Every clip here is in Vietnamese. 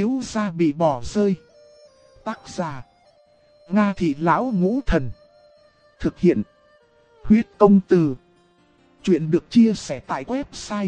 thiếu gia bị bỏ rơi. Tác giả: Nga Thị Lão Ngũ Thần. Thực hiện: Huyết Công Từ. Chuyện được chia sẻ tại website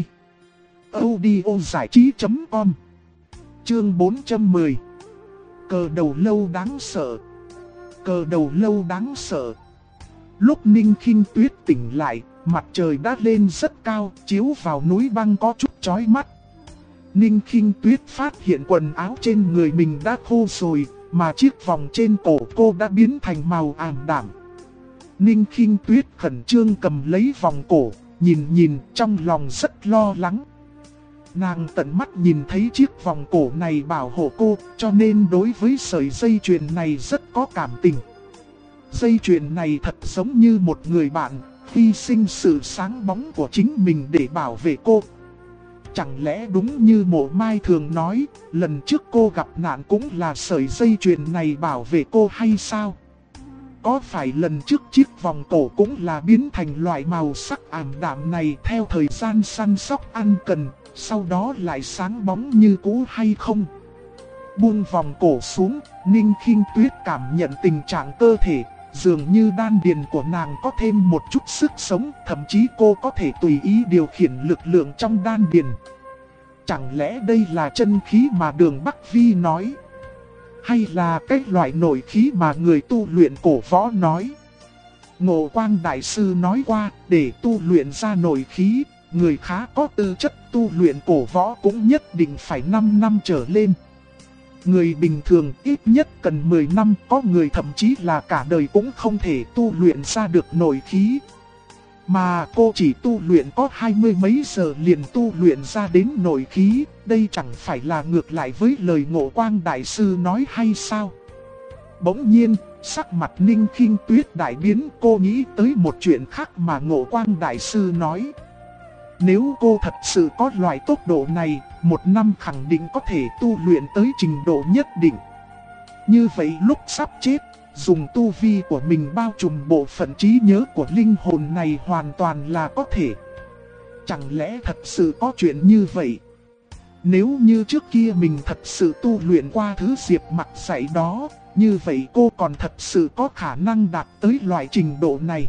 audiozảichí.com. Chương 410. Cờ đầu lâu đáng sợ. Cờ đầu lâu đáng sợ. Lúc Ninh Khinh Tuyết tỉnh lại, mặt trời đã lên rất cao, chiếu vào núi băng có chút chói mắt. Ninh Khinh Tuyết phát hiện quần áo trên người mình đã khô rồi, mà chiếc vòng trên cổ cô đã biến thành màu ảm đạm. Ninh Khinh Tuyết khẩn trương cầm lấy vòng cổ, nhìn trong lòng rất lo lắng. Nàng tận mắt nhìn thấy chiếc vòng cổ này bảo hộ cô, cho nên đối với sợi dây chuyền này rất có cảm tình. Dây chuyền này thật giống như một người bạn, hy sinh sự sáng bóng của chính mình để bảo vệ cô. Chẳng lẽ đúng như Mộ Mai thường nói, lần trước cô gặp nạn cũng là sợi dây chuyền này bảo vệ cô hay sao? Có phải lần trước chiếc vòng cổ cũng là biến thành loại màu sắc ảm đạm này theo thời gian săn sóc ăn cần, sau đó lại sáng bóng như cũ hay không? Buông vòng cổ xuống, Ninh Khinh Tuyết cảm nhận tình trạng cơ thể, dường như đan điền của nàng có thêm một chút sức sống, thậm chí cô có thể tùy ý điều khiển lực lượng trong đan điền. Chẳng lẽ đây là chân khí mà Đường Bắc Vi nói? Hay là cái loại nội khí mà người tu luyện cổ võ nói? Ngộ Quang Đại Sư nói qua, để tu luyện ra nội khí, người khá có tư chất tu luyện cổ võ cũng nhất định phải 5 năm trở lên. Người bình thường ít nhất cần 10 năm, có người thậm chí là cả đời cũng không thể tu luyện ra được nội khí. Mà cô chỉ tu luyện có 20 mấy giờ liền tu luyện ra đến nội khí, đây chẳng phải là ngược lại với lời Ngộ Quang Đại Sư nói hay sao? Bỗng nhiên, sắc mặt Ninh Khinh Tuyết đại biến, cô nghĩ tới một chuyện khác mà Ngộ Quang Đại Sư nói. Nếu cô thật sự có loại tốc độ này, 1 năm khẳng định có thể tu luyện tới trình độ nhất định. Như vậy lúc sắp chết, dùng tu vi của mình bao trùm bộ phận trí nhớ của linh hồn này hoàn toàn là có thể. Chẳng lẽ thật sự có chuyện như vậy? Nếu như trước kia mình thật sự tu luyện qua thứ Diệp Mặc dạy đó, như vậy cô còn thật sự có khả năng đạt tới loại trình độ này.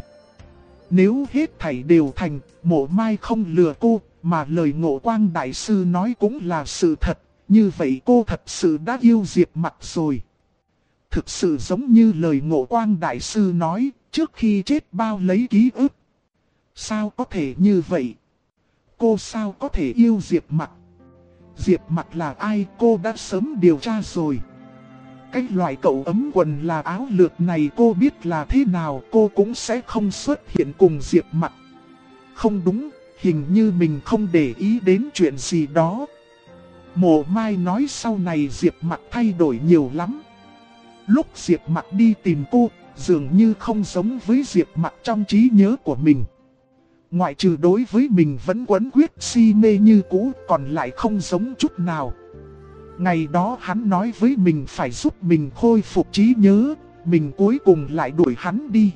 Nếu hết thảy đều thành, Mộ Mai không lừa cô, mà lời Ngộ Quang Đại Sư nói cũng là sự thật, như vậy cô thật sự đã yêu Diệp Mặc rồi. Thực sự giống như lời Ngộ Quang Đại Sư nói, trước khi chết bao lấy ký ức. Sao có thể như vậy? Cô sao có thể yêu Diệp Mặc? Diệp Mặc là ai cô đã sớm điều tra rồi. Cái loại cậu ấm quần là áo lược này cô biết là thế nào, cô cũng sẽ không xuất hiện cùng Diệp Mặc. Không đúng, hình như mình không để ý đến chuyện gì đó. Mộ Mai nói sau này Diệp Mặc thay đổi nhiều lắm. Lúc Diệp Mặc đi tìm cô, dường như không giống với Diệp Mặc trong trí nhớ của mình. Ngoại trừ đối với mình vẫn quấn quyết si mê như cũ, còn lại không giống chút nào. Ngày đó hắn nói với mình phải giúp mình khôi phục trí nhớ, mình cuối cùng lại đuổi hắn đi.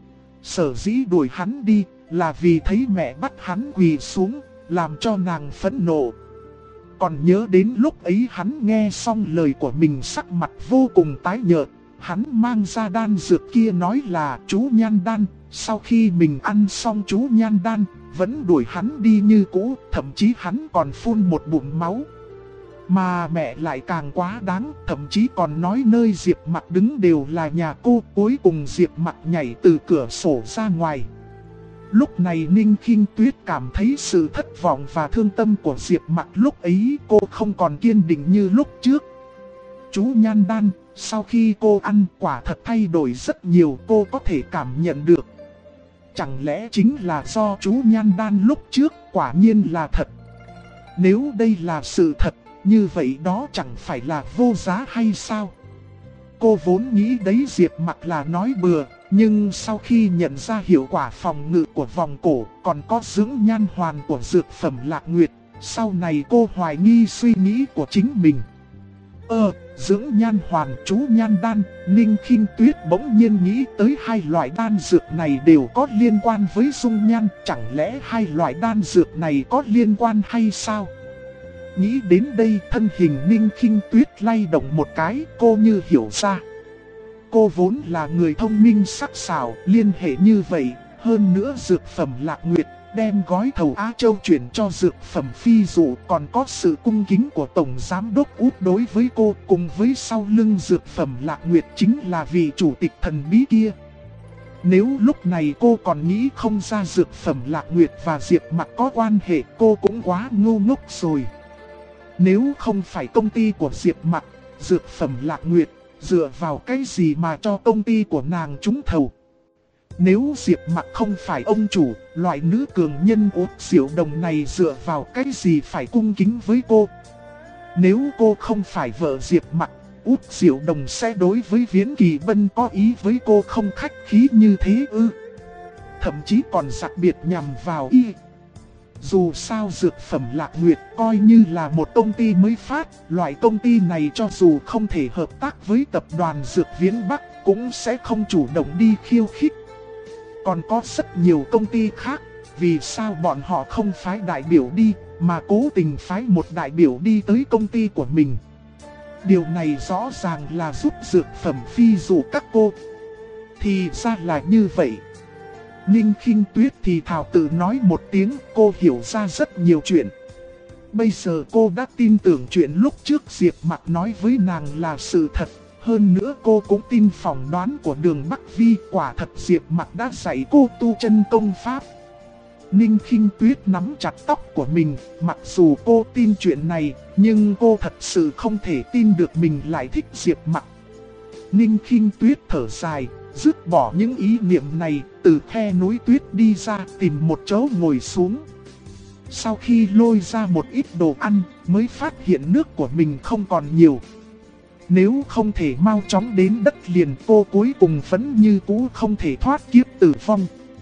Sở dĩ đuổi hắn đi là vì thấy mẹ bắt hắn quỳ xuống, làm cho nàng phẫn nộ. Còn nhớ đến lúc ấy hắn nghe xong lời của mình sắc mặt vô cùng tái nhợt. Hắn mang ra đan dược kia nói là chú nhan đan. Sau khi mình ăn xong chú nhan đan, vẫn đuổi hắn đi như cũ, thậm chí hắn còn phun một bụng máu. Mà mẹ lại càng quá đáng, thậm chí còn nói nơi Diệp Mặc đứng đều là nhà cô. Cuối cùng Diệp Mặc nhảy từ cửa sổ ra ngoài. Lúc này Ninh Khinh Tuyết cảm thấy sự thất vọng và thương tâm của Diệp Mặc, lúc ấy cô không còn kiên định như lúc trước. Chú nhan đan, sau khi cô ăn quả thật thay đổi rất nhiều, cô có thể cảm nhận được. Chẳng lẽ chính là do chú nhan đan lúc trước quả nhiên là thật? Nếu đây là sự thật, như vậy đó chẳng phải là vô giá hay sao? Cô vốn nghĩ đấy Diệp Mặc là nói bừa, nhưng sau khi nhận ra hiệu quả phòng ngự của vòng cổ, còn có dưỡng nhan hoàn của dược phẩm Lạc Nguyệt, sau này cô hoài nghi suy nghĩ của chính mình. Dưỡng nhan hoàn, chú nhan đan, Ninh Khinh Tuyết bỗng nhiên nghĩ tới hai loại đan dược này đều có liên quan với dung nhan, chẳng lẽ hai loại đan dược này có liên quan hay sao? Nghĩ đến đây thân hình Ninh Khinh Tuyết lay động một cái, cô như hiểu ra. Cô vốn là người thông minh sắc sảo, liên hệ như vậy, hơn nữa dược phẩm Lạc Nguyệt, đem gói thầu Á Châu chuyển cho dược phẩm Phi Dụ, còn có sự cung kính của Tổng Giám đốc Út đối với cô, cùng với sau lưng dược phẩm Lạc Nguyệt chính là vị chủ tịch thần bí kia. Nếu lúc này cô còn nghĩ không ra dược phẩm Lạc Nguyệt và Diệp Mặc có quan hệ, cô cũng quá ngu ngốc rồi. Nếu không phải công ty của Diệp Mặc, dược phẩm Lạc Nguyệt, dựa vào cái gì mà cho công ty của nàng trúng thầu? Nếu Diệp Mặc không phải ông chủ, loại nữ cường nhân Út Diệu Đồng này dựa vào cái gì phải cung kính với cô? Nếu cô không phải vợ Diệp Mặc, Út Diệu Đồng sẽ đối với Viễn Kỳ Bân có ý với cô không khách khí như thế ư? Thậm chí còn đặc biệt nhằm vào y. Dù sao dược phẩm Lạc Nguyệt coi như là một công ty mới phát, loại công ty này cho dù không thể hợp tác với tập đoàn Dược Viễn Bắc cũng sẽ không chủ động đi khiêu khích. Còn có rất nhiều công ty khác, vì sao bọn họ không phái đại biểu đi, mà cố tình phái một đại biểu đi tới công ty của mình? Điều này rõ ràng là giúp dược phẩm Phi Dụ các cô. Thì ra là như vậy. Ninh Khinh Tuyết thì thào tự nói một tiếng, cô hiểu ra rất nhiều chuyện. Bây giờ cô đã tin tưởng chuyện lúc trước Diệp Mặc nói với nàng là sự thật. Hơn nữa cô cũng tin phỏng đoán của Đường Bắc Vi, quả thật Diệp Mặc đã dạy cô tu chân công pháp. Ninh Khinh Tuyết nắm chặt tóc của mình, mặc dù cô tin chuyện này, nhưng cô thật sự không thể tin được mình lại thích Diệp Mặc. Ninh Khinh Tuyết thở dài, dứt bỏ những ý niệm này, từ khe núi tuyết đi ra tìm một chỗ ngồi xuống. Sau khi lôi ra một ít đồ ăn, mới phát hiện nước của mình không còn nhiều. Nếu không thể mau chóng đến đất liền, cô cuối cùng vẫn như cũ không thể thoát kiếp tử vong.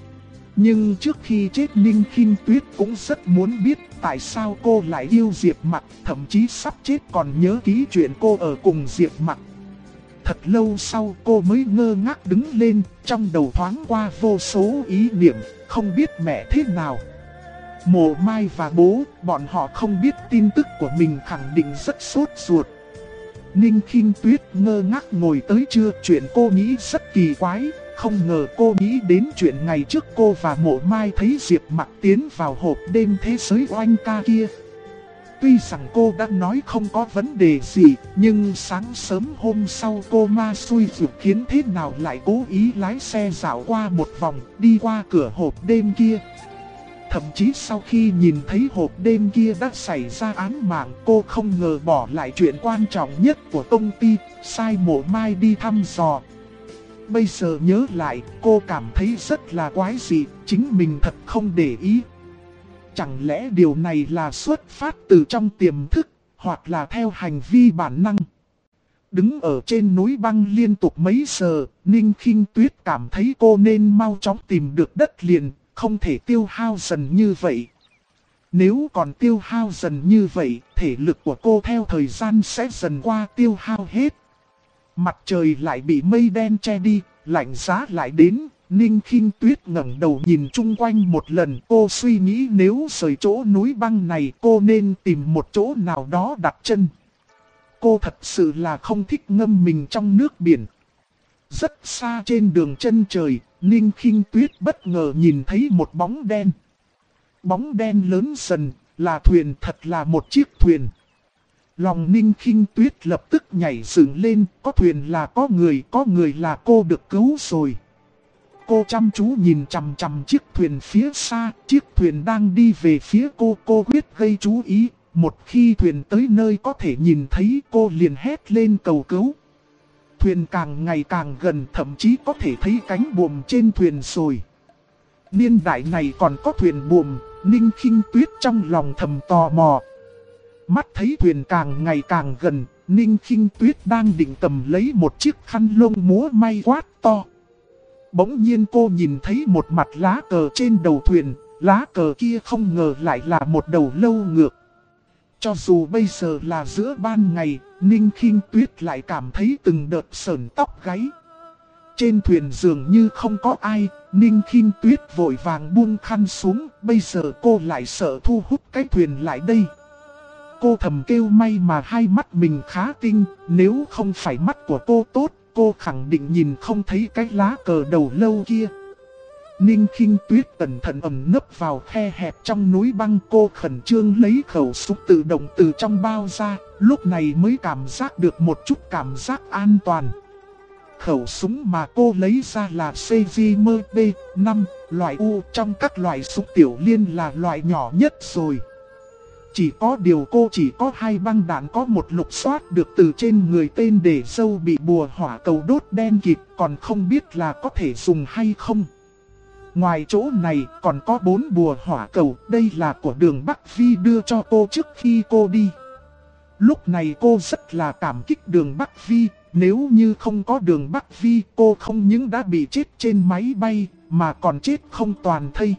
Nhưng trước khi chết Ninh Khinh Tuyết cũng rất muốn biết tại sao cô lại yêu Diệp Mặc, thậm chí sắp chết còn nhớ kỹ chuyện cô ở cùng Diệp Mặc. Thật lâu sau cô mới ngơ ngác đứng lên, trong đầu thoáng qua vô số ý niệm, không biết mẹ thế nào. Mộ Mai và bố, bọn họ không biết tin tức của mình khẳng định rất sốt ruột. Ninh Khinh Tuyết ngơ ngác ngồi tới trưa, chuyện cô nghĩ rất kỳ quái, không ngờ cô nghĩ đến chuyện ngày trước cô và Mộ Mai thấy Diệp Mặc tiến vào hộp đêm thế giới oanh ca kia. Tuy rằng cô đã nói không có vấn đề gì, nhưng sáng sớm hôm sau cô ma xui rủi khiến thế nào lại cố ý lái xe dạo qua một vòng, đi qua cửa hộp đêm kia. Thậm chí sau khi nhìn thấy hộp đêm kia đã xảy ra án mạng, cô không ngờ bỏ lại chuyện quan trọng nhất của công ty, sai Mộ Mai đi thăm dò. Bây giờ nhớ lại, cô cảm thấy rất là quái dị, chính mình thật không để ý. Chẳng lẽ điều này là xuất phát từ trong tiềm thức, hoặc là theo hành vi bản năng? Đứng ở trên núi băng liên tục mấy giờ, Ninh Khinh Tuyết cảm thấy cô nên mau chóng tìm được đất liền, không thể tiêu hao dần như vậy. Nếu còn tiêu hao dần như vậy, thể lực của cô theo thời gian sẽ dần qua tiêu hao hết. Mặt trời lại bị mây đen che đi, lạnh giá lại đến. Ninh Khinh Tuyết ngẩng đầu nhìn chung quanh một lần, cô suy nghĩ nếu rời chỗ núi băng này cô nên tìm một chỗ nào đó đặt chân. Cô thật sự là không thích ngâm mình trong nước biển. Rất xa trên đường chân trời, Ninh Khinh Tuyết bất ngờ nhìn thấy một bóng đen. Bóng đen lớn dần, là thuyền, thật là một chiếc thuyền. Lòng Ninh Khinh Tuyết lập tức nhảy dựng lên, có thuyền là có người là cô được cứu rồi. Cô chăm chú nhìn chằm chằm chiếc thuyền phía xa, chiếc thuyền đang đi về phía cô quyết gây chú ý. Một khi thuyền tới nơi có thể nhìn thấy cô liền hét lên cầu cứu. Thuyền càng ngày càng gần, thậm chí có thể thấy cánh buồm trên thuyền rồi. Niên đại này còn có thuyền buồm, Ninh Khinh Tuyết trong lòng thầm tò mò. Mắt thấy thuyền càng ngày càng gần, Ninh Khinh Tuyết đang định cầm lấy một chiếc khăn lông múa may quát to. Bỗng nhiên cô nhìn thấy một mặt lá cờ trên đầu thuyền, lá cờ kia không ngờ lại là một đầu lâu ngược. Cho dù bây giờ là giữa ban ngày, Ninh Khinh Tuyết lại cảm thấy từng đợt sởn tóc gáy. Trên thuyền dường như không có ai, Ninh Khinh Tuyết vội vàng buông khăn xuống, bây giờ cô lại sợ thu hút cái thuyền lại đây. Cô thầm kêu may mà hai mắt mình khá tinh, nếu không phải mắt của cô tốt, cô khẳng định nhìn không thấy cái lá cờ đầu lâu kia. Ninh Khinh Tuyết cẩn thận ẩn nấp vào khe hẹp trong núi băng, cô khẩn trương lấy khẩu súng tự động từ trong bao ra, lúc này mới cảm giác được một chút cảm giác an toàn. Khẩu súng mà cô lấy ra là CJMP-5, loại U, trong các loại súng tiểu liên là loại nhỏ nhất rồi. Chỉ có điều cô chỉ có 2 băng đạn có một lục xoát được từ trên người tên để dâu bị bùa hỏa cầu đốt đen kịt, còn không biết là có thể dùng hay không. Ngoài chỗ này còn có 4 bùa hỏa cầu, đây là của Đường Bắc Vi đưa cho cô trước khi cô đi. Lúc này cô rất là cảm kích Đường Bắc Vi, nếu như không có Đường Bắc Vi cô không những đã bị chết trên máy bay mà còn chết không toàn thây.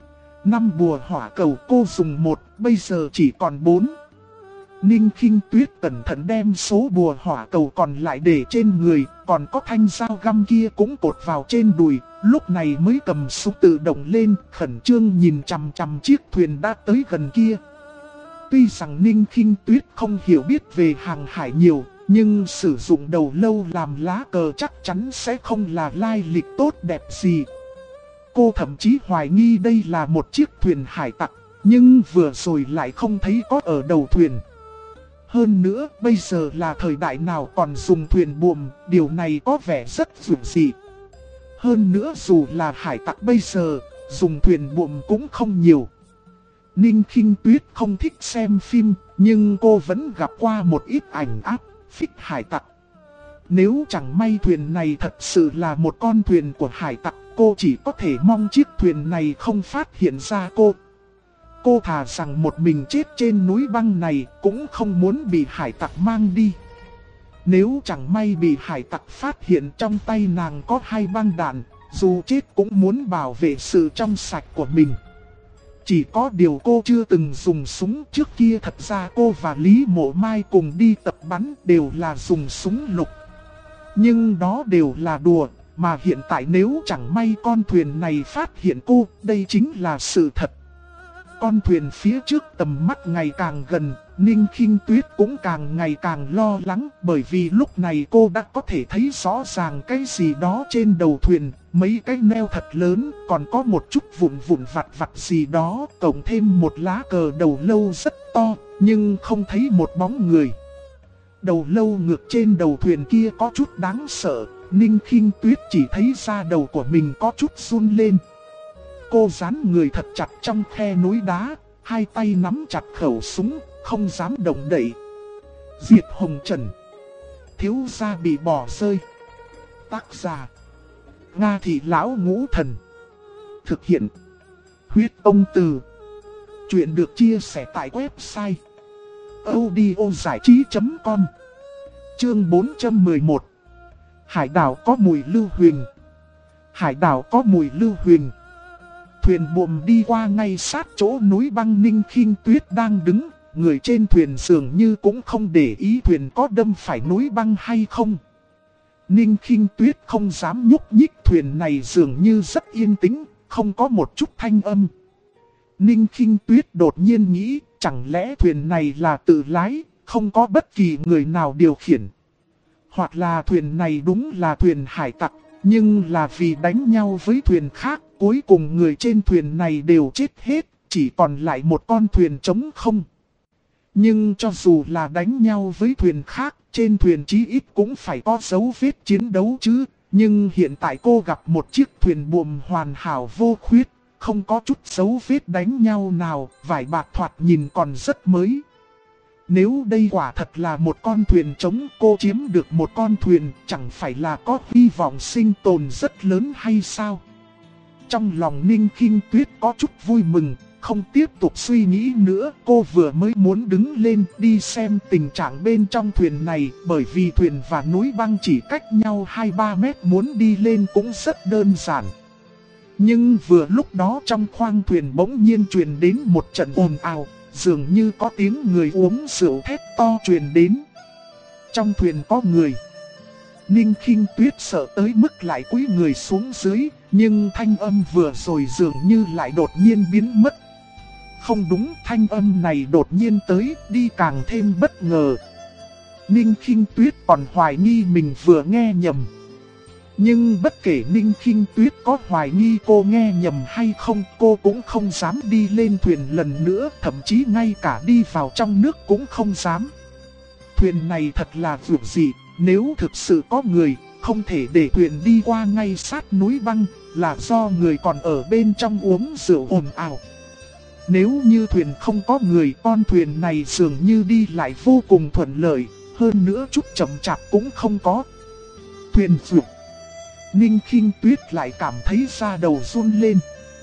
5 bùa hỏa cầu cô dùng 1, bây giờ chỉ còn 4. Ninh Khinh Tuyết cẩn thận đem số bùa hỏa cầu còn lại để trên người, còn có thanh dao găm kia cũng cột vào trên đùi, lúc này mới cầm súng tự động lên, khẩn trương nhìn chằm chằm chiếc thuyền đã tới gần kia. Tuy rằng Ninh Khinh Tuyết không hiểu biết về hàng hải nhiều, nhưng sử dụng đầu lâu làm lá cờ chắc chắn sẽ không là lai lịch tốt đẹp gì. Cô thậm chí hoài nghi đây là một chiếc thuyền hải tặc, nhưng vừa rồi lại không thấy có ở đầu thuyền. Hơn nữa, bây giờ là thời đại nào còn dùng thuyền buồm, điều này có vẻ rất dữ dị. Hơn nữa dù là hải tặc bây giờ, dùng thuyền buồm cũng không nhiều. Ninh Khinh Tuyết không thích xem phim, nhưng cô vẫn gặp qua một ít ảnh áp, phích hải tặc. Nếu chẳng may thuyền này thật sự là một con thuyền của hải tặc, cô chỉ có thể mong chiếc thuyền này không phát hiện ra cô. Cô thà rằng một mình chết trên núi băng này cũng không muốn bị hải tặc mang đi. Nếu chẳng may bị hải tặc phát hiện trong tay nàng có 2 băng đạn, dù chết cũng muốn bảo vệ sự trong sạch của mình. Chỉ có điều cô chưa từng dùng súng, trước kia thật ra cô và Lý Mộ Mai cùng đi tập bắn đều là dùng súng lục. Nhưng đó đều là đùa, mà hiện tại nếu chẳng may con thuyền này phát hiện cô, đây chính là sự thật. Con thuyền phía trước tầm mắt ngày càng gần, Ninh Khinh Tuyết cũng càng ngày càng lo lắng, bởi vì lúc này cô đã có thể thấy rõ ràng cái gì đó trên đầu thuyền, mấy cái neo thật lớn, còn có một chút vụn vặt vặt gì đó, cộng thêm một lá cờ đầu lâu rất to, nhưng không thấy một bóng người. Đầu lâu ngược trên đầu thuyền kia có chút đáng sợ, Ninh Khinh Tuyết chỉ thấy da đầu của mình có chút run lên. Cô dán người thật chặt trong khe núi đá, 2 tay nắm chặt khẩu súng, không dám động đậy. Diệt Hồng Trần. Thiếu gia bị bỏ rơi. Tác giả: Nga Thị Lão Ngũ Thần. Thực hiện: Huyết Ông Từ. Chuyện được chia sẻ tại website audiozảichí.com. Chương 411. Hải đảo có mùi lưu huỳnh. Hải đảo có mùi lưu huỳnh. Thuyền buồm đi qua ngay sát chỗ núi băng. Ninh Khinh Tuyết đang đứng, người trên thuyền dường như cũng không để ý thuyền có đâm phải núi băng hay không. Ninh Khinh Tuyết không dám nhúc nhích, thuyền này dường như rất yên tĩnh, không có một chút thanh âm. Ninh Khinh Tuyết đột nhiên nghĩ, chẳng lẽ thuyền này là tự lái, không có bất kỳ người nào điều khiển. Hoặc là thuyền này đúng là thuyền hải tặc, nhưng là vì đánh nhau với thuyền khác, cuối cùng người trên thuyền này đều chết hết, chỉ còn lại một con thuyền trống không. Nhưng cho dù là đánh nhau với thuyền khác, trên thuyền chí ít cũng phải có dấu vết chiến đấu chứ. Nhưng hiện tại cô gặp một chiếc thuyền buồm hoàn hảo vô khuyết, không có chút dấu vết đánh nhau nào, vải bạt thoạt nhìn còn rất mới. Nếu đây quả thật là một con thuyền trống, cô chiếm được một con thuyền, chẳng phải là có hy vọng sinh tồn rất lớn hay sao? Trong lòng Ninh Khinh Tuyết có chút vui mừng, không tiếp tục suy nghĩ nữa, cô vừa mới muốn đứng lên đi xem tình trạng bên trong thuyền này, bởi vì thuyền và núi băng chỉ cách nhau 2-3 mét, muốn đi lên cũng rất đơn giản. Nhưng vừa lúc đó trong khoang thuyền bỗng nhiên truyền đến một trận ồn ào, dường như có tiếng người uống rượu thét to truyền đến. Trong thuyền có người. Ninh Khinh Tuyết sợ tới mức lại cúi người xuống dưới, nhưng thanh âm vừa rồi dường như lại đột nhiên biến mất. Không đúng, thanh âm này đột nhiên tới, đi càng thêm bất ngờ. Ninh Khinh Tuyết còn hoài nghi mình vừa nghe nhầm. Nhưng bất kể Ninh Khinh Tuyết có hoài nghi cô nghe nhầm hay không, cô cũng không dám đi lên thuyền lần nữa, thậm chí ngay cả đi vào trong nước cũng không dám. Thuyền này thật là vượt dị, nếu thực sự có người, không thể để thuyền đi qua ngay sát núi băng, là do người còn ở bên trong uống rượu ồn ào. Nếu như thuyền không có người, con thuyền này dường như đi lại vô cùng thuận lợi, hơn nữa chút chậm chạp cũng không có. Thuyền vượt. Ninh Khinh Tuyết lại cảm thấy da đầu run lên.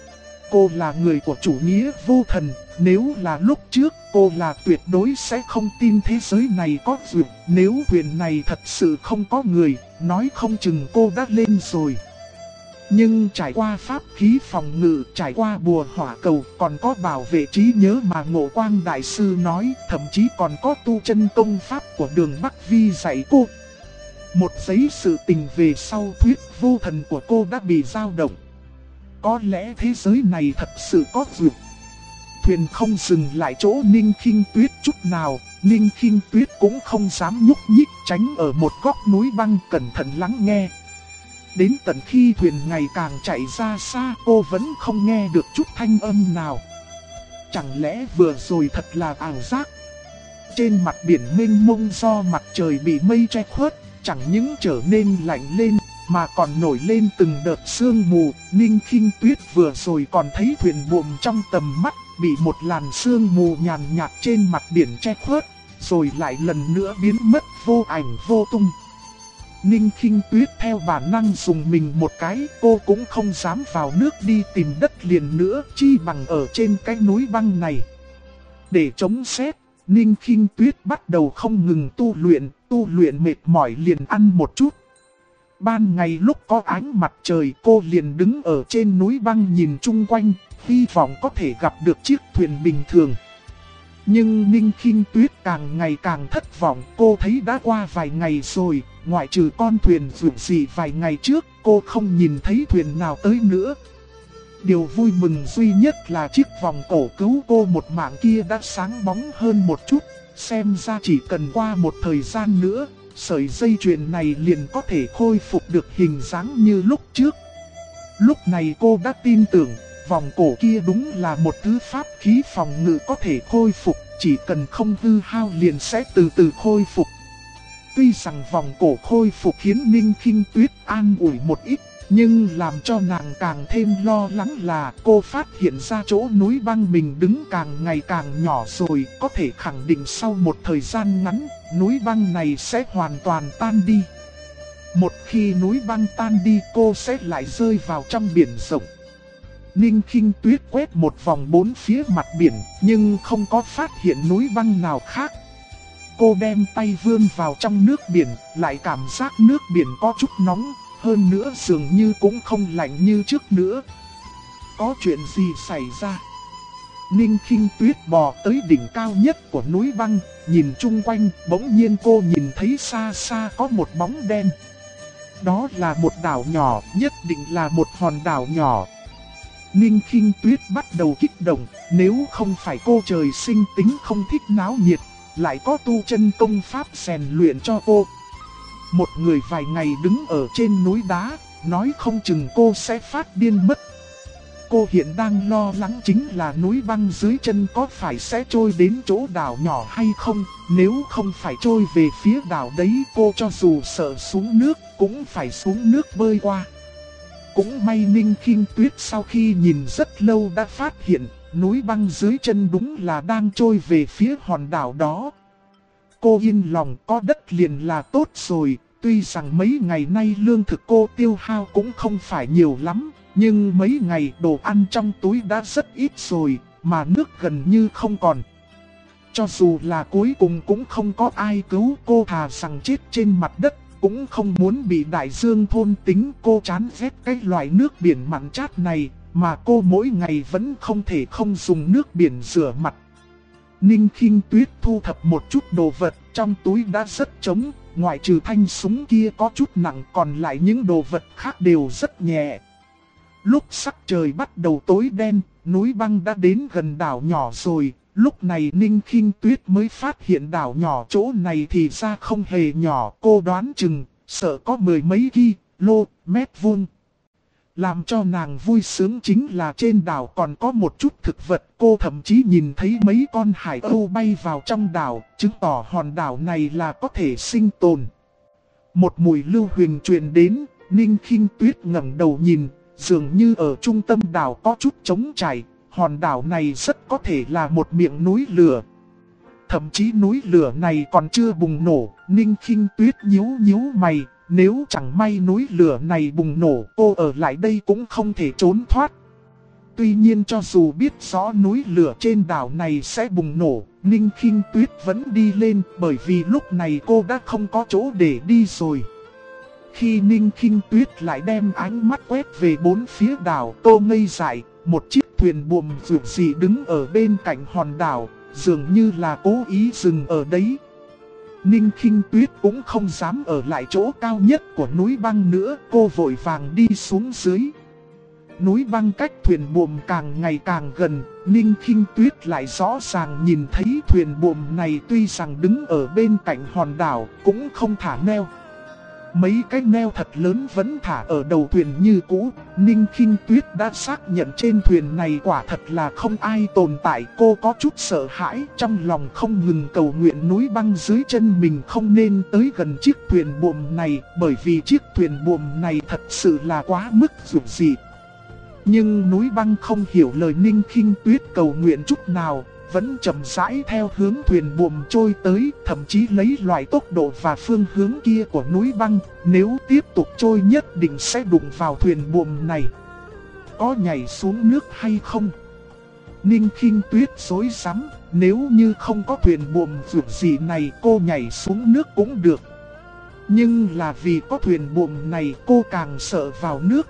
Cô là người của chủ nghĩa vô thần, nếu là lúc trước cô là tuyệt đối sẽ không tin thế giới này có vượt. Nếu thuyền này thật sự không có người, nói không chừng cô đã lên rồi. Nhưng trải qua pháp khí phòng ngự, trải qua bùa hỏa cầu, còn có bảo vệ trí nhớ mà Ngộ Quang Đại Sư nói, thậm chí còn có tu chân công pháp của Đường Bắc Vi dạy cô. Một giấy sự tình về sau thuyết vô thần của cô đã bị dao động. Có lẽ thế giới này thật sự có vượt. Thuyền không dừng lại chỗ Ninh Khinh Tuyết chút nào, Ninh Khinh Tuyết cũng không dám nhúc nhích, tránh ở một góc núi băng cẩn thận lắng nghe. Đến tận khi thuyền ngày càng chạy ra xa, cô vẫn không nghe được chút thanh âm nào. Chẳng lẽ vừa rồi thật là ảo giác? Trên mặt biển mênh mông do mặt trời bị mây che khuất, chẳng những trở nên lạnh lên, mà còn nổi lên từng đợt sương mù. Ninh Khinh Tuyết vừa rồi còn thấy thuyền buồm trong tầm mắt, bị một làn sương mù nhàn nhạt trên mặt biển che khuất, rồi lại lần nữa biến mất vô ảnh vô tung. Ninh Khinh Tuyết theo bản năng dùng mình một cái, cô cũng không dám vào nước đi tìm đất liền nữa, chi bằng ở trên cái núi băng này. Để chống sét, Ninh Khinh Tuyết bắt đầu không ngừng tu luyện mệt mỏi liền ăn một chút. Ban ngày lúc có ánh mặt trời, cô liền đứng ở trên núi băng nhìn chung quanh, hy vọng có thể gặp được chiếc thuyền bình thường. Nhưng Ninh Khinh Tuyết càng ngày càng thất vọng, cô thấy đã qua vài ngày rồi, ngoại trừ con thuyền vượt dị vài ngày trước, cô không nhìn thấy thuyền nào tới nữa. Điều vui mừng duy nhất là chiếc vòng cổ cứu cô một mạng kia đã sáng bóng hơn một chút, xem ra chỉ cần qua một thời gian nữa, sợi dây chuyền này liền có thể khôi phục được hình dáng như lúc trước. Lúc này cô đã tin tưởng, vòng cổ kia đúng là một thứ pháp khí phòng ngự có thể khôi phục, chỉ cần không hư hao liền sẽ từ từ khôi phục. Tuy rằng vòng cổ khôi phục khiến Ninh Khinh Tuyết an ủi một ít, nhưng làm cho nàng càng thêm lo lắng là cô phát hiện ra chỗ núi băng mình đứng càng ngày càng nhỏ rồi, có thể khẳng định sau một thời gian ngắn, núi băng này sẽ hoàn toàn tan đi. Một khi núi băng tan đi, cô sẽ lại rơi vào trong biển rộng. Ninh Khinh Tuyết quét một vòng bốn phía mặt biển, nhưng không có phát hiện núi băng nào khác. Cô đem tay vươn vào trong nước biển, lại cảm giác nước biển có chút nóng, hơn nữa dường như cũng không lạnh như trước nữa. Có chuyện gì xảy ra? Ninh Khinh Tuyết bò tới đỉnh cao nhất của núi băng, nhìn chung quanh, bỗng nhiên cô nhìn thấy xa xa có một bóng đen. Đó là một đảo nhỏ, nhất định là một hòn đảo nhỏ. Ninh Khinh Tuyết bắt đầu kích động, nếu không phải cô trời sinh tính không thích náo nhiệt, lại có tu chân công pháp rèn luyện cho cô. Một người vài ngày đứng ở trên núi đá, nói không chừng cô sẽ phát điên mất. Cô hiện đang lo lắng chính là núi băng dưới chân có phải sẽ trôi đến chỗ đảo nhỏ hay không. Nếu không phải trôi về phía đảo đấy, cô cho dù sợ xuống nước cũng phải xuống nước bơi qua. Cũng may Ninh Khinh Tuyết sau khi nhìn rất lâu đã phát hiện, núi băng dưới chân đúng là đang trôi về phía hòn đảo đó. Cô yên lòng, có đất liền là tốt rồi, tuy rằng mấy ngày nay lương thực cô tiêu hao cũng không phải nhiều lắm, nhưng mấy ngày đồ ăn trong túi đã rất ít rồi, mà nước gần như không còn. Cho dù là cuối cùng cũng không có ai cứu cô, thà rằng chết trên mặt đất, cũng không muốn bị đại dương thôn tính. Cô chán ghét cái loại nước biển mặn chát này, mà cô mỗi ngày vẫn không thể không dùng nước biển rửa mặt. Ninh Khinh Tuyết thu thập một chút đồ vật, trong túi đã rất trống, ngoại trừ thanh súng kia có chút nặng, còn lại những đồ vật khác đều rất nhẹ. Lúc sắc trời bắt đầu tối đen, núi băng đã đến gần đảo nhỏ rồi. Lúc này Ninh Khinh Tuyết mới phát hiện đảo nhỏ chỗ này thì ra không hề nhỏ. Cô đoán chừng, sợ có mười mấy km vuông. Làm cho nàng vui sướng chính là trên đảo còn có một chút thực vật. Cô thậm chí nhìn thấy mấy con hải âu bay vào trong đảo, chứng tỏ hòn đảo này là có thể sinh tồn. Một mùi lưu huỳnh truyền đến, Ninh Khinh Tuyết ngẩng đầu nhìn, dường như ở trung tâm đảo có chút trống trải. Hòn đảo này rất có thể là một miệng núi lửa. Thậm chí núi lửa này còn chưa bùng nổ. Ninh Khinh Tuyết nhíu mày. Nếu chẳng may núi lửa này bùng nổ, cô ở lại đây cũng không thể trốn thoát. Tuy nhiên cho dù biết rõ núi lửa trên đảo này sẽ bùng nổ, Ninh Khinh Tuyết vẫn đi lên, bởi vì lúc này cô đã không có chỗ để đi rồi. Khi Ninh Khinh Tuyết lại đem ánh mắt quét về bốn phía đảo, cô ngây dại. Một chiếc thuyền buồm vượt dị đứng ở bên cạnh hòn đảo, dường như là cố ý dừng ở đấy. Ninh Khinh Tuyết cũng không dám ở lại chỗ cao nhất của núi băng nữa, cô vội vàng đi xuống dưới. Núi băng cách thuyền buồm càng ngày càng gần, Ninh Khinh Tuyết lại rõ ràng nhìn thấy thuyền buồm này tuy rằng đứng ở bên cạnh hòn đảo, cũng không thả neo. Mấy cái neo thật lớn vẫn thả ở đầu thuyền như cũ. Ninh Khinh Tuyết đã xác nhận trên thuyền này quả thật là không ai tồn tại. Cô có chút sợ hãi, trong lòng không ngừng cầu nguyện núi băng dưới chân mình không nên tới gần chiếc thuyền buồm này, bởi vì chiếc thuyền buồm này thật sự là quá mức dữ dị. Nhưng núi băng không hiểu lời Ninh Khinh Tuyết cầu nguyện chút nào, vẫn chậm rãi theo hướng thuyền buồm trôi tới, thậm chí lấy loại tốc độ và phương hướng kia của núi băng, nếu tiếp tục trôi nhất định sẽ đụng vào thuyền buồm này. Có nhảy xuống nước hay không? Ninh Khinh Tuyết rối rắm, nếu như không có thuyền buồm vượt gì này cô nhảy xuống nước cũng được. Nhưng là vì có thuyền buồm này cô càng sợ vào nước.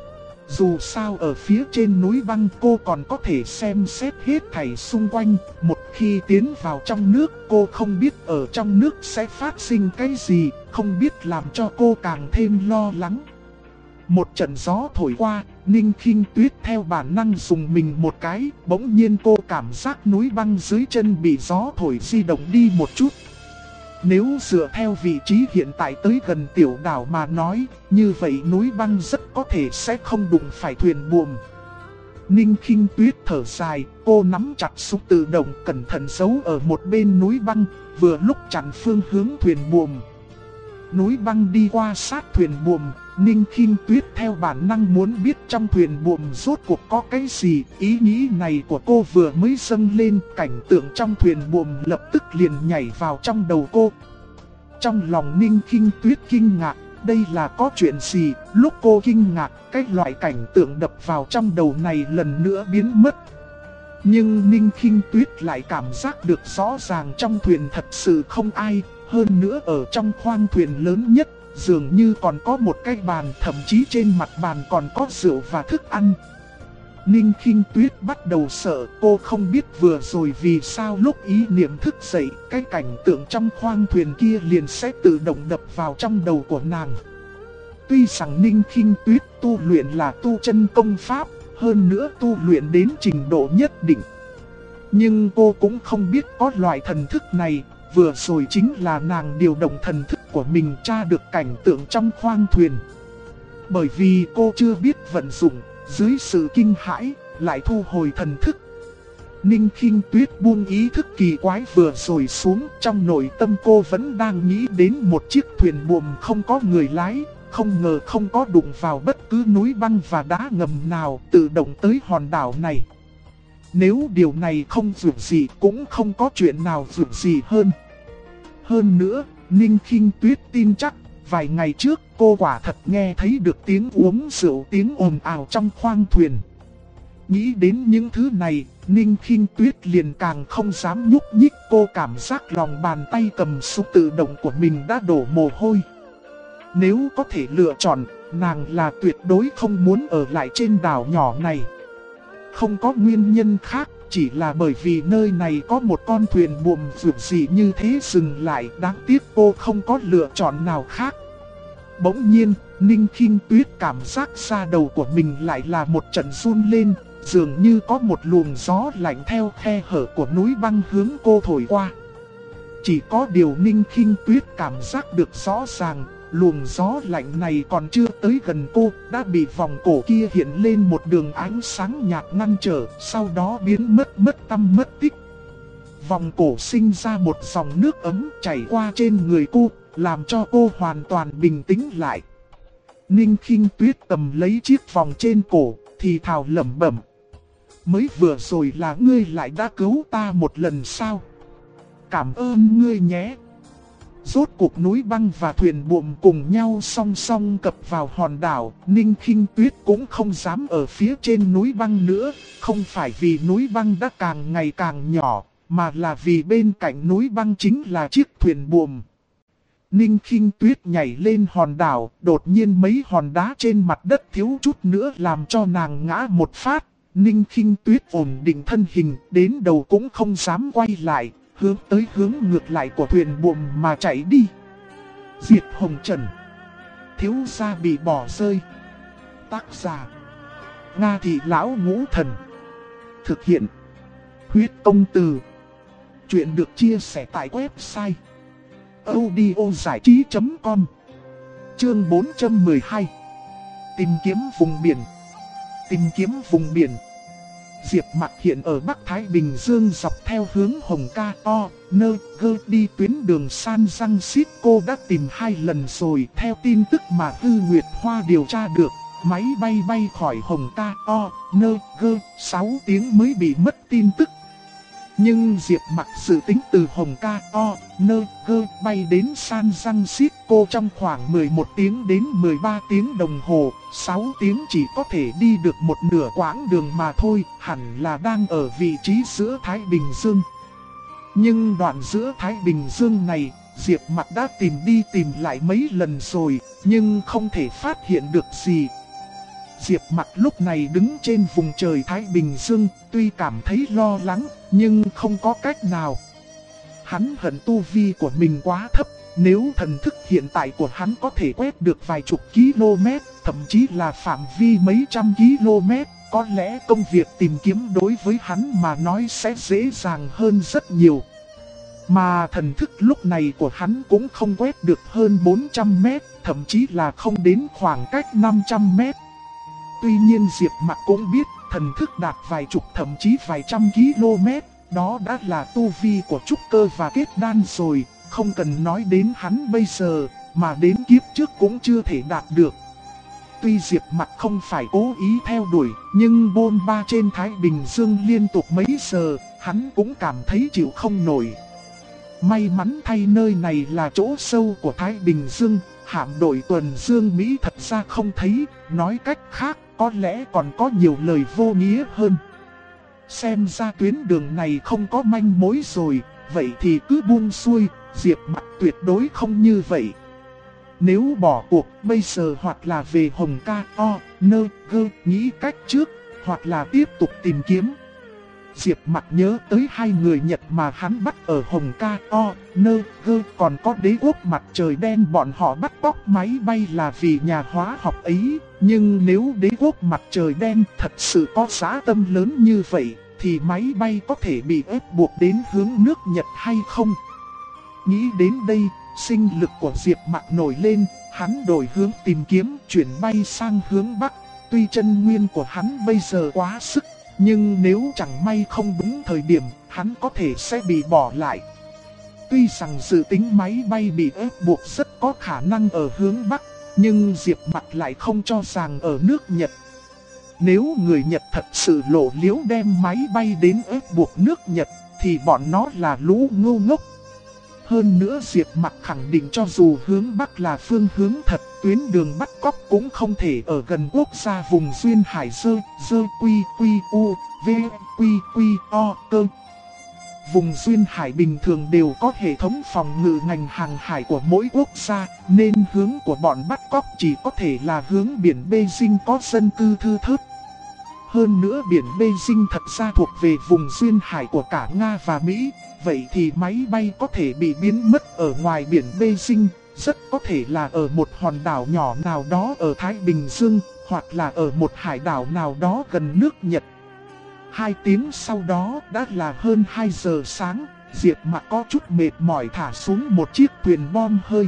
Dù sao ở phía trên núi băng cô còn có thể xem xét hết thảy xung quanh. Một khi tiến vào trong nước cô không biết ở trong nước sẽ phát sinh cái gì, không biết làm cho cô càng thêm lo lắng. Một trận gió thổi qua, Ninh Khinh Tuyết theo bản năng dùng mình một cái. Bỗng nhiên cô cảm giác núi băng dưới chân bị gió thổi di động đi một chút. Nếu dựa theo vị trí hiện tại tới gần tiểu đảo mà nói, như vậy núi băng rất có thể sẽ không đụng phải thuyền buồm. Ninh Khinh Tuyết thở dài, cô nắm chặt súng tự động cẩn thận giấu ở một bên núi băng, vừa lúc chặn phương hướng thuyền buồm. Núi băng đi qua sát thuyền buồm, Ninh Khinh Tuyết theo bản năng muốn biết trong thuyền buồm rốt cuộc có cái gì. Ý nghĩ này của cô vừa mới dâng lên, cảnh tượng trong thuyền buồm lập tức liền nhảy vào trong đầu cô. Trong lòng Ninh Khinh Tuyết kinh ngạc, đây là có chuyện gì? Lúc cô kinh ngạc, cái loại cảnh tượng đập vào trong đầu này lần nữa biến mất. Nhưng Ninh Khinh Tuyết lại cảm giác được rõ ràng trong thuyền thật sự không ai. Hơn nữa ở trong khoang thuyền lớn nhất, dường như còn có một cái bàn, thậm chí trên mặt bàn còn có rượu và thức ăn. Ninh Khinh Tuyết bắt đầu sợ, cô không biết vừa rồi vì sao lúc ý niệm thức dậy, cái cảnh tượng trong khoang thuyền kia liền sẽ tự động đập vào trong đầu của nàng. Tuy rằng Ninh Khinh Tuyết tu luyện là tu chân công pháp, hơn nữa tu luyện đến trình độ nhất định. Nhưng cô cũng không biết có loại thần thức này. Vừa rồi chính là nàng điều động thần thức của mình tra được cảnh tượng trong khoang thuyền. Bởi vì cô chưa biết vận dụng, dưới sự kinh hãi, lại thu hồi thần thức. Ninh Khinh Tuyết buông ý thức kỳ quái vừa rồi xuống, trong nội tâm cô vẫn đang nghĩ đến một chiếc thuyền buồm không có người lái, không ngờ không có đụng vào bất cứ núi băng và đá ngầm nào, tự động tới hòn đảo này. Nếu điều này không dù gì cũng không có chuyện nào dù gì hơn. Hơn nữa, Ninh Khinh Tuyết tin chắc, vài ngày trước cô quả thật nghe thấy được tiếng uống rượu, tiếng ồn ào trong khoang thuyền. Nghĩ đến những thứ này, Ninh Khinh Tuyết liền càng không dám nhúc nhích. Cô cảm giác lòng bàn tay cầm súng tự động của mình đã đổ mồ hôi. Nếu có thể lựa chọn, nàng là tuyệt đối không muốn ở lại trên đảo nhỏ này. Không có nguyên nhân khác, chỉ là bởi vì nơi này có một con thuyền buồm vượt dị như thế dừng lại. Đáng tiếc cô không có lựa chọn nào khác. Bỗng nhiên, Ninh Khinh Tuyết cảm giác da đầu của mình lại là một trận run lên. dường như có một luồng gió lạnh theo khe hở của núi băng hướng cô thổi qua. Chỉ có điều Ninh Khinh Tuyết cảm giác được rõ ràng, luồng gió lạnh này còn chưa tới gần cô, đã bị vòng cổ kia hiện lên một đường ánh sáng nhạt ngăn trở, sau đó biến mất tăm mất tích. Vòng cổ sinh ra một dòng nước ấm chảy qua trên người cô, làm cho cô hoàn toàn bình tĩnh lại. Ninh Khinh Tuyết cầm lấy chiếc vòng trên cổ, thì thào lẩm bẩm. Mới vừa rồi là ngươi lại đã cứu ta một lần sao? Cảm ơn ngươi nhé. Rốt cuộc núi băng và thuyền buồm cùng nhau song song cập vào hòn đảo, Ninh Khinh Tuyết cũng không dám ở phía trên núi băng nữa, không phải vì núi băng đã càng ngày càng nhỏ, mà là vì bên cạnh núi băng chính là chiếc thuyền buồm. Ninh Khinh Tuyết nhảy lên hòn đảo, đột nhiên mấy hòn đá trên mặt đất thiếu chút nữa làm cho nàng ngã một phát. Ninh Khinh Tuyết ổn định thân hình, đến đầu cũng không dám quay lại, hướng tới hướng ngược lại của thuyền buồm mà chạy đi. Diệp Hồng Trần. Thiếu gia bị bỏ rơi. Tác giả: Nga Thị Lão Ngũ Thần. Thực hiện: Huyết Công Từ. Chuyện được chia sẻ tại website audiozảichí.com. Chương 412. Tìm kiếm vùng biển. Tìm kiếm vùng biển. Diệp Mặc hiện ở Bắc Thái Bình Dương dọc theo hướng Hồng Ca O, Nơ Gơ đi tuyến đường San Răng Xít. Cô đã tìm 2 lần rồi. Theo tin tức mà Tư Nguyệt Hoa điều tra được, máy bay bay khỏi Hồng Ca O, Nơ Gơ 6 tiếng mới bị mất tin tức. Nhưng Diệp Mặc dự tính từ Hồng Ca O, Nơ Gơ bay đến San Răng Xít cô trong khoảng 11 tiếng đến 13 tiếng đồng hồ, 6 tiếng chỉ có thể đi được một nửa quãng đường mà thôi, hẳn là đang ở vị trí giữa Thái Bình Dương. Nhưng đoạn giữa Thái Bình Dương này, Diệp Mặc đã tìm đi tìm lại mấy lần rồi, nhưng không thể phát hiện được gì. Diệp Mặc lúc này đứng trên vùng trời Thái Bình Dương, tuy cảm thấy lo lắng, nhưng không có cách nào. Hắn hận tu vi của mình quá thấp, nếu thần thức hiện tại của hắn có thể quét được vài chục km, thậm chí là phạm vi mấy trăm km, có lẽ công việc tìm kiếm đối với hắn mà nói sẽ dễ dàng hơn rất nhiều. Mà thần thức lúc này của hắn cũng không quét được hơn 400 mét, thậm chí là không đến khoảng cách 500 mét. Tuy nhiên Diệp Mặc cũng biết, thần thức đạt vài chục thậm chí vài trăm km, đó đã là tu vi của trúc cơ và kết đan rồi, không cần nói đến hắn bây giờ, mà đến kiếp trước cũng chưa thể đạt được. Tuy Diệp Mặc không phải cố ý theo đuổi, nhưng bôn ba trên Thái Bình Dương liên tục mấy giờ, hắn cũng cảm thấy chịu không nổi. May mắn thay nơi này là chỗ sâu của Thái Bình Dương, hạm đội tuần Dương Mỹ thật ra không thấy, nói cách khác, có lẽ còn có nhiều lời vô nghĩa hơn. Xem ra tuyến đường này không có manh mối rồi, vậy thì cứ buông xuôi, Diệp Mặc tuyệt đối không như vậy. Nếu bỏ cuộc bây giờ hoặc là về Hồng Ca O, Nơ Gơ nghĩ cách trước, hoặc là tiếp tục tìm kiếm. Diệp Mặc nhớ tới 2 người Nhật mà hắn bắt ở Hồng Ca O, Nơ Gơ, còn có đế quốc mặt trời đen bọn họ bắt cóc máy bay là vì nhà hóa học ấy. Nhưng nếu đế quốc mặt trời đen thật sự có dã tâm lớn như vậy, thì máy bay có thể bị ép buộc đến hướng nước Nhật hay không? Nghĩ đến đây, sinh lực của Diệp Mặc nổi lên, hắn đổi hướng tìm kiếm, chuyển bay sang hướng Bắc. Tuy chân nguyên của hắn bây giờ quá sức, nhưng nếu chẳng may không đúng thời điểm, hắn có thể sẽ bị bỏ lại. Tuy rằng dự tính máy bay bị ép buộc rất có khả năng ở hướng Bắc, nhưng Diệp Mặc lại không cho rằng ở nước Nhật. Nếu người Nhật thật sự lộ liễu đem máy bay đến ép buộc nước Nhật, thì bọn nó là lũ ngu ngốc. Hơn nữa Diệp Mặc khẳng định cho dù hướng Bắc là phương hướng thật, tuyến đường bắt cóc cũng không thể ở gần quốc gia vùng duyên hải dơ quy u, v quy o cơ. Vùng duyên hải bình thường đều có hệ thống phòng ngự ngành hàng hải của mỗi quốc gia, nên hướng của bọn bắt cóc chỉ có thể là hướng biển Beijing có dân cư thưa thớt. Hơn nữa biển Beijing thật ra thuộc về vùng duyên hải của cả Nga và Mỹ, vậy thì máy bay có thể bị biến mất ở ngoài biển Beijing, rất có thể là ở một hòn đảo nhỏ nào đó ở Thái Bình Dương, hoặc là ở một hải đảo nào đó gần nước Nhật. 2 tiếng sau đó đã là hơn 2 giờ sáng, Diệp Mặc có chút mệt mỏi thả xuống một chiếc thuyền bom hơi.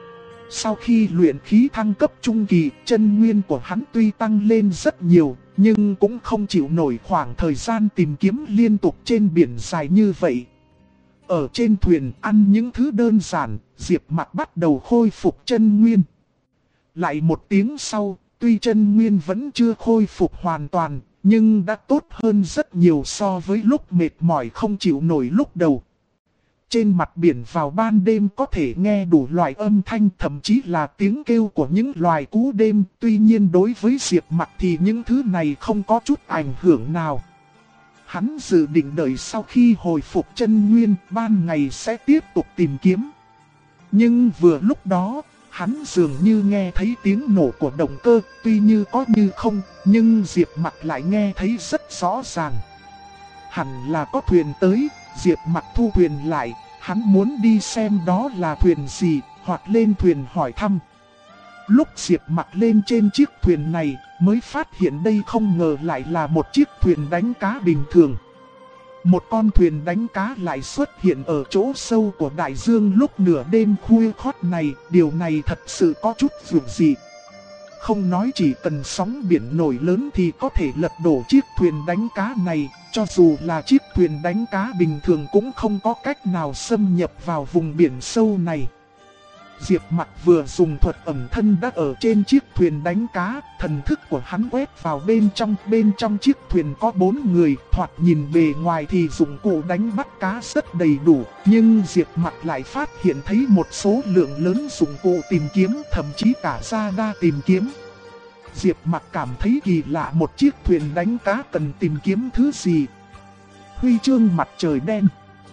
Sau khi luyện khí thăng cấp trung kỳ, chân nguyên của hắn tuy tăng lên rất nhiều, nhưng cũng không chịu nổi khoảng thời gian tìm kiếm liên tục trên biển dài như vậy. Ở trên thuyền ăn những thứ đơn giản, Diệp Mặc bắt đầu khôi phục chân nguyên. Lại 1 tiếng sau, tuy chân nguyên vẫn chưa khôi phục hoàn toàn, nhưng đã tốt hơn rất nhiều so với lúc mệt mỏi không chịu nổi lúc đầu. Trên mặt biển vào ban đêm có thể nghe đủ loại âm thanh, thậm chí là tiếng kêu của những loài cú đêm. Tuy nhiên đối với Diệp Mặc thì những thứ này không có chút ảnh hưởng nào. Hắn dự định đợi sau khi hồi phục chân nguyên, ban ngày sẽ tiếp tục tìm kiếm. Nhưng vừa lúc đó, hắn dường như nghe thấy tiếng nổ của động cơ, tuy như có như không, nhưng Diệp Mặc lại nghe thấy rất rõ ràng. Hẳn là có thuyền tới, Diệp Mặc thu thuyền lại, hắn muốn đi xem đó là thuyền gì, hoặc lên thuyền hỏi thăm. Lúc Diệp Mặc lên trên chiếc thuyền này, mới phát hiện đây không ngờ lại là một chiếc thuyền đánh cá bình thường. Một con thuyền đánh cá lại xuất hiện ở chỗ sâu của đại dương lúc nửa đêm khuya khoắt này, điều này thật sự có chút dường dị. Không nói chỉ cần sóng biển nổi lớn thì có thể lật đổ chiếc thuyền đánh cá này, cho dù là chiếc thuyền đánh cá bình thường cũng không có cách nào xâm nhập vào vùng biển sâu này. Diệp Mặc vừa dùng thuật ẩn thân đã ở trên chiếc thuyền đánh cá, thần thức của hắn quét vào bên trong chiếc thuyền có 4 người, thoạt nhìn bề ngoài thì dụng cụ đánh bắt cá rất đầy đủ, nhưng Diệp Mặc lại phát hiện thấy một số lượng lớn dụng cụ tìm kiếm, thậm chí cả radar tìm kiếm. Diệp Mặc cảm thấy kỳ lạ, một chiếc thuyền đánh cá cần tìm kiếm thứ gì? Huy chương mặt trời đen.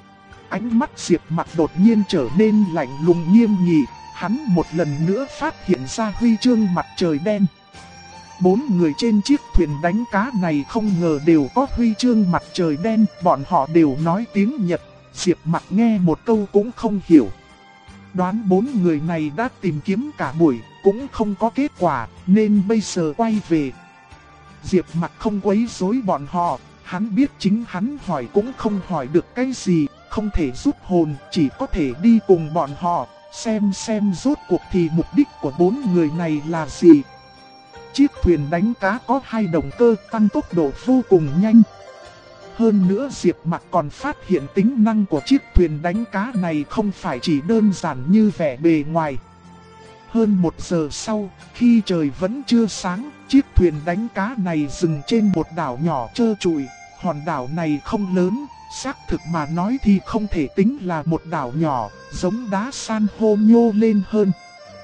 Ánh mắt Diệp Mặc đột nhiên trở nên lạnh lùng nghiêm nghị, hắn một lần nữa phát hiện ra huy chương mặt trời đen. 4 người trên chiếc thuyền đánh cá này không ngờ đều có huy chương mặt trời đen, bọn họ đều nói tiếng Nhật, Diệp Mặc nghe một câu cũng không hiểu. Đoán 4 người này đã tìm kiếm cả buổi, cũng không có kết quả, nên bây giờ quay về. Diệp Mặc không quấy rối bọn họ, hắn biết chính hắn hỏi cũng không hỏi được cái gì, không thể giúp hồn, chỉ có thể đi cùng bọn họ, xem rốt cuộc thì mục đích của 4 người này là gì. Chiếc thuyền đánh cá có 2 động cơ tăng tốc độ vô cùng nhanh. Hơn nữa Diệp Mặc còn phát hiện tính năng của chiếc thuyền đánh cá này không phải chỉ đơn giản như vẻ bề ngoài. Hơn 1 giờ sau, khi trời vẫn chưa sáng, chiếc thuyền đánh cá này dừng trên một đảo nhỏ trơ trụi. Hòn đảo này không lớn, xác thực mà nói thì không thể tính là một đảo nhỏ, giống đá san hô nhô lên hơn.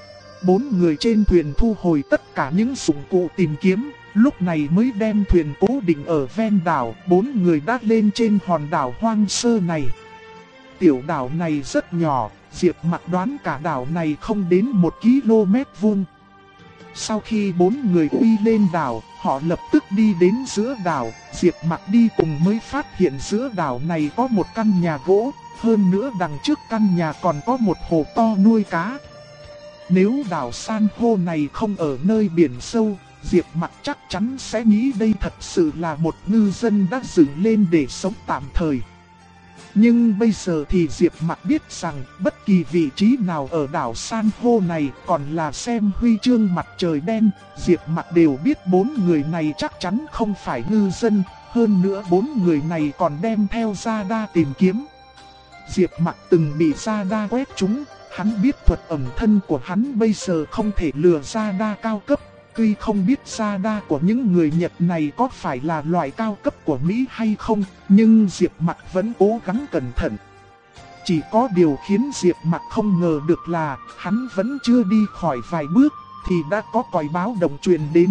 4 người trên thuyền thu hồi tất cả những dụng cụ tìm kiếm, lúc này mới đem thuyền cố định ở ven đảo. 4 người đã lên trên hòn đảo hoang sơ này. Tiểu đảo này rất nhỏ, Diệp Mặc đoán cả đảo này không đến 1 km vuông. Sau khi 4 người uy lên đảo, họ lập tức đi đến giữa đảo. Diệp Mặc đi cùng mới phát hiện giữa đảo này có một căn nhà gỗ, hơn nữa đằng trước căn nhà còn có một hồ to nuôi cá. Nếu đảo san hô này không ở nơi biển sâu, Diệp Mặc chắc chắn sẽ nghĩ đây thật sự là một ngư dân đã dựng lên để sống tạm thời. Nhưng bây giờ thì Diệp Mặc biết rằng bất kỳ vị trí nào ở đảo san hô này, còn là xem huy chương mặt trời đen, Diệp Mặc đều biết 4 người này chắc chắn không phải ngư dân, hơn nữa 4 người này còn đem theo radar tìm kiếm. Diệp Mặc từng bị radar quét trúng, hắn biết thuật ẩn thân của hắn bây giờ không thể lừa radar cao cấp. Tuy không biết radar của những người Nhật này có phải là loại cao cấp của Mỹ hay không, nhưng Diệp Mặc vẫn cố gắng cẩn thận. Chỉ có điều khiến Diệp Mặc không ngờ được là hắn vẫn chưa đi khỏi vài bước thì đã có còi báo động truyền đến.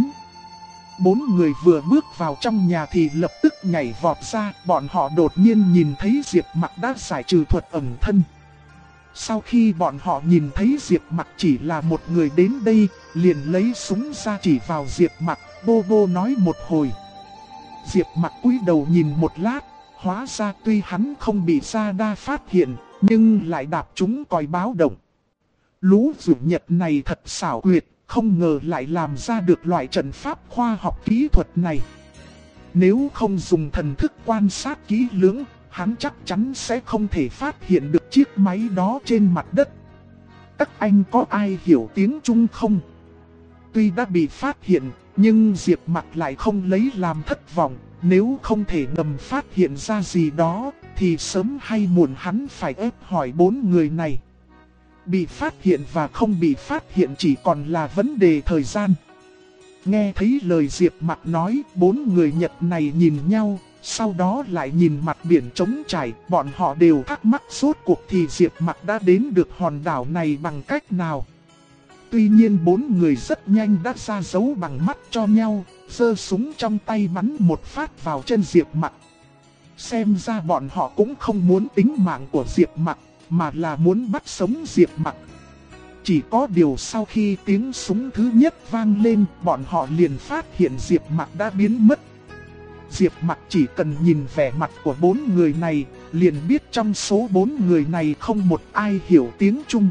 4 người vừa bước vào trong nhà thì lập tức nhảy vọt ra, bọn họ đột nhiên nhìn thấy Diệp Mặc đã giải trừ thuật ẩn thân. Sau khi bọn họ nhìn thấy Diệp Mặc chỉ là một người đến đây, liền lấy súng ra chỉ vào Diệp Mặc, bô bô nói một hồi. Diệp Mặc cúi đầu nhìn một lát, hóa ra tuy hắn không bị radar phát hiện, nhưng lại đạp trúng còi báo động. Lũ dữ Nhật này thật xảo quyệt, không ngờ lại làm ra được loại trận pháp khoa học kỹ thuật này. Nếu không dùng thần thức quan sát kỹ lưỡng, hắn chắc chắn sẽ không thể phát hiện được chiếc máy đó trên mặt đất. Các anh có ai hiểu tiếng Trung không? Tuy đã bị phát hiện, nhưng Diệp Mặc lại không lấy làm thất vọng. Nếu không thể ngầm phát hiện ra gì đó, thì sớm hay muộn hắn phải ép hỏi 4 người này. Bị phát hiện và không bị phát hiện chỉ còn là vấn đề thời gian. Nghe thấy lời Diệp Mặc nói, 4 người Nhật này nhìn nhau, sau đó lại nhìn mặt biển trống trải. Bọn họ đều thắc mắc rốt cuộc thì Diệp Mặc đã đến được hòn đảo này bằng cách nào. Tuy nhiên 4 người rất nhanh đã ra dấu bằng mắt cho nhau, giơ súng trong tay bắn một phát vào chân Diệp Mặc. Xem ra bọn họ cũng không muốn tính mạng của Diệp Mặc, mà là muốn bắt sống Diệp Mặc. Chỉ có điều sau khi tiếng súng thứ nhất vang lên, bọn họ liền phát hiện Diệp Mặc đã biến mất. Diệp Mặc chỉ cần nhìn vẻ mặt của 4 người này, liền biết trong số 4 người này không một ai hiểu tiếng Trung.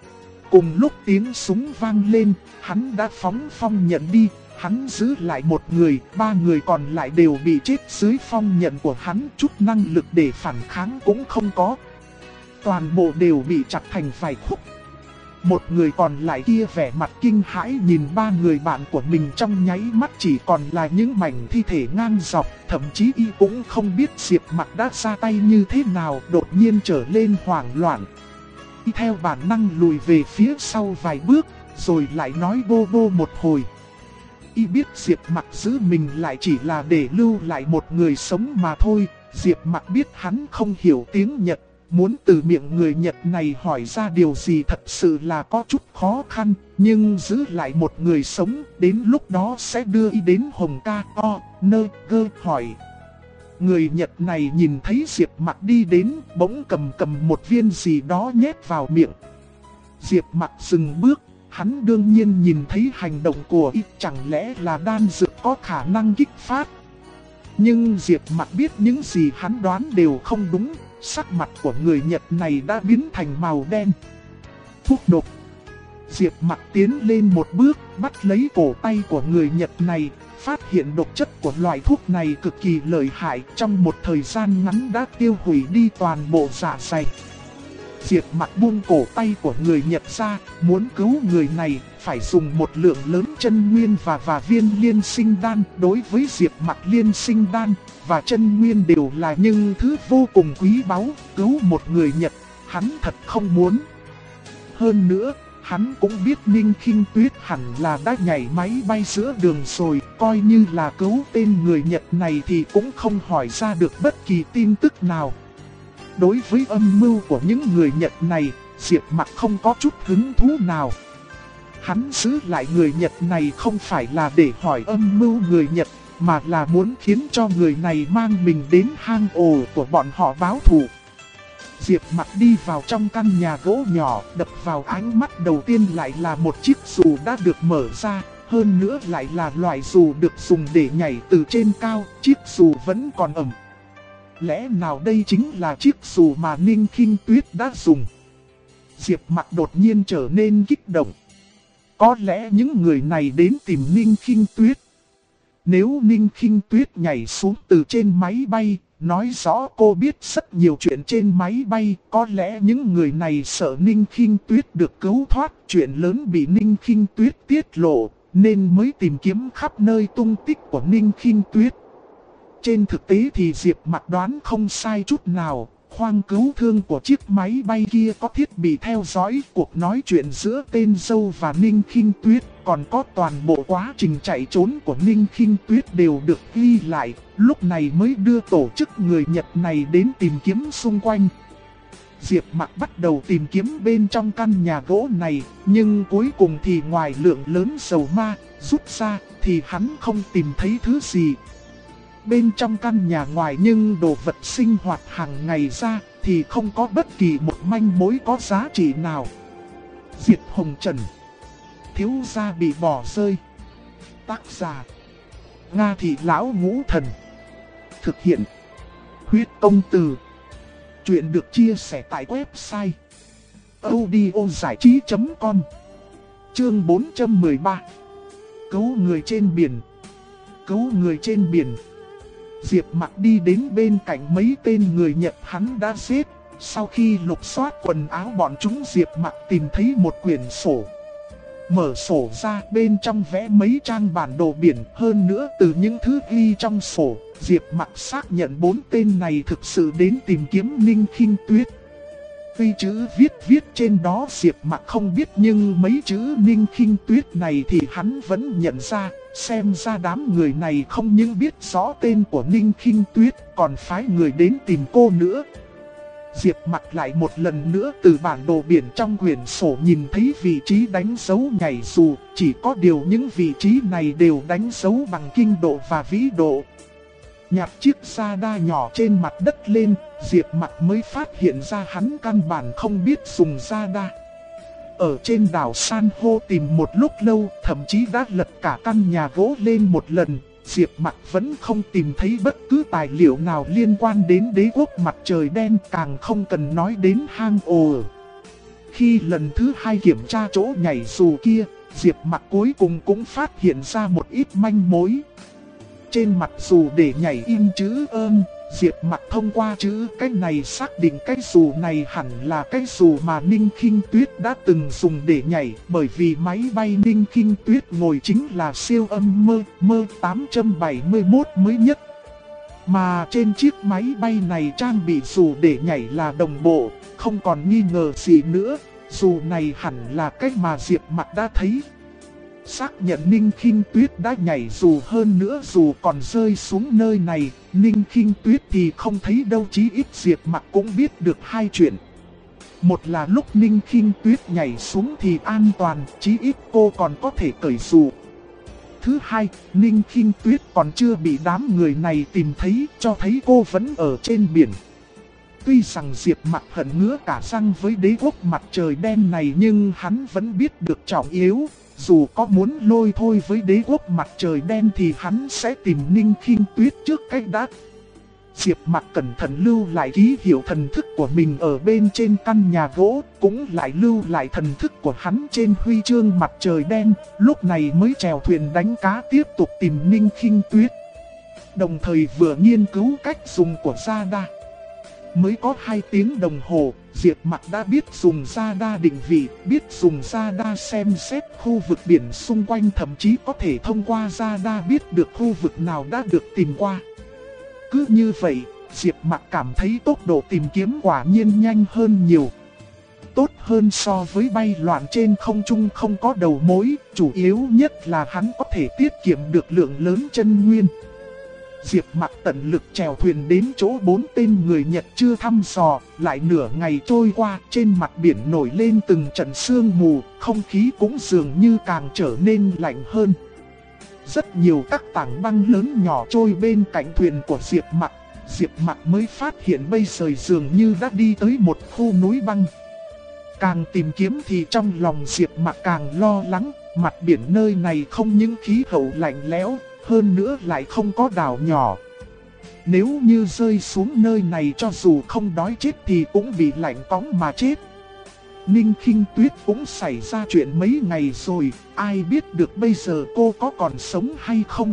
Cùng lúc tiếng súng vang lên, hắn đã phóng phong nhận đi, hắn giữ lại một người, 3 người còn lại đều bị chết dưới phong nhận của hắn, chút năng lực để phản kháng cũng không có. Toàn bộ đều bị chặt thành vài khúc. Một người còn lại kia vẻ mặt kinh hãi nhìn 3 người bạn của mình, trong nháy mắt chỉ còn là những mảnh thi thể ngang dọc, thậm chí y cũng không biết Diệp Mặc đã ra tay như thế nào, đột nhiên trở lên hoảng loạn. Y theo bản năng lùi về phía sau vài bước, rồi lại nói bô bô một hồi. Y biết Diệp Mặc giữ mình lại chỉ là để lưu lại một người sống mà thôi. Diệp Mặc biết hắn không hiểu tiếng Nhật, muốn từ miệng người Nhật này hỏi ra điều gì thật sự là có chút khó khăn, nhưng giữ lại một người sống, đến lúc đó sẽ đưa y đến Hồng Ca O, Nơ, Gơ hỏi. Người Nhật này nhìn thấy Diệp Mặc đi đến, bỗng cầm một viên gì đó nhét vào miệng. Diệp Mặc dừng bước, hắn đương nhiên nhìn thấy hành động của y, chẳng lẽ là đan dược có khả năng kích phát. Nhưng Diệp Mặc biết những gì hắn đoán đều không đúng, sắc mặt của người Nhật này đã biến thành màu đen. Thuốc độc. Diệp Mặc tiến lên một bước, bắt lấy cổ tay của người Nhật này, phát hiện độc chất của loại thuốc này cực kỳ lợi hại, trong một thời gian ngắn đã tiêu hủy đi toàn bộ dạ dày. Diệp Mặc buông cổ tay của người Nhật ra, muốn cứu người này, phải dùng một lượng lớn chân nguyên và viên liên sinh đan. Đối với Diệp Mặc, liên sinh đan và chân nguyên đều là những thứ vô cùng quý báu, cứu một người Nhật, hắn thật không muốn. Hơn nữa, hắn cũng biết Ninh Khinh Tuyết hẳn là đã nhảy máy bay giữa đường rồi, coi như là cứu tên người Nhật này thì cũng không hỏi ra được bất kỳ tin tức nào. Đối với âm mưu của những người Nhật này, Diệp Mặc không có chút hứng thú nào. Hắn giữ lại người Nhật này không phải là để hỏi âm mưu người Nhật, mà là muốn khiến cho người này mang mình đến hang ổ của bọn họ báo thù. Diệp Mặc đi vào trong căn nhà gỗ nhỏ, đập vào ánh mắt đầu tiên lại là một chiếc dù đã được mở ra, hơn nữa lại là loại dù được dùng để nhảy từ trên cao, chiếc dù vẫn còn ẩm. Lẽ nào đây chính là chiếc dù mà Ninh Khinh Tuyết đã dùng? Diệp Mặc đột nhiên trở nên kích động. Có lẽ những người này đến tìm Ninh Khinh Tuyết. Nếu Ninh Khinh Tuyết nhảy xuống từ trên máy bay, nói rõ cô biết rất nhiều chuyện trên máy bay, có lẽ những người này sợ Ninh Khinh Tuyết được cứu thoát, chuyện lớn bị Ninh Khinh Tuyết tiết lộ, nên mới tìm kiếm khắp nơi tung tích của Ninh Khinh Tuyết. Trên thực tế thì Diệp Mặc đoán không sai chút nào, khoang cứu thương của chiếc máy bay kia có thiết bị theo dõi cuộc nói chuyện giữa tên dâu và Ninh Khinh Tuyết, còn có toàn bộ quá trình chạy trốn của Ninh Khinh Tuyết đều được ghi lại, lúc này mới đưa tổ chức người Nhật này đến tìm kiếm xung quanh. Diệp Mặc bắt đầu tìm kiếm bên trong căn nhà gỗ này, nhưng cuối cùng thì ngoài lượng lớn dầu ma rút ra thì hắn không tìm thấy thứ gì. Bên trong căn nhà ngoài nhưng đồ vật sinh hoạt hàng ngày ra thì không có bất kỳ một manh mối có giá trị nào. Diệt Hồng Trần. Thiếu gia bị bỏ rơi. Tác giả: Nga Thị Lão Ngũ Thần. Thực hiện: Huyết Công Từ. Chuyện được chia sẻ tại website audiozảichí.com. Chương 413. Cứu người trên biển. Cứu người trên biển. Diệp Mặc đi đến bên cạnh mấy tên người Nhật hắn đã giết. Sau khi lục soát quần áo bọn chúng, Diệp Mặc tìm thấy một quyển sổ. Mở sổ ra, bên trong vẽ mấy trang bản đồ biển. Hơn nữa từ những thứ ghi trong sổ, Diệp Mặc xác nhận 4 tên này thực sự đến tìm kiếm Ninh Khinh Tuyết. Tuy chữ viết trên đó Diệp Mặc không biết, nhưng mấy chữ Ninh Khinh Tuyết này thì hắn vẫn nhận ra. Xem ra đám người này không những biết rõ tên của Ninh Khinh Tuyết, còn phái người đến tìm cô nữa. Diệp Mặc lại một lần nữa từ bản đồ biển trong quyển sổ nhìn thấy vị trí đánh dấu nhảy dù, chỉ có điều những vị trí này đều đánh dấu bằng kinh độ và vĩ độ. Nhặt chiếc radar nhỏ trên mặt đất lên, Diệp Mặc mới phát hiện ra hắn căn bản không biết dùng radar. Ở trên đảo San hô tìm một lúc lâu, thậm chí đã lật cả căn nhà gỗ lên một lần, Diệp Mặc vẫn không tìm thấy bất cứ tài liệu nào liên quan đến đế quốc mặt trời đen, càng không cần nói đến hang ổ. Khi lần thứ 2 kiểm tra chỗ nhảy dù kia, Diệp Mặc cuối cùng cũng phát hiện ra một ít manh mối. Trên mặt dù để nhảy in chữ ơn, Diệp Mặc thông qua chữ cái này xác định cái dù này hẳn là cái dù mà Ninh Khinh Tuyết đã từng dùng để nhảy, bởi vì máy bay Ninh Khinh Tuyết ngồi chính là siêu âm mơ 871 mới nhất. Mà trên chiếc máy bay này trang bị dù để nhảy là đồng bộ, không còn nghi ngờ gì nữa, dù này hẳn là cách mà Diệp Mặc đã thấy. Xác nhận Ninh Khinh Tuyết đã nhảy dù, hơn nữa dù còn rơi xuống nơi này, Ninh Khinh Tuyết thì không thấy đâu. Chí ít Diệp Mặc cũng biết được 2 chuyện. Một là lúc Ninh Khinh Tuyết nhảy xuống thì an toàn, chí ít cô còn có thể cởi dù. Thứ hai, Ninh Khinh Tuyết còn chưa bị đám người này tìm thấy, cho thấy cô vẫn ở trên biển. Tuy rằng Diệp Mặc hận ngứa cả răng với đế quốc mặt trời đen này, nhưng hắn vẫn biết được trọng yếu. Dù có muốn lôi thôi với đế quốc mặt trời đen thì hắn sẽ tìm Ninh Khinh Tuyết trước cách đã. Diệp Mặc cẩn thận lưu lại ký hiệu thần thức của mình ở bên trên căn nhà gỗ, cũng lại lưu lại thần thức của hắn trên huy chương mặt trời đen, lúc này mới chèo thuyền đánh cá tiếp tục tìm Ninh Khinh Tuyết. Đồng thời vừa nghiên cứu cách dùng của radar. Mới có 2 tiếng đồng hồ, Diệp Mặc đã biết dùng radar định vị, biết dùng radar xem xét khu vực biển xung quanh, thậm chí có thể thông qua radar biết được khu vực nào đã được tìm qua. Cứ như vậy, Diệp Mặc cảm thấy tốc độ tìm kiếm quả nhiên nhanh hơn nhiều. Tốt hơn so với bay loạn trên không trung không có đầu mối, chủ yếu nhất là hắn có thể tiết kiệm được lượng lớn chân nguyên. Diệp Mặc tận lực chèo thuyền đến chỗ 4 tên người Nhật chưa thăm dò, lại nửa ngày trôi qua, trên mặt biển nổi lên từng trận sương mù, không khí cũng dường như càng trở nên lạnh hơn. Rất nhiều các tảng băng lớn nhỏ trôi bên cạnh thuyền của Diệp Mặc mới phát hiện bây giờ dường như đã đi tới một khu núi băng. Càng tìm kiếm thì trong lòng Diệp Mặc càng lo lắng, mặt biển nơi này không những khí hậu lạnh lẽo, hơn nữa lại không có đảo nhỏ. Nếu như rơi xuống nơi này cho dù không đói chết thì cũng bị lạnh cóng mà chết. Ninh Khinh Tuyết cũng xảy ra chuyện mấy ngày rồi, ai biết được bây giờ cô có còn sống hay không.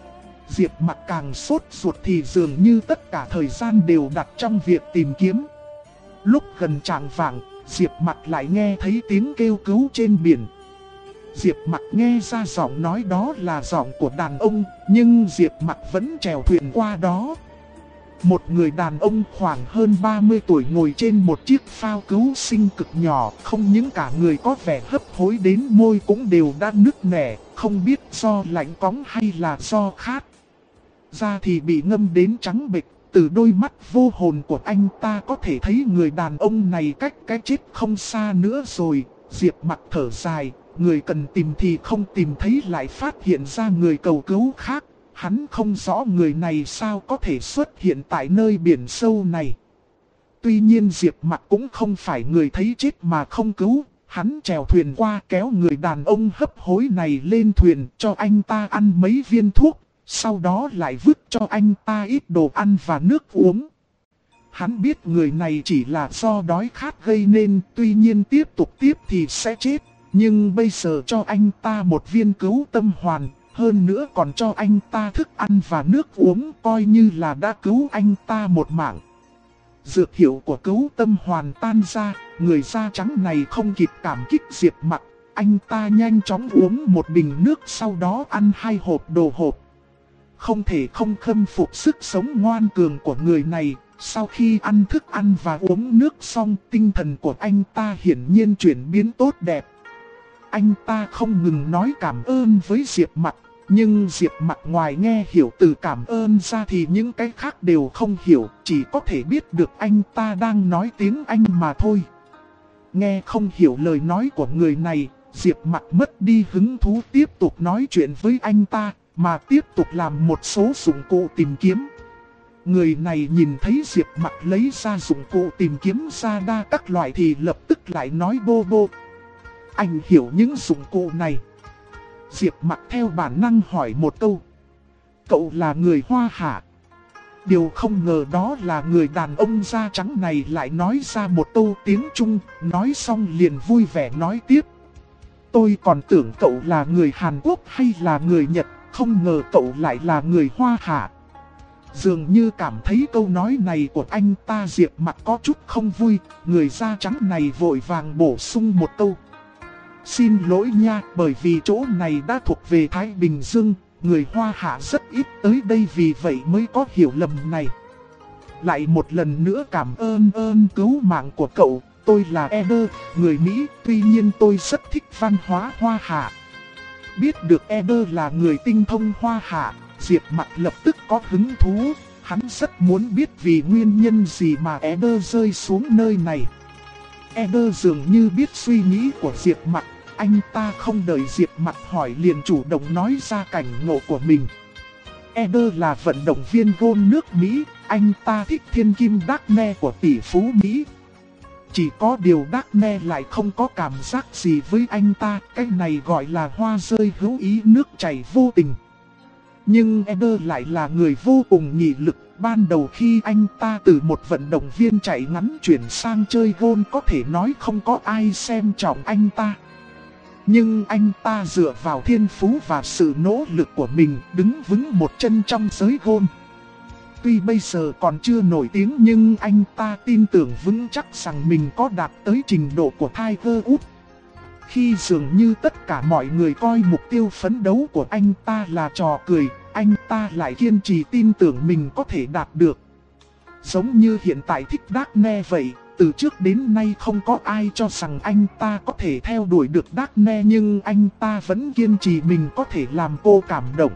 Diệp Mặc càng sốt ruột thì dường như tất cả thời gian đều đặt trong việc tìm kiếm. Lúc gần chạng vạng, Diệp Mặc lại nghe thấy tiếng kêu cứu trên biển. Diệp Mặc nghe ra giọng nói đó là giọng của đàn ông, nhưng Diệp Mặc vẫn chèo thuyền qua đó. Một người đàn ông khoảng hơn 30 tuổi ngồi trên một chiếc phao cứu sinh cực nhỏ, không những cả người có vẻ hấp hối đến môi cũng đều đã nứt nẻ, không biết do lạnh cóng hay là do khát. Da thì bị ngâm đến trắng bệch, từ đôi mắt vô hồn của anh ta có thể thấy người đàn ông này cách cái chết không xa nữa rồi. Diệp Mặc thở dài, người cần tìm thì không tìm thấy, lại phát hiện ra người cầu cứu khác. Hắn không rõ người này sao có thể xuất hiện tại nơi biển sâu này. Tuy nhiên Diệp Mặc cũng không phải người thấy chết mà không cứu. Hắn chèo thuyền qua kéo người đàn ông hấp hối này lên thuyền, cho anh ta ăn mấy viên thuốc. Sau đó lại vứt cho anh ta ít đồ ăn và nước uống. Hắn biết người này chỉ là do đói khát gây nên, tuy nhiên tiếp tục tiếp thì sẽ chết. Nhưng bây giờ cho anh ta một viên cứu tâm hoàn, hơn nữa còn cho anh ta thức ăn và nước uống, coi như là đã cứu anh ta một mạng. Dược hiệu của cứu tâm hoàn tan ra, người da trắng này không kịp cảm kích Diệp Mặc, anh ta nhanh chóng uống một bình nước, sau đó ăn 2 hộp đồ hộp. Không thể không khâm phục sức sống ngoan cường của người này, sau khi ăn thức ăn và uống nước xong, tinh thần của anh ta hiển nhiên chuyển biến tốt đẹp. Anh ta không ngừng nói cảm ơn với Diệp Mặc, nhưng Diệp Mặc ngoài nghe hiểu từ cảm ơn ra thì những cái khác đều không hiểu, chỉ có thể biết được anh ta đang nói tiếng Anh mà thôi. Nghe không hiểu lời nói của người này, Diệp Mặc mất đi hứng thú tiếp tục nói chuyện với anh ta, mà tiếp tục làm một số dụng cụ tìm kiếm. Người này nhìn thấy Diệp Mặc lấy ra dụng cụ tìm kiếm ra đa các loại thì lập tức lại nói bô bô. Anh hiểu những dụng cụ này. Diệp Mặc theo bản năng hỏi một câu. Cậu là người Hoa hả? Điều không ngờ đó là người đàn ông da trắng này lại nói ra một câu tiếng Trung, nói xong liền vui vẻ nói tiếp. Tôi còn tưởng cậu là người Hàn Quốc hay là người Nhật, không ngờ cậu lại là người Hoa hả? Dường như cảm thấy câu nói này của anh ta, Diệp Mặc có chút không vui, người da trắng này vội vàng bổ sung một câu. Xin lỗi nha, bởi vì chỗ này đã thuộc về Thái Bình Dương, người Hoa hạ rất ít tới đây vì vậy mới có hiểu lầm này. Lại một lần nữa cảm ơn cứu mạng của cậu, tôi là Eder, người Mỹ, tuy nhiên tôi rất thích văn hóa Hoa hạ. Biết được Eder là người tinh thông Hoa hạ, Diệp Mặc lập tức có hứng thú, hắn rất muốn biết vì nguyên nhân gì mà Eder rơi xuống nơi này. Eder dường như biết suy nghĩ của Diệp Mặc, anh ta không đợi Diệp Mặc hỏi liền chủ động nói ra cảnh ngộ của mình. Eder là vận động viên gôn nước Mỹ, anh ta thích thiên kim Daphne của tỷ phú Mỹ. Chỉ có điều Daphne lại không có cảm giác gì với anh ta, cái này gọi là hoa rơi hữu ý nước chảy vô tình. Nhưng Eder lại là người vô cùng nghị lực, ban đầu khi anh ta từ một vận động viên chạy ngắn chuyển sang chơi gôn có thể nói không có ai xem trọng anh ta. Nhưng anh ta dựa vào thiên phú và sự nỗ lực của mình đứng vững một chân trong giới gôn. Tuy bây giờ còn chưa nổi tiếng nhưng anh ta tin tưởng vững chắc rằng mình có đạt tới trình độ của Tiger Woods. Khi dường như tất cả mọi người coi mục tiêu phấn đấu của anh ta là trò cười, anh ta lại kiên trì tin tưởng mình có thể đạt được. Giống như hiện tại thích Daphne vậy, từ trước đến nay không có ai cho rằng anh ta có thể theo đuổi được Daphne nhưng anh ta vẫn kiên trì mình có thể làm cô cảm động.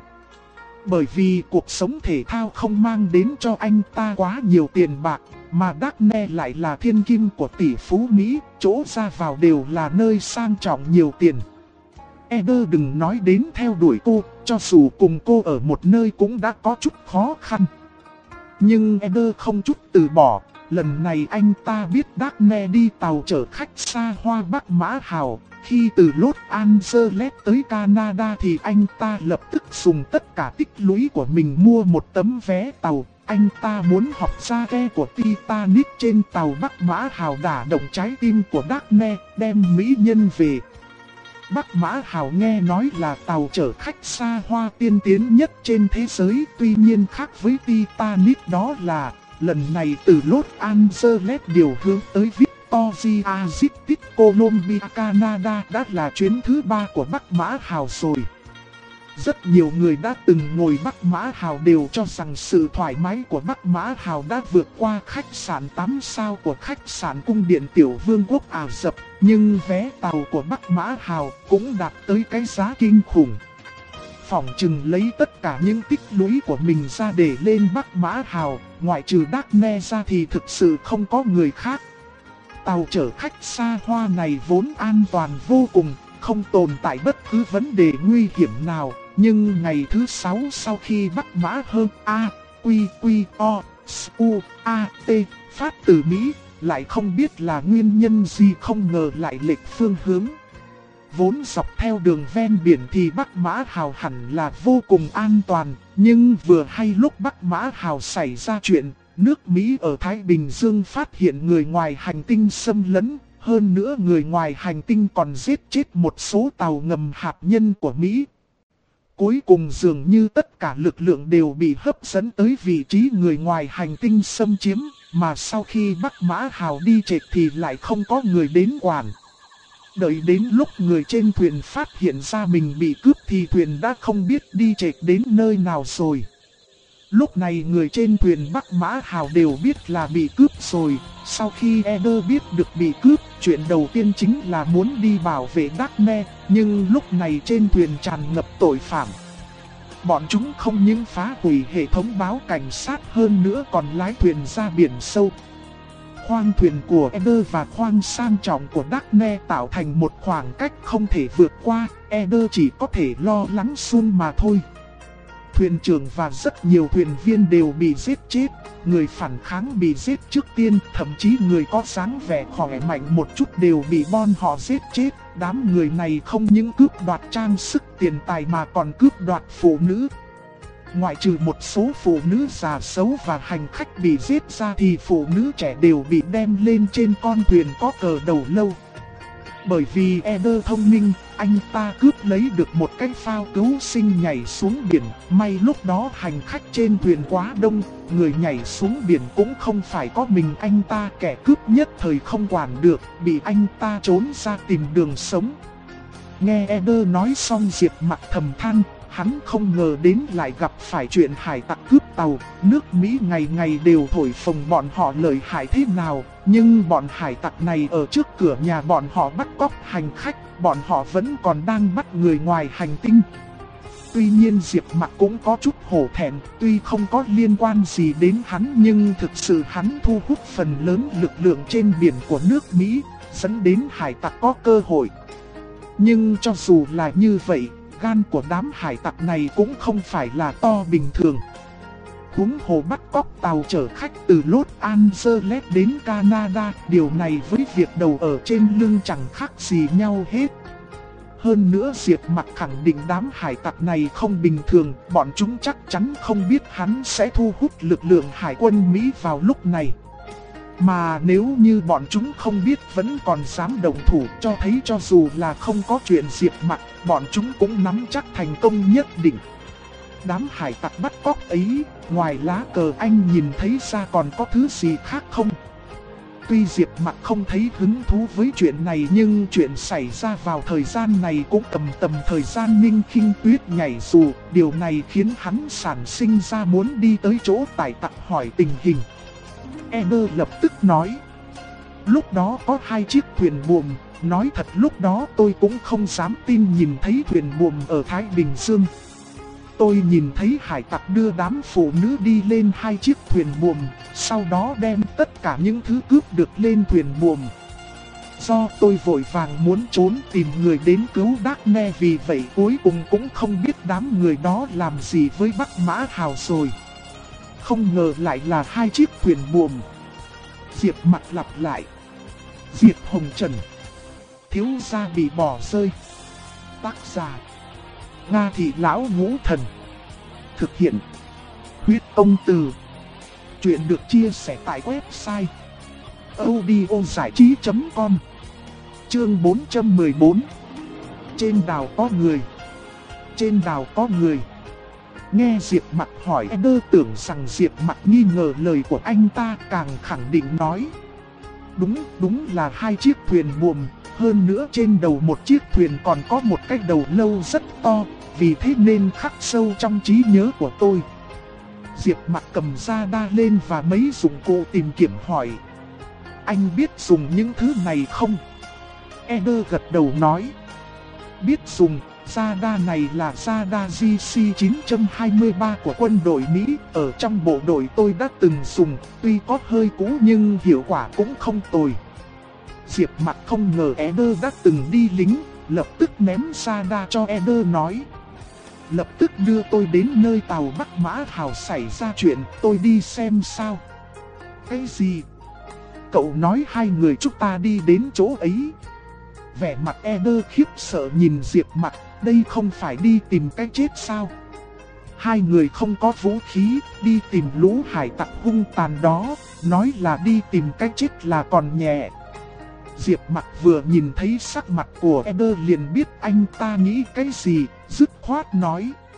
Bởi vì cuộc sống thể thao không mang đến cho anh ta quá nhiều tiền bạc, mà Daphne lại là thiên kim của tỷ phú Mỹ, chỗ ra vào đều là nơi sang trọng nhiều tiền. Eder đừng nói đến theo đuổi cô, cho dù cùng cô ở một nơi cũng đã có chút khó khăn. Nhưng Eder không chút từ bỏ, lần này anh ta biết Daphne đi tàu chở khách xa hoa Bắc Mã Hào. Khi từ Los Angeles tới Canada thì anh ta lập tức dùng tất cả tích lũy của mình mua một tấm vé tàu. Anh ta muốn học ra ghe của Titanic trên tàu Bắc Mã Hào đả động trái tim của Daphne, đem mỹ nhân về. Bắc Mã Hào nghe nói là tàu chở khách xa hoa tiên tiến nhất trên thế giới, tuy nhiên khác với Titanic đó là lần này từ Los Angeles điều hướng tới Victoria Justice, Columbia, Canada đã là chuyến thứ 3 của Bắc Mã Hào rồi. Rất nhiều người đã từng ngồi Bắc Mã Hào đều cho rằng sự thoải mái của Bắc Mã Hào đã vượt qua khách sạn 8 sao của khách sạn cung điện tiểu vương quốc Ả Rập, nhưng vé tàu của Bắc Mã Hào cũng đạt tới cái giá kinh khủng. Phỏng chừng lấy tất cả những tích lũy của mình ra để lên Bắc Mã Hào, ngoại trừ Daphne ra thì thực sự không có người khác. Tàu chở khách xa hoa này vốn an toàn vô cùng, không tồn tại bất cứ vấn đề nguy hiểm nào. Nhưng ngày thứ 6 sau khi Bắc Mã hơn A, Quy, Quy, O, U, A, T phát từ Mỹ, lại không biết là nguyên nhân gì không ngờ lại lệch phương hướng. Vốn dọc theo đường ven biển thì Bắc Mã Hào hẳn là vô cùng an toàn, nhưng vừa hay lúc Bắc Mã Hào xảy ra chuyện, nước Mỹ ở Thái Bình Dương phát hiện người ngoài hành tinh xâm lấn, hơn nữa người ngoài hành tinh còn giết chết một số tàu ngầm hạt nhân của Mỹ. Cuối cùng dường như tất cả lực lượng đều bị hấp dẫn tới vị trí người ngoài hành tinh xâm chiếm, mà sau khi Bắc Mã Hào đi trệt thì lại không có người đến quản. Đợi đến lúc người trên thuyền phát hiện ra mình bị cướp thì thuyền đã không biết đi trệt đến nơi nào rồi. Lúc này người trên thuyền Bắc Mã Hào đều biết là bị cướp rồi. Sau khi Eder biết được bị cướp, chuyện đầu tiên chính là muốn đi bảo vệ Daphne. Nhưng lúc này trên thuyền tràn ngập tội phạm. Bọn chúng không những phá hủy hệ thống báo cảnh sát, hơn nữa còn lái thuyền ra biển sâu. Khoang thuyền của Eder và khoang sang trọng của Daphne tạo thành một khoảng cách không thể vượt qua. Eder chỉ có thể lo lắng sun mà thôi. Thuyền trưởng và rất nhiều thuyền viên đều bị giết chết, người phản kháng bị giết trước tiên, thậm chí người có dáng vẻ khỏe mạnh một chút đều bị bọn họ giết chết. Đám người này không những cướp đoạt trang sức tiền tài mà còn cướp đoạt phụ nữ. Ngoại trừ một số phụ nữ già xấu và hành khách bị giết ra thì phụ nữ trẻ đều bị đem lên trên con thuyền có cờ đầu lâu. Bởi vì Eder thông minh, anh ta cướp lấy được một cái phao cứu sinh nhảy xuống biển. May lúc đó hành khách trên thuyền quá đông, người nhảy xuống biển cũng không phải có mình anh ta. Kẻ cướp nhất thời không quản được, bị anh ta trốn ra tìm đường sống. Nghe Eder nói xong, Diệp Mặc thầm than. Hắn không ngờ đến lại gặp phải chuyện hải tặc cướp tàu. Nước Mỹ ngày ngày đều thổi phồng bọn họ lợi hại thế nào. Nhưng bọn hải tặc này ở trước cửa nhà bọn họ bắt cóc hành khách. Bọn họ vẫn còn đang bắt người ngoài hành tinh. Tuy nhiên Diệp Mặc cũng có chút hổ thẹn. Tuy không có liên quan gì đến hắn, nhưng thực sự hắn thu hút phần lớn lực lượng trên biển của nước Mỹ, dẫn đến hải tặc có cơ hội. Nhưng cho dù là như vậy, gan của đám hải tặc này cũng không phải là to bình thường. Huống hồ bắt cóc tàu chở khách từ Los Angeles đến Canada, điều này với việc đầu ở trên lưng chẳng khác gì nhau hết. Hơn nữa Diệp Mặc khẳng định đám hải tặc này không bình thường, bọn chúng chắc chắn không biết hắn sẽ thu hút lực lượng hải quân Mỹ vào lúc này. Mà nếu như bọn chúng không biết vẫn còn dám động thủ, cho thấy cho dù là không có chuyện Diệp Mặc, bọn chúng cũng nắm chắc thành công nhất định. Đám hải tặc bắt cóc ấy, ngoài lá cờ anh nhìn thấy ra còn có thứ gì khác không? Tuy Diệp Mặc không thấy hứng thú với chuyện này, nhưng chuyện xảy ra vào thời gian này cũng tầm thời gian Ninh Khinh Tuyết nhảy dù. Điều này khiến hắn sản sinh ra muốn đi tới chỗ tải tặc hỏi tình hình. Eder lập tức nói. Lúc đó có 2 chiếc thuyền buồm. Nói thật lúc đó tôi cũng không dám tin nhìn thấy thuyền buồm ở Thái Bình Dương. Tôi nhìn thấy hải tặc đưa đám phụ nữ đi lên 2 chiếc thuyền buồm, sau đó đem tất cả những thứ cướp được lên thuyền buồm. Do tôi vội vàng muốn trốn tìm người đến cứu Daphne, vì vậy cuối cùng cũng không biết đám người đó làm gì với Bắc Mã Hào rồi. Không ngờ lại là 2 chiếc thuyền buồm. Diệp Mặc lặp lại. Diệp Hồng Trần. Thiếu gia bị bỏ rơi. Tác giả Nga Thị Lão Ngũ Thần. Thực hiện Huyết Công Từ. Chuyện được chia sẻ tại website audiozảichí.com. Chương 414. Trên đảo có người. Trên đảo có người. Nghe Diệp Mặc hỏi, Eder tưởng rằng Diệp Mặc nghi ngờ lời của anh ta, càng khẳng định nói. Đúng là 2 chiếc thuyền buồm. Hơn nữa trên đầu một chiếc thuyền còn có một cái đầu lâu rất to, vì thế nên khắc sâu trong trí nhớ của tôi. Diệp Mặc cầm radar lên và mấy dụng cụ tìm kiếm hỏi. Anh biết dùng những thứ này không? Eder gật đầu nói. Biết dùng. Radar này là radar GC923 của quân đội Mỹ, ở trong bộ đội tôi đã từng dùng, tuy có hơi cũ nhưng hiệu quả cũng không tồi. Diệp Mặc không ngờ Eder đã từng đi lính, lập tức ném radar cho Eder nói. Lập tức đưa tôi đến nơi tàu Bắc Mã Hào xảy ra chuyện, tôi đi xem sao. Cái gì? Cậu nói 2 người chúng ta đi đến chỗ ấy? Vẻ mặt Eder khiếp sợ nhìn Diệp Mặc, đây không phải đi tìm cái chết sao? 2 người không có vũ khí, đi tìm lũ hải tặc hung tàn đó, nói là đi tìm cái chết là còn nhẹ. Diệp Mặc vừa nhìn thấy sắc mặt của Eder liền biết anh ta nghĩ cái gì, dứt khoát nói.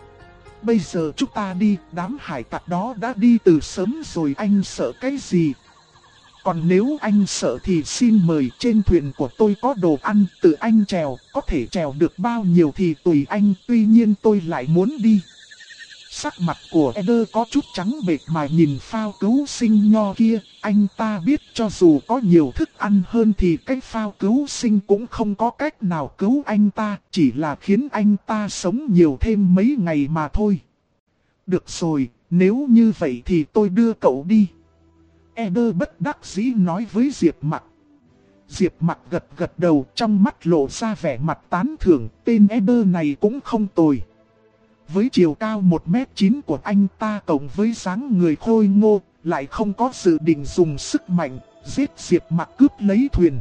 Bây giờ chúng ta đi, đám hải tặc đó đã đi từ sớm rồi, anh sợ cái gì? Còn nếu anh sợ thì xin mời, trên thuyền của tôi có đồ ăn, tự anh trèo, có thể trèo được bao nhiêu thì tùy anh, tuy nhiên tôi lại muốn đi. Sắc mặt của Eder có chút trắng bệch mà nhìn phao cứu sinh nho kia, anh ta biết cho dù có nhiều thức ăn hơn thì cái phao cứu sinh cũng không có cách nào cứu anh ta, chỉ là khiến anh ta sống nhiều thêm mấy ngày mà thôi. Được rồi, nếu như vậy thì tôi đưa cậu đi. Eder bất đắc dĩ nói với Diệp Mặc. Diệp Mặc gật gật đầu, trong mắt lộ ra vẻ mặt tán thưởng, tên Eder này cũng không tồi. Với chiều cao 1m9 của anh ta cộng với dáng người khôi ngô, lại không có dự định dùng sức mạnh, giết Diệp Mặc cướp lấy thuyền.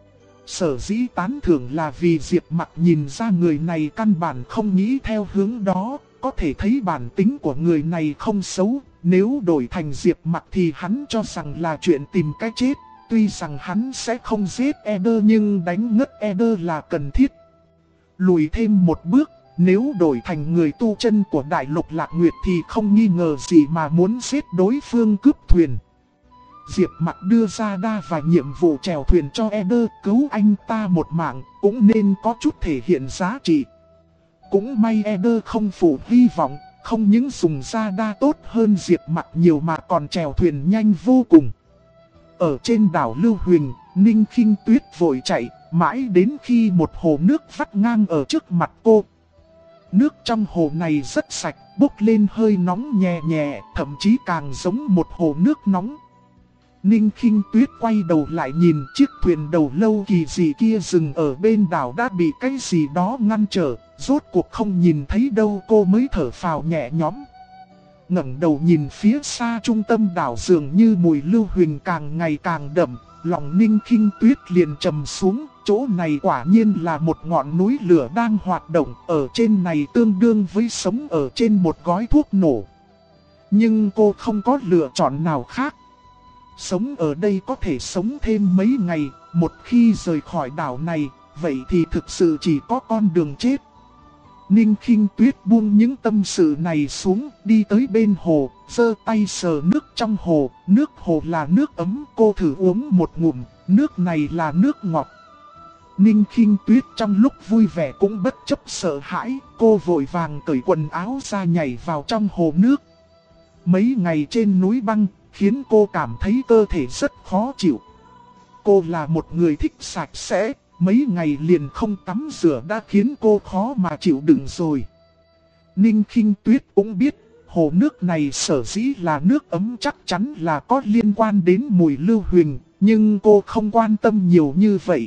Sở dĩ tán thưởng là vì Diệp Mặc nhìn ra người này căn bản không nghĩ theo hướng đó, có thể thấy bản tính của người này không xấu. Nếu đổi thành Diệp Mặc thì hắn cho rằng là chuyện tìm cái chết, tuy rằng hắn sẽ không giết Eder nhưng đánh ngất Eder là cần thiết. Lùi thêm một bước, nếu đổi thành người tu chân của Đại Lục Lạc Nguyệt thì không nghi ngờ gì mà muốn giết đối phương cướp thuyền. Diệp Mặc đưa ra đa và nhiệm vụ chèo thuyền cho Eder, cứu anh ta một mạng, cũng nên có chút thể hiện giá trị. Cũng may Eder không phụ hy vọng, không những dùng ra đa tốt hơn Diệp Mặc nhiều mà còn chèo thuyền nhanh vô cùng. Ở trên đảo Lưu Huỳnh, Ninh Khinh Tuyết vội chạy, mãi đến khi một hồ nước vắt ngang ở trước mặt cô. Nước trong hồ này rất sạch, bốc lên hơi nóng nhẹ nhẹ, thậm chí càng giống một hồ nước nóng. Ninh Khinh Tuyết quay đầu lại nhìn chiếc thuyền đầu lâu kỳ dị kia dừng ở bên đảo đã bị cái gì đó ngăn trở, rốt cuộc không nhìn thấy đâu cô mới thở phào nhẹ nhõm. Ngẩng đầu nhìn phía xa trung tâm đảo dường như mùi lưu huỳnh càng ngày càng đậm, lòng Ninh Khinh Tuyết liền trầm xuống, chỗ này quả nhiên là một ngọn núi lửa đang hoạt động, ở trên này tương đương với sống ở trên một gói thuốc nổ. Nhưng cô không có lựa chọn nào khác. Sống ở đây có thể sống thêm mấy ngày, một khi rời khỏi đảo này, vậy thì thực sự chỉ có con đường chết. Ninh Khinh Tuyết buông những tâm sự này xuống, đi tới bên hồ, giơ tay sờ nước trong hồ, nước hồ là nước ấm, cô thử uống một ngụm, nước này là nước ngọt. Ninh Khinh Tuyết trong lúc vui vẻ cũng bất chấp sợ hãi, cô vội vàng cởi quần áo ra nhảy vào trong hồ nước. Mấy ngày trên núi băng, khiến cô cảm thấy cơ thể rất khó chịu. Cô là một người thích sạch sẽ, mấy ngày liền không tắm rửa đã khiến cô khó mà chịu đựng rồi. Ninh Khinh Tuyết cũng biết, hồ nước này sở dĩ là nước ấm chắc chắn là có liên quan đến mùi lưu huỳnh, nhưng cô không quan tâm nhiều như vậy.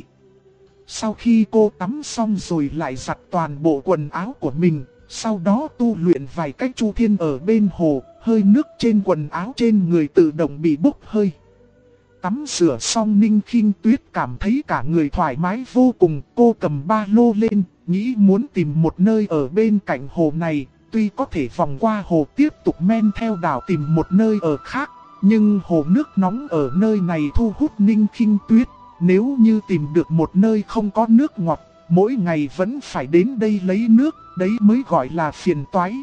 Sau khi cô tắm xong rồi lại giặt toàn bộ quần áo của mình, sau đó tu luyện vài cách chu thiên ở bên hồ, hơi nước trên quần áo trên người tự động bị bốc hơi. Tắm rửa xong Ninh Khinh Tuyết cảm thấy cả người thoải mái vô cùng, cô cầm ba lô lên, nghĩ muốn tìm một nơi ở bên cạnh hồ này, tuy có thể vòng qua hồ tiếp tục men theo đảo tìm một nơi ở khác, nhưng hồ nước nóng ở nơi này thu hút Ninh Khinh Tuyết, nếu như tìm được một nơi không có nước ngọt, mỗi ngày vẫn phải đến đây lấy nước, đấy mới gọi là phiền toái.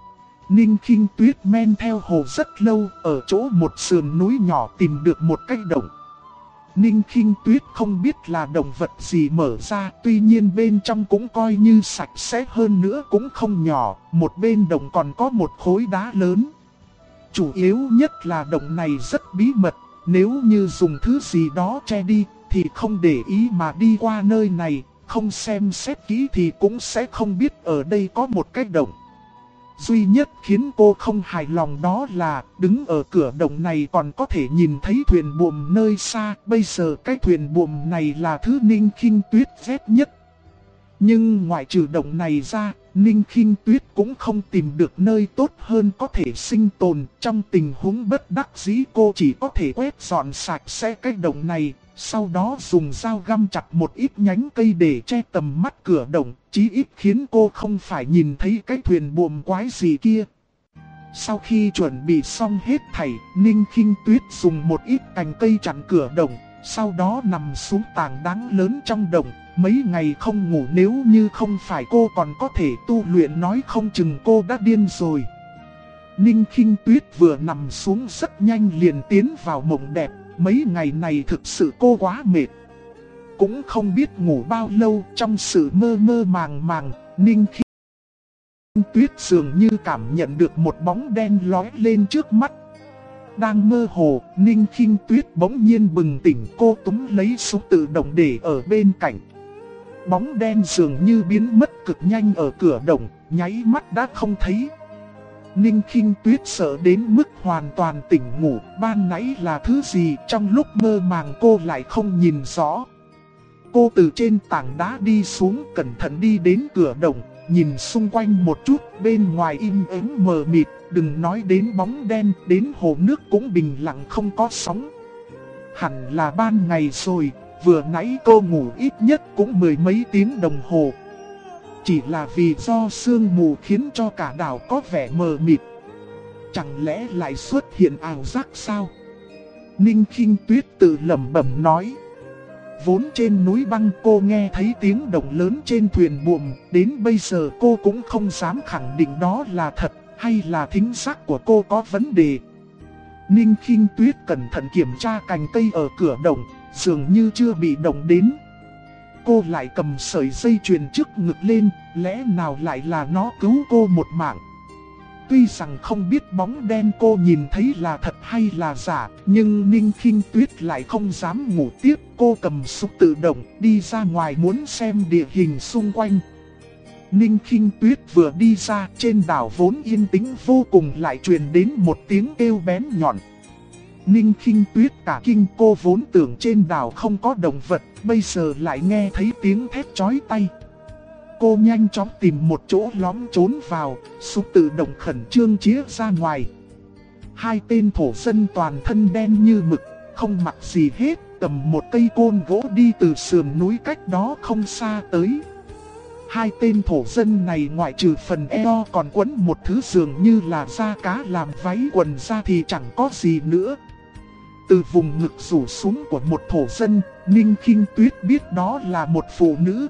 Ninh Khinh Tuyết men theo hồ rất lâu, ở chỗ một sườn núi nhỏ tìm được một cái động. Ninh Khinh Tuyết không biết là động vật gì mở ra, tuy nhiên bên trong cũng coi như sạch sẽ hơn nữa cũng không nhỏ, một bên động còn có một khối đá lớn. Chủ yếu nhất là động này rất bí mật, nếu như dùng thứ gì đó che đi thì không để ý mà đi qua nơi này, không xem xét kỹ thì cũng sẽ không biết ở đây có một cái động. Duy nhất khiến cô không hài lòng đó là đứng ở cửa động này còn có thể nhìn thấy thuyền buồm nơi xa. Bây giờ cái thuyền buồm này là thứ Ninh Khinh Tuyết ghét nhất. Nhưng ngoại trừ động này ra, Ninh Khinh Tuyết cũng không tìm được nơi tốt hơn có thể sinh tồn. Trong tình huống bất đắc dĩ cô chỉ có thể quét dọn sạch sẽ cái động này. Sau đó dùng dao găm chặt một ít nhánh cây để che tầm mắt cửa động, chí ít khiến cô không phải nhìn thấy cái thuyền buồm quái gì kia. Sau khi chuẩn bị xong hết thảy, Ninh Khinh Tuyết dùng một ít cành cây chặn cửa động, sau đó nằm xuống tảng đá lớn trong động, Mấy ngày không ngủ nếu như không phải cô còn có thể tu luyện nói không chừng cô đã điên rồi. Ninh Khinh Tuyết vừa nằm xuống rất nhanh liền tiến vào mộng đẹp. Mấy ngày này thực sự cô quá mệt. Cũng không biết ngủ bao lâu, trong sự mơ mơ màng màng, Ninh Khinh Tuyết dường như cảm nhận được một bóng đen lóe lên trước mắt. Đang mơ hồ, Ninh Khinh Tuyết bỗng nhiên bừng tỉnh, cô túm lấy súng tự động để ở bên cạnh. Bóng đen dường như biến mất cực nhanh ở cửa động, nháy mắt đã không thấy. Ninh Khinh Tuyết sợ đến mức hoàn toàn tỉnh ngủ, ban nãy là thứ gì trong lúc mơ màng cô lại không nhìn rõ. Cô từ trên tảng đá đi xuống, cẩn thận đi đến cửa động, nhìn xung quanh một chút, bên ngoài im ắng mờ mịt, đừng nói đến bóng đen, đến hồ nước cũng bình lặng không có sóng. Hẳn là ban ngày rồi, vừa nãy cô ngủ ít nhất cũng mười mấy tiếng đồng hồ. Chỉ là vì do sương mù khiến cho cả đảo có vẻ mờ mịt. Chẳng lẽ lại xuất hiện ảo giác sao? Ninh Khinh Tuyết tự lẩm bẩm nói. Vốn trên núi băng cô nghe thấy tiếng động lớn trên thuyền buồm, đến bây giờ cô cũng không dám khẳng định đó là thật hay là thính giác của cô có vấn đề. Ninh Khinh Tuyết cẩn thận kiểm tra cành cây ở cửa động, dường như chưa bị động đến. Cô lại cầm sợi dây chuyền trước ngực lên, lẽ nào lại là nó cứu cô một mạng. Tuy rằng không biết bóng đen cô nhìn thấy là thật hay là giả, nhưng Ninh Khinh Tuyết lại không dám ngủ tiếp. Cô cầm súng tự động đi ra ngoài muốn xem địa hình xung quanh. Ninh Khinh Tuyết vừa đi ra, trên đảo vốn yên tĩnh vô cùng lại truyền đến một tiếng kêu bén nhọn. Ninh Khinh Tuyết cả kinh, cô vốn tưởng trên đảo không có động vật, bây giờ lại nghe thấy tiếng thét chói tai. Cô nhanh chóng tìm một chỗ lõm trốn vào, súng tự động khẩn trương chĩa ra ngoài. Hai tên thổ dân toàn thân đen như mực, không mặc gì hết, cầm một cây côn gỗ đi từ sườn núi cách đó không xa tới. Hai tên thổ dân này ngoại trừ phần eo còn quấn một thứ dường như là da cá làm váy quần ra thì chẳng có gì nữa. Từ vùng ngực rủ xuống của một thổ dân, Ninh Khinh Tuyết biết đó là một phụ nữ.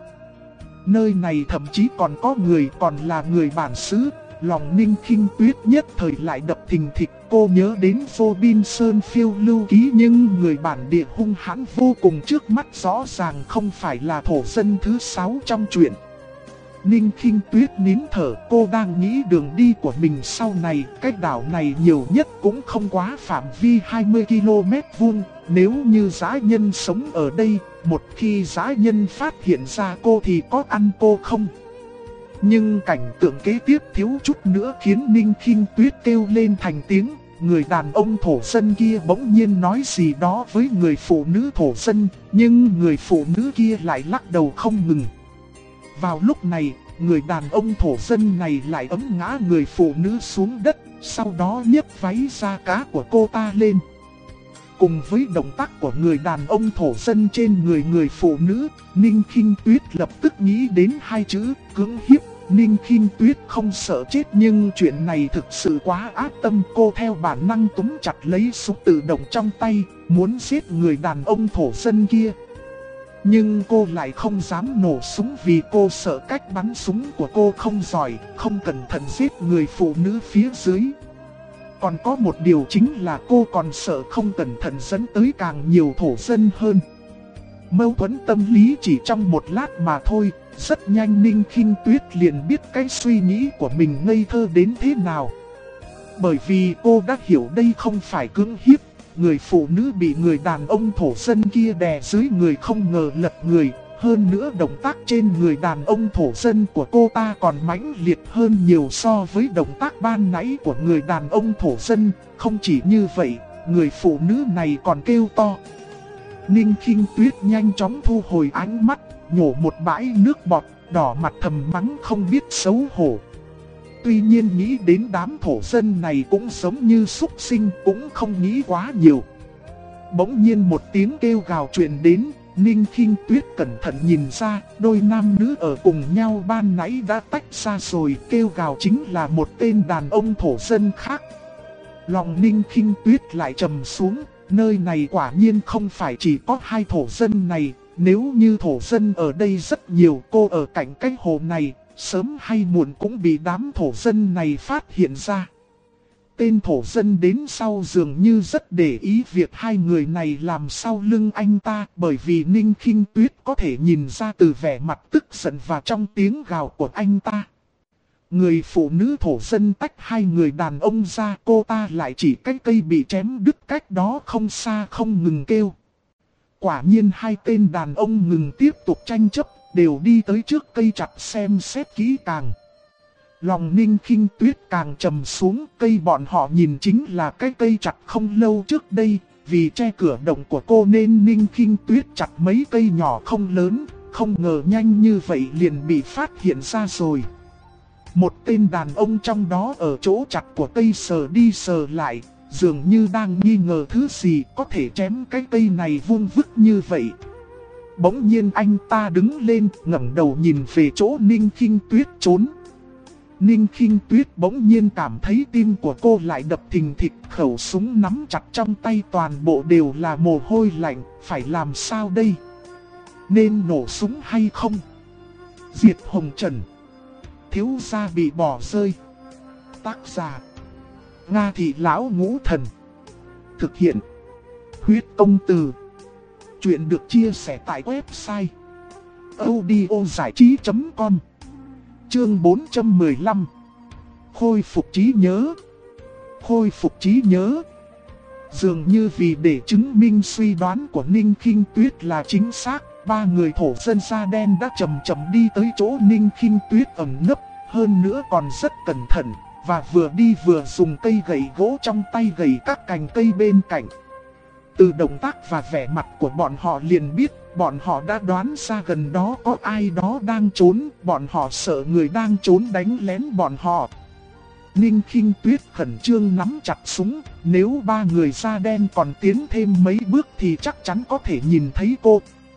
Nơi này thậm chí còn có người, còn là người bản xứ. Lòng Ninh Khinh Tuyết nhất thời lại đập thình thịch. Cô nhớ đến Vô Bin Sơn phiêu lưu ký, nhưng người bản địa hung hãn vô cùng trước mắt rõ ràng không phải là thổ dân thứ 6 trong truyện. Ninh Khinh Tuyết nín thở, cô đang nghĩ đường đi của mình sau này. Cách đảo này nhiều nhất cũng không quá phạm vi 20 km vuông. Nếu như dã nhân sống ở đây, một khi dã nhân phát hiện ra cô thì có ăn cô không? Nhưng cảnh tượng kế tiếp thiếu chút nữa khiến Ninh Khinh Tuyết kêu lên thành tiếng. Người đàn ông thổ dân kia bỗng nhiên nói gì đó với người phụ nữ thổ dân, nhưng người phụ nữ kia lại lắc đầu không ngừng. Vào lúc này, người đàn ông thổ dân này lại ấm ngã người phụ nữ xuống đất, sau đó nhấc váy da cá của cô ta lên. Cùng với động tác của người đàn ông thổ dân trên người phụ nữ, Ninh Khinh Tuyết lập tức nghĩ đến hai chữ cưỡng hiếp. Ninh Khinh Tuyết không sợ chết nhưng chuyện này thực sự quá ác tâm. Cô theo bản năng túm chặt lấy súng tự động trong tay, muốn giết người đàn ông thổ dân kia. Nhưng cô lại không dám nổ súng vì cô sợ cách bắn súng của cô không giỏi, không cẩn thận giết người phụ nữ phía dưới. Còn có một điều chính là cô còn sợ không cẩn thận dẫn tới càng nhiều thổ dân hơn. Mâu thuẫn tâm lý chỉ trong một lát mà thôi, rất nhanh Ninh Khinh Tuyết liền biết cái suy nghĩ của mình ngây thơ đến thế nào. Bởi vì cô đã hiểu đây không phải cưỡng hiếp, người phụ nữ bị người đàn ông thổ dân kia đè dưới người không ngờ lật người. Hơn nữa động tác trên người đàn ông thổ dân của cô ta còn mãnh liệt hơn nhiều so với động tác ban nãy của người đàn ông thổ dân. Không chỉ như vậy, người phụ nữ này còn kêu to. Ninh Khinh Tuyết nhanh chóng thu hồi ánh mắt, nhổ một bãi nước bọt, đỏ mặt thầm mắng không biết xấu hổ. Tuy nhiên nghĩ đến đám thổ dân này cũng giống như súc sinh, cũng không nghĩ quá nhiều. Bỗng nhiên một tiếng kêu gào truyền đến. Ninh Khinh Tuyết cẩn thận nhìn ra, đôi nam nữ ở cùng nhau ban nãy đã tách ra rồi, kêu gào chính là một tên đàn ông thổ dân khác. Lòng Ninh Khinh Tuyết lại trầm xuống, nơi này quả nhiên không phải chỉ có hai thổ dân này, nếu như thổ dân ở đây rất nhiều, cô ở cạnh cái hồ này, sớm hay muộn cũng bị đám thổ dân này phát hiện ra. Tên thổ dân đến sau dường như rất để ý việc hai người này làm sau lưng anh ta, bởi vì Ninh Khinh Tuyết có thể nhìn ra từ vẻ mặt tức giận và trong tiếng gào của anh ta. Người phụ nữ thổ dân tách hai người đàn ông ra, cô ta lại chỉ cái cây bị chém đứt cách đó không xa không ngừng kêu. Quả nhiên hai tên đàn ông ngừng tiếp tục tranh chấp, đều đi tới trước cây chặt xem xét kỹ càng. Lòng Ninh Khinh Tuyết càng trầm xuống, cây bọn họ nhìn chính là cái cây chặt không lâu trước đây, vì che cửa động của cô nên Ninh Khinh Tuyết chặt mấy cây nhỏ không lớn, không ngờ nhanh như vậy liền bị phát hiện ra rồi. Một tên đàn ông trong đó ở chỗ chặt của cây sờ đi sờ lại, dường như đang nghi ngờ thứ gì có thể chém cái cây này vuông vức như vậy. Bỗng nhiên anh ta đứng lên, ngẩng đầu nhìn về chỗ Ninh Khinh Tuyết trốn. Ninh Khinh Tuyết bỗng nhiên cảm thấy tim của cô lại đập thình thịch, khẩu súng nắm chặt trong tay toàn bộ đều là mồ hôi lạnh, phải làm sao đây? Nên nổ súng hay không? Diệt Hồng Trần. Thiếu gia bị bỏ rơi. Tác giả: Nga Thị Lão Ngũ Thần. Thực hiện: Huyết Công Từ. Chuyện được chia sẻ tại website audiozảichí.com. Chương 415. Khôi phục trí nhớ. Khôi phục trí nhớ. Dường như vì để chứng minh suy đoán của Ninh Khinh Tuyết là chính xác, ba người thổ dân da đen đã chậm chậm đi tới chỗ Ninh Khinh Tuyết ẩn nấp, hơn nữa còn rất cẩn thận, và vừa đi vừa dùng cây gậy gỗ trong tay gậy các cành cây bên cạnh. Từ động tác và vẻ mặt của bọn họ liền biết, bọn họ đã đoán ra gần đó có ai đó đang trốn, bọn họ sợ người đang trốn đánh lén bọn họ. Ninh Khinh Tuyết khẩn trương nắm chặt súng, nếu ba người da đen còn tiến thêm mấy bước thì chắc chắn có thể nhìn thấy cô.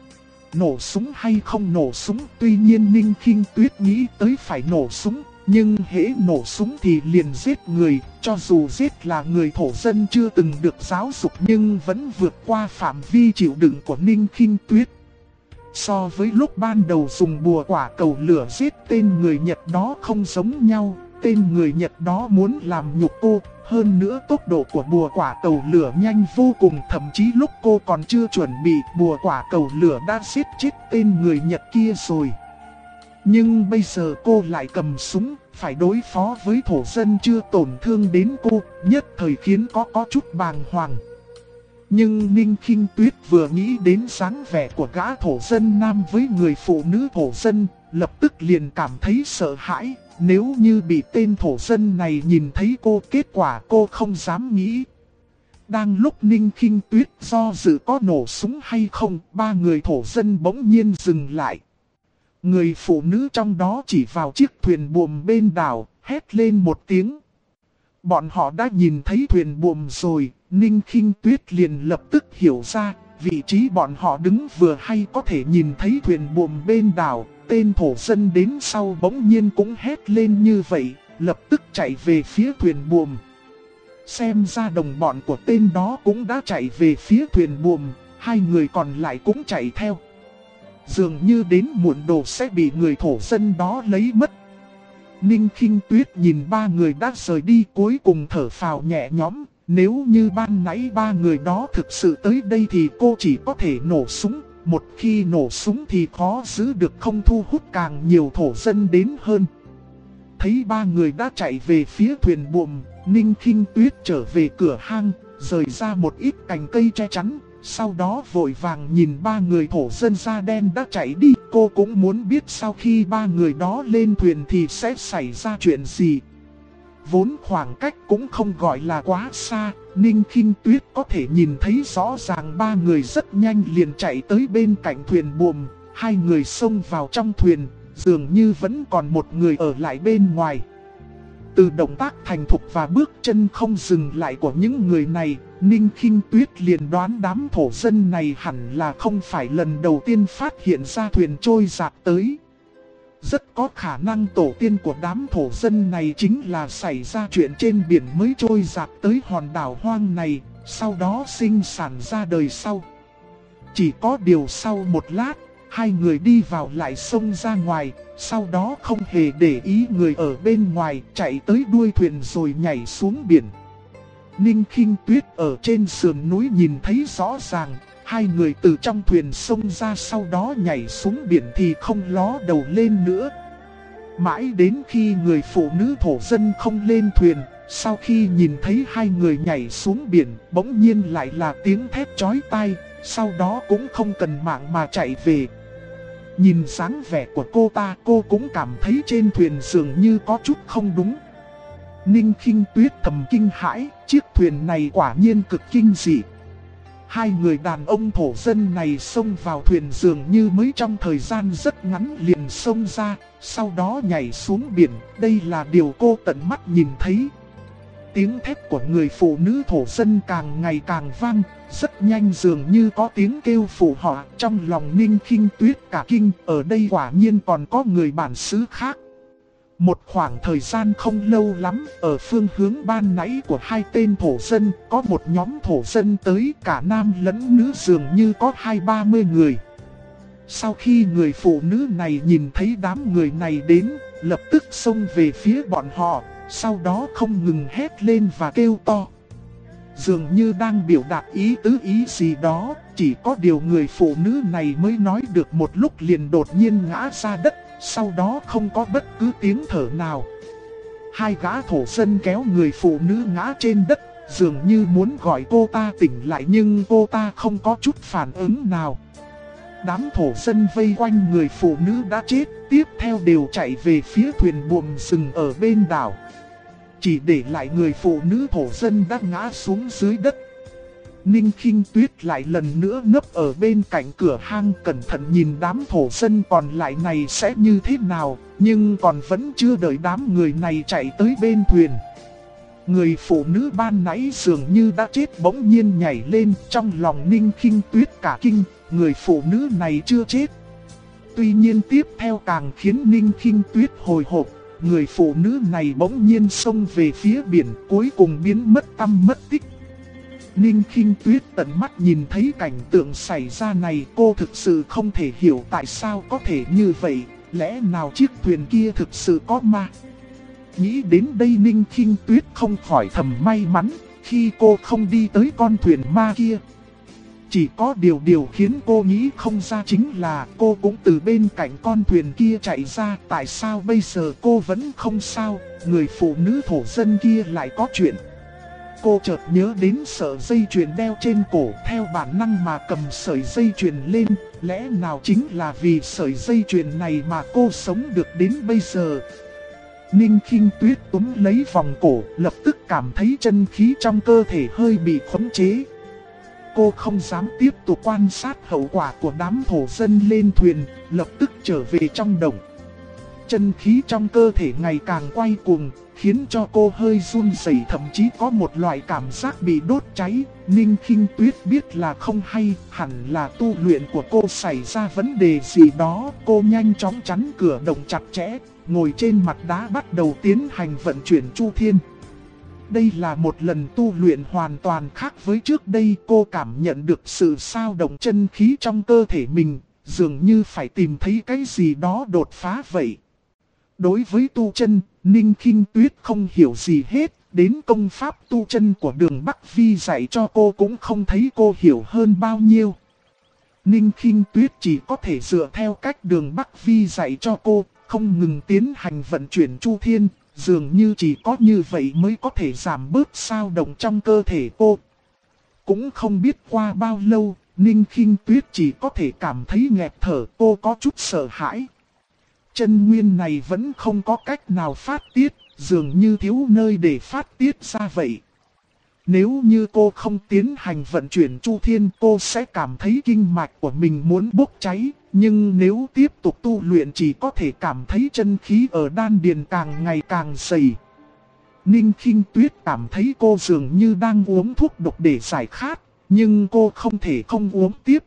Nổ súng hay không nổ súng, tuy nhiên Ninh Khinh Tuyết nghĩ tới phải nổ súng, nhưng hễ nổ súng thì liền giết người, cho dù giết là người thổ dân chưa từng được giáo dục nhưng vẫn vượt qua phạm vi chịu đựng của Ninh Khinh Tuyết. So với lúc ban đầu dùng bùa quả cầu lửa giết tên người Nhật đó không giống nhau, tên người Nhật đó muốn làm nhục cô, hơn nữa tốc độ của bùa quả cầu lửa nhanh vô cùng, thậm chí lúc cô còn chưa chuẩn bị, bùa quả cầu lửa đã giết chết tên người Nhật kia rồi. Nhưng bây giờ cô lại cầm súng, phải đối phó với thổ dân chưa tổn thương đến cô, nhất thời khiến có chút bàng hoàng. Nhưng Ninh Khinh Tuyết vừa nghĩ đến dáng vẻ của gã thổ dân nam với người phụ nữ thổ dân, lập tức liền cảm thấy sợ hãi. Nếu như bị tên thổ dân này nhìn thấy cô, kết quả cô không dám nghĩ. Đang lúc Ninh Khinh Tuyết do dự có nổ súng hay không, ba người thổ dân bỗng nhiên dừng lại. Người phụ nữ trong đó chỉ vào chiếc thuyền buồm bên đảo, hét lên một tiếng. Bọn họ đã nhìn thấy thuyền buồm rồi, Ninh Khinh Tuyết liền lập tức hiểu ra, vị trí bọn họ đứng vừa hay có thể nhìn thấy thuyền buồm bên đảo. Tên thổ dân đến sau bỗng nhiên cũng hét lên như vậy, lập tức chạy về phía thuyền buồm. Xem ra đồng bọn của tên đó cũng đã chạy về phía thuyền buồm, hai người còn lại cũng chạy theo. Dường như đến muộn đồ sẽ bị người thổ dân đó lấy mất. Ninh Khinh Tuyết nhìn ba người đã rời đi cuối cùng thở phào nhẹ nhõm. Nếu như ban nãy ba người đó thực sự tới đây thì cô chỉ có thể nổ súng. Một khi nổ súng thì khó giữ được, không thu hút càng nhiều thổ dân đến hơn. Thấy ba người đã chạy về phía thuyền buồm, Ninh Khinh Tuyết trở về cửa hang, rời ra một ít cành cây che chắn. Sau đó vội vàng nhìn ba người thổ dân da đen đã chạy đi. Cô cũng muốn biết sau khi ba người đó lên thuyền thì sẽ xảy ra chuyện gì. Vốn khoảng cách cũng không gọi là quá xa, Ninh Khinh Tuyết có thể nhìn thấy rõ ràng ba người rất nhanh liền chạy tới bên cạnh thuyền buồm. Hai người xông vào trong thuyền, dường như vẫn còn một người ở lại bên ngoài. Từ động tác thành thục và bước chân không dừng lại của những người này, Ninh Khinh Tuyết liền đoán đám thổ dân này hẳn là không phải lần đầu tiên phát hiện ra thuyền trôi dạt tới. Rất có khả năng tổ tiên của đám thổ dân này chính là xảy ra chuyện trên biển mới trôi dạt tới hòn đảo hoang này, sau đó sinh sản ra đời sau. Chỉ có điều sau một lát, hai người đi vào lại xông ra ngoài, sau đó không hề để ý người ở bên ngoài, chạy tới đuôi thuyền rồi nhảy xuống biển. Ninh Khinh Tuyết ở trên sườn núi nhìn thấy rõ ràng, hai người từ trong thuyền xông ra sau đó nhảy xuống biển thì không ló đầu lên nữa. Mãi đến khi người phụ nữ thổ dân không lên thuyền, sau khi nhìn thấy hai người nhảy xuống biển, bỗng nhiên lại là tiếng thét chói tai, sau đó cũng không cần mạng mà chạy về. Nhìn dáng vẻ của cô ta, cô cũng cảm thấy trên thuyền dường như có chút không đúng. Ninh Khinh Tuyết thầm kinh hãi, chiếc thuyền này quả nhiên cực kinh dị. Hai người đàn ông thổ dân này xông vào thuyền dường như mới trong thời gian rất ngắn liền xông ra, sau đó nhảy xuống biển, đây là điều cô tận mắt nhìn thấy. Tiếng thét của người phụ nữ thổ dân càng ngày càng vang, rất nhanh dường như có tiếng kêu phụ họ. Trong lòng Ninh Khinh Tuyết cả kinh, ở đây quả nhiên còn có người bản xứ khác. Một khoảng thời gian không lâu lắm, ở phương hướng ban nãy của hai tên thổ dân, có một nhóm thổ dân tới, cả nam lẫn nữ dường như có 20-30 người. Sau khi người phụ nữ này nhìn thấy đám người này đến, lập tức xông về phía bọn họ, sau đó không ngừng hét lên và kêu to. Dường như đang biểu đạt ý tứ ý gì đó, chỉ có điều người phụ nữ này mới nói được một lúc liền đột nhiên ngã ra đất, sau đó không có bất cứ tiếng thở nào. Hai gã thổ dân kéo người phụ nữ ngã trên đất, dường như muốn gọi cô ta tỉnh lại nhưng cô ta không có chút phản ứng nào. Đám thổ dân vây quanh người phụ nữ đã chết, tiếp theo đều chạy về phía thuyền buồm dừng ở bên đảo. Chỉ để lại người phụ nữ thổ dân đã ngã xuống dưới đất. Ninh Khinh Tuyết lại lần nữa nấp ở bên cạnh cửa hang cẩn thận nhìn đám thổ dân còn lại này sẽ như thế nào, nhưng còn vẫn chưa đợi đám người này chạy tới bên thuyền. Người phụ nữ ban nãy dường như đã chết bỗng nhiên nhảy lên, trong lòng Ninh Khinh Tuyết cả kinh, người phụ nữ này chưa chết. Tuy nhiên tiếp theo càng khiến Ninh Khinh Tuyết hồi hộp, người phụ nữ này bỗng nhiên xông về phía biển, cuối cùng biến mất tăm mất tích. Ninh Khinh Tuyết tận mắt nhìn thấy cảnh tượng xảy ra này, cô thực sự không thể hiểu tại sao có thể như vậy, lẽ nào chiếc thuyền kia thực sự có ma. Nghĩ đến đây Ninh Khinh Tuyết không khỏi thầm may mắn, khi cô không đi tới con thuyền ma kia. Chỉ có điều khiến cô nghĩ không ra chính là cô cũng từ bên cạnh con thuyền kia chạy ra, tại sao bây giờ cô vẫn không sao, người phụ nữ thổ dân kia lại có chuyện. Cô chợt nhớ đến sợi dây chuyền đeo trên cổ, theo bản năng mà cầm sợi dây chuyền lên, lẽ nào chính là vì sợi dây chuyền này mà cô sống được đến bây giờ. Ninh Khinh Tuyết túm lấy vòng cổ, lập tức cảm thấy chân khí trong cơ thể hơi bị khống chế. Cô không dám tiếp tục quan sát hậu quả của đám thổ dân lên thuyền, lập tức trở về trong đồng. Chân khí trong cơ thể ngày càng quay cuồng, khiến cho cô hơi run rẩy, thậm chí có một loại cảm giác bị đốt cháy. Ninh Khinh Tuyết biết là không hay, hẳn là tu luyện của cô xảy ra vấn đề gì đó. Cô nhanh chóng chắn cửa động chặt chẽ, ngồi trên mặt đá bắt đầu tiến hành vận chuyển Chu Thiên. Đây là một lần tu luyện hoàn toàn khác với trước đây, cô cảm nhận được sự sao động chân khí trong cơ thể mình, dường như phải tìm thấy cái gì đó đột phá vậy. Đối với tu chân, Ninh Khinh Tuyết không hiểu gì hết, đến công pháp tu chân của Đường Bắc Vi dạy cho cô cũng không thấy cô hiểu hơn bao nhiêu. Ninh Khinh Tuyết chỉ có thể dựa theo cách Đường Bắc Vi dạy cho cô, không ngừng tiến hành vận chuyển Chu Thiên, dường như chỉ có như vậy mới có thể giảm bớt sao động trong cơ thể cô. Cũng không biết qua bao lâu, Ninh Khinh Tuyết chỉ có thể cảm thấy nghẹt thở, cô có chút sợ hãi. Chân nguyên này vẫn không có cách nào phát tiết, dường như thiếu nơi để phát tiết ra vậy. Nếu như cô không tiến hành vận chuyển Chu Thiên, cô sẽ cảm thấy kinh mạch của mình muốn bốc cháy. Nhưng nếu tiếp tục tu luyện chỉ có thể cảm thấy chân khí ở đan điền càng ngày càng dày. Ninh Khinh Tuyết cảm thấy cô dường như đang uống thuốc độc để giải khát, nhưng cô không thể không uống tiếp.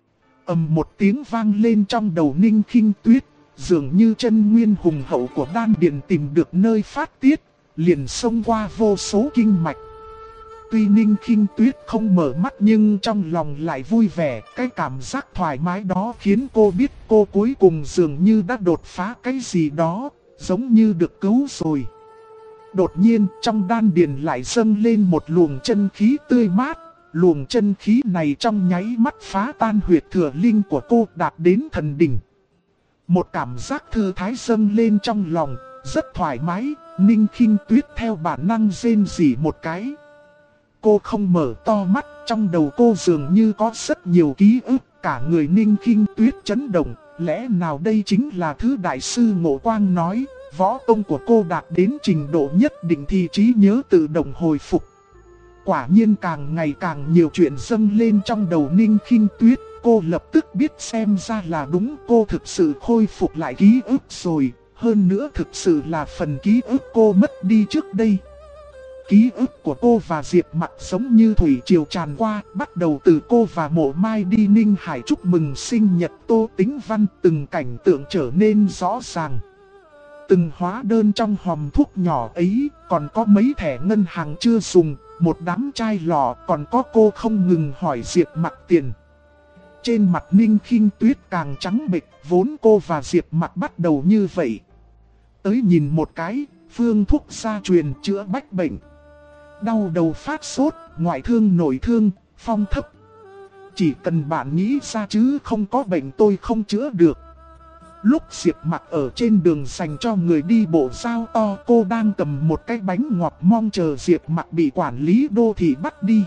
Ầm một tiếng vang lên trong đầu Ninh Khinh Tuyết, dường như chân nguyên hùng hậu của đan điền tìm được nơi phát tiết, liền xông qua vô số kinh mạch. Tuy Ninh Khinh Tuyết không mở mắt nhưng trong lòng lại vui vẻ. Cái cảm giác thoải mái đó khiến cô biết cô cuối cùng dường như đã đột phá cái gì đó, giống như được cứu rồi. Đột nhiên trong đan điền lại dâng lên một luồng chân khí tươi mát. Luồng chân khí này trong nháy mắt phá tan huyệt thừa linh của cô, đạt đến thần đỉnh. Một cảm giác thư thái dâng lên trong lòng, rất thoải mái. Ninh Khinh Tuyết theo bản năng rên rỉ một cái. Cô không mở to mắt, trong đầu cô dường như có rất nhiều ký ức. Cả người Ninh Khinh Tuyết chấn động. Lẽ nào đây chính là thứ đại sư Ngộ Quang nói, võ công của cô đạt đến trình độ nhất định thì trí nhớ tự động hồi phục. Quả nhiên càng ngày càng nhiều chuyện dâng lên trong đầu Ninh Khinh Tuyết. Cô lập tức biết xem ra là đúng, cô thực sự khôi phục lại ký ức rồi. Hơn nữa thực sự là phần ký ức cô mất đi trước đây. Ký ức của cô và Diệp Mặc giống như thủy triều tràn qua, bắt đầu từ cô và Mộ Mai đi Ninh Hải chúc mừng sinh nhật Tô Tĩnh Văn, từng cảnh tượng trở nên rõ ràng. Từng hóa đơn trong hòm thuốc nhỏ ấy, còn có mấy thẻ ngân hàng chưa dùng, một đám chai lọ, còn có cô không ngừng hỏi Diệp Mặc tiền. Trên mặt Ninh Khinh Tuyết càng trắng bệch, vốn cô và Diệp Mặc bắt đầu như vậy. Tới nhìn một cái, phương thuốc gia truyền chữa bách bệnh. Đau đầu phát sốt, ngoại thương nội thương, phong thấp. Chỉ cần bạn nghĩ ra chứ không có bệnh tôi không chữa được. Lúc Diệp Mặc ở trên đường dành cho người đi bộ giao to, cô đang cầm một cái bánh ngọt mong chờ Diệp Mặc bị quản lý đô thị bắt đi.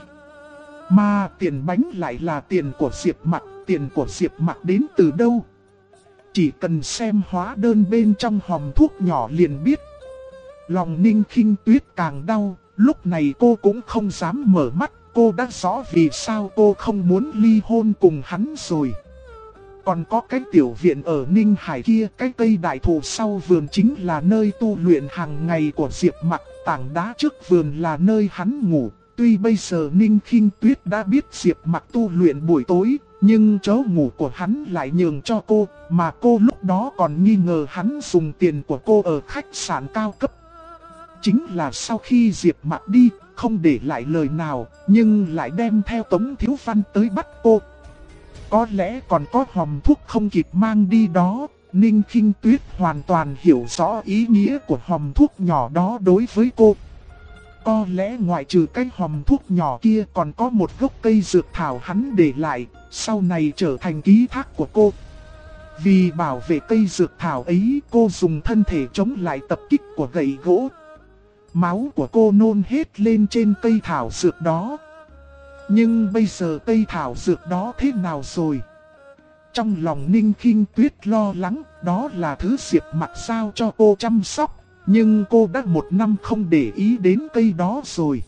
Mà tiền bánh lại là tiền của Diệp Mặc, tiền của Diệp Mặc đến từ đâu? Chỉ cần xem hóa đơn bên trong hòm thuốc nhỏ liền biết. Lòng Ninh Khinh Tuyết càng đau, lúc này cô cũng không dám mở mắt, cô đã rõ vì sao cô không muốn ly hôn cùng hắn rồi. Còn có cái tiểu viện ở Ninh Hải kia, cái cây đại thụ sau vườn chính là nơi tu luyện hàng ngày của Diệp Mặc, tảng đá trước vườn là nơi hắn ngủ. Tuy bây giờ Ninh Khinh Tuyết đã biết Diệp Mặc tu luyện buổi tối, nhưng chỗ ngủ của hắn lại nhường cho cô, mà cô lúc đó còn nghi ngờ hắn dùng tiền của cô ở khách sạn cao cấp. Chính là sau khi Diệp Mặc đi, không để lại lời nào, nhưng lại đem theo Tống Thiếu Văn tới bắt cô. Có lẽ còn có hòm thuốc không kịp mang đi đó. Ninh Khinh Tuyết hoàn toàn hiểu rõ ý nghĩa của hòm thuốc nhỏ đó đối với cô. Có lẽ ngoại trừ cái hòm thuốc nhỏ kia còn có một gốc cây dược thảo hắn để lại, sau này trở thành ký thác của cô. Vì bảo vệ cây dược thảo ấy, cô dùng thân thể chống lại tập kích của gậy gỗ. Máu của cô nôn hết lên trên cây thảo dược đó. Nhưng bây giờ cây thảo dược đó thế nào rồi? Trong lòng Ninh Khinh Tuyết lo lắng, đó là thứ Diệp Mặc giao cho cô chăm sóc. Nhưng cô đã 1 năm không để ý đến cây đó rồi.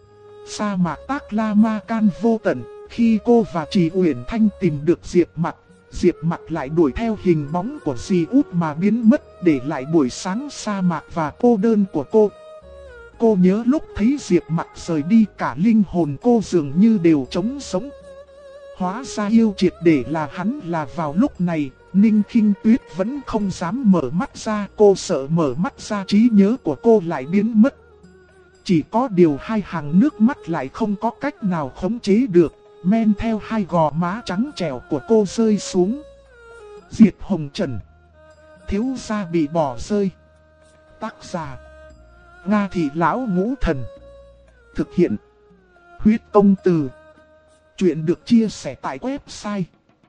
Sa mạc Tác La Ma Can vô tận, khi cô và Trì Uyển Thanh tìm được Diệp Mặc lại đuổi theo hình bóng của dì út mà biến mất, để lại buổi sáng sa mạc và cô đơn của cô. Cô nhớ lúc thấy Diệp Mặc rời đi, cả linh hồn cô dường như đều trống sống. Hóa ra yêu triệt để là hắn. Là vào lúc này, Ninh Khinh Tuyết vẫn không dám mở mắt ra. Cô sợ mở mắt ra trí nhớ của cô lại biến mất. Chỉ có điều hai hàng nước mắt lại không có cách nào khống chế được, men theo hai gò má trắng trẻo của cô rơi xuống. Diệt Hồng Trần, thiếu gia bị bỏ rơi. Tác giả Nga Thị Lão Ngũ Thần. Thực hiện Huyết Công Từ. Chuyện được chia sẻ tại website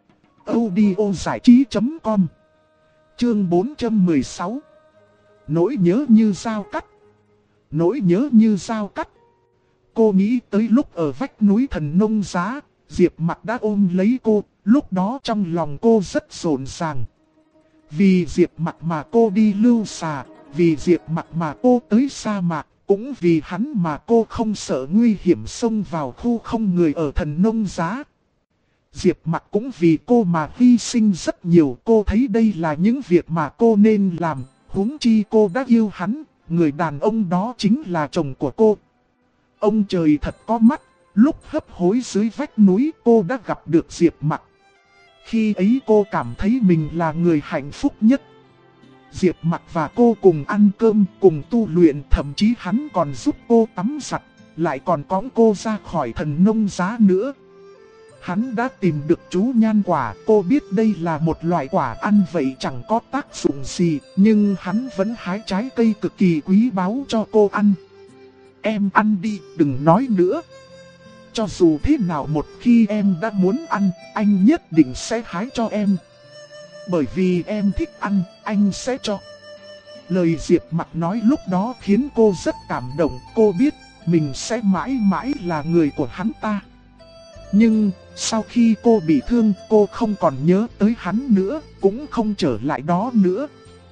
audiozảichí.com. Chương 416. Nỗi nhớ như dao cắt. Nỗi nhớ như dao cắt. Cô nghĩ tới lúc ở vách núi Thần Nông Giá, Diệp Mặc đã ôm lấy cô. Lúc đó trong lòng cô rất rộn ràng. Vì Diệp Mặc mà cô đi lưu xà, vì Diệp Mặc mà cô tới sa mạc, cũng vì hắn mà cô không sợ nguy hiểm xông vào khu không người ở Thần Nông Giá. Diệp Mặc cũng vì cô mà hy sinh rất nhiều. Cô thấy đây là những việc mà cô nên làm, huống chi cô đã yêu hắn, người đàn ông đó chính là chồng của cô. Ông trời thật có mắt, lúc hấp hối dưới vách núi cô đã gặp được Diệp Mặc. Khi ấy cô cảm thấy mình là người hạnh phúc nhất. Diệp Mặc và cô cùng ăn cơm, cùng tu luyện, thậm chí hắn còn giúp cô tắm giặt. lại còn cõng cô ra khỏi Thần Nông Giá nữa. Hắn đã tìm được chú nhan quả, cô biết đây là một loại quả ăn vậy chẳng có tác dụng gì, nhưng hắn vẫn hái trái cây cực kỳ quý báu cho cô ăn. Em ăn đi, đừng nói nữa. Cho dù thế nào một khi em đã muốn ăn, anh nhất định sẽ hái cho em. Bởi vì em thích ăn, anh sẽ cho. Lời Diệp Mặc nói lúc đó khiến cô rất cảm động, cô biết mình sẽ mãi mãi là người của hắn ta. Nhưng sau khi cô bị thương, cô không còn nhớ tới hắn nữa, cũng không trở lại đó nữa.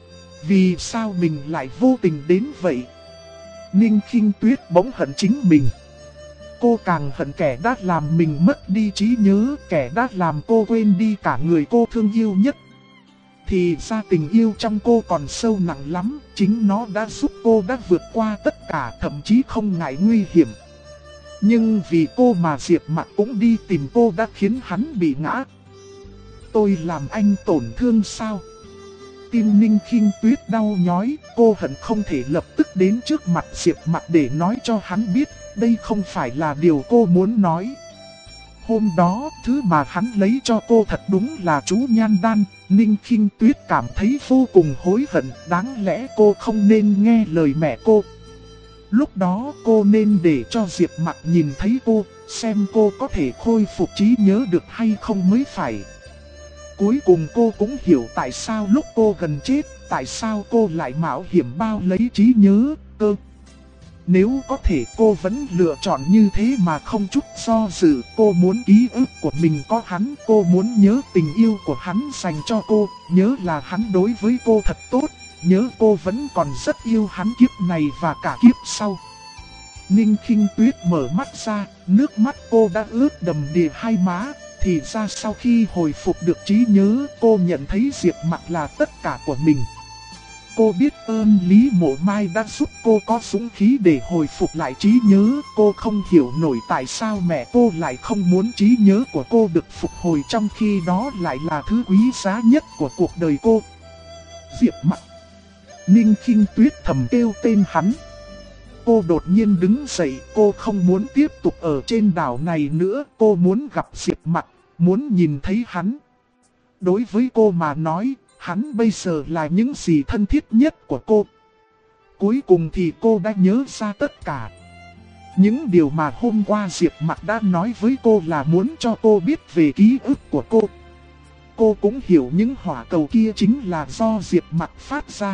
Vì sao mình lại vô tình đến vậy? Ninh Khinh Tuyết bỗng hận chính mình. Cô càng hận kẻ đã làm mình mất đi trí nhớ, kẻ đã làm cô quên đi cả người cô thương yêu nhất. Thì ra tình yêu trong cô còn sâu nặng lắm, chính nó đã giúp cô đã vượt qua tất cả, thậm chí không ngại nguy hiểm. Nhưng vì cô mà Diệp Mặc cũng đi tìm cô đã khiến hắn bị ngã. Tôi làm anh tổn thương sao? Tim Ninh Khinh Tuyết đau nhói, cô hận không thể lập tức đến trước mặt Diệp Mặc để nói cho hắn biết, đây không phải là điều cô muốn nói. Hôm đó, thứ mà hắn lấy cho cô thật đúng là chú nhan đan. Ninh Khinh Tuyết cảm thấy vô cùng hối hận, đáng lẽ cô không nên nghe lời mẹ cô. Lúc đó cô nên để cho Diệp Mặc nhìn thấy cô, xem cô có thể khôi phục trí nhớ được hay không mới phải. Cuối cùng cô cũng hiểu tại sao lúc cô gần chết, tại sao cô lại mạo hiểm bao lấy trí nhớ cơ. Nếu có thể cô vẫn lựa chọn như thế mà không chút do dự. Cô muốn ký ức của mình có hắn, cô muốn nhớ tình yêu của hắn dành cho cô, nhớ là hắn đối với cô thật tốt, nhớ cô vẫn còn rất yêu hắn kiếp này và cả kiếp sau. Ninh Khinh Tuyết mở mắt ra, nước mắt cô đã ướt đầm đìa hai má. Thì ra sau khi hồi phục được trí nhớ, cô nhận thấy Diệp Mặc là tất cả của mình. Cô biết ơn Lý Mộ Mai đã giúp cô có dũng khí để hồi phục lại trí nhớ. Cô không hiểu nổi tại sao mẹ cô lại không muốn trí nhớ của cô được phục hồi, trong khi đó lại là thứ quý giá nhất của cuộc đời cô. Diệp Mặc. Ninh Khinh Tuyết thầm kêu tên hắn. Cô đột nhiên đứng dậy, cô không muốn tiếp tục ở trên đảo này nữa. Cô muốn gặp Diệp Mặc, muốn nhìn thấy hắn. Đối với cô mà nói, hắn bây giờ là những gì thân thiết nhất của cô. Cuối cùng thì cô đã nhớ ra tất cả. Những điều mà hôm qua Diệp Mặc đã nói với cô là muốn cho cô biết về ký ức của cô. Cô cũng hiểu những hỏa cầu kia chính là do Diệp Mặc phát ra.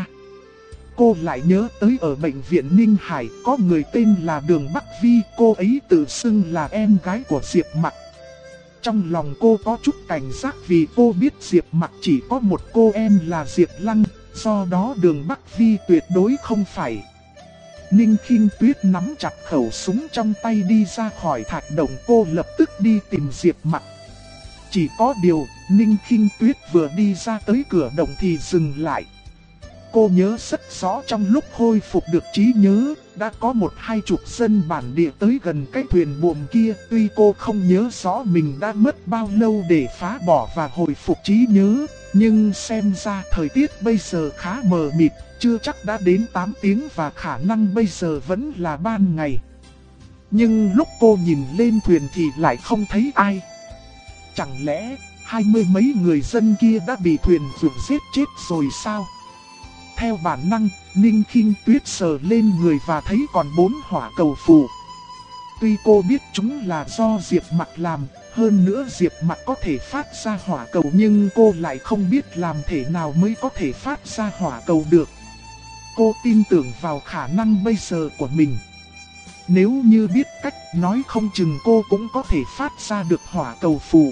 Cô lại nhớ tới ở bệnh viện Ninh Hải có người tên là Đường Bắc Vi, cô ấy tự xưng là em gái của Diệp Mặc. Trong lòng cô có chút cảnh giác vì cô biết Diệp Mặc chỉ có một cô em là Diệp Lăng, do đó Đường Bắc Vi tuyệt đối không phải. Ninh Khinh Tuyết nắm chặt khẩu súng trong tay đi ra khỏi thạch động, cô lập tức đi tìm Diệp Mặc. Chỉ có điều, Ninh Khinh Tuyết vừa đi ra tới cửa động thì dừng lại. Cô nhớ rất rõ trong lúc hồi phục được trí nhớ, đã có 1-20 dân bản địa tới gần cái thuyền buồm kia. Tuy cô không nhớ rõ mình đã mất bao lâu để phá bỏ và hồi phục trí nhớ, nhưng xem ra thời tiết bây giờ khá mờ mịt, chưa chắc đã đến 8 tiếng và khả năng bây giờ vẫn là ban ngày. Nhưng lúc cô nhìn lên thuyền thì lại không thấy ai. Chẳng lẽ 20 mấy người dân kia đã bị thuyền vượt giết chết rồi sao? Theo bản năng, Ninh Khinh Tuyết sờ lên người và thấy còn 4 hỏa cầu phù. Tuy cô biết chúng là do Diệp Mặc làm, hơn nữa Diệp Mặc có thể phát ra hỏa cầu, nhưng cô lại không biết làm thế nào mới có thể phát ra hỏa cầu được. Cô tin tưởng vào khả năng bây giờ của mình. Nếu như biết cách, nói không chừng cô cũng có thể phát ra được hỏa cầu phù.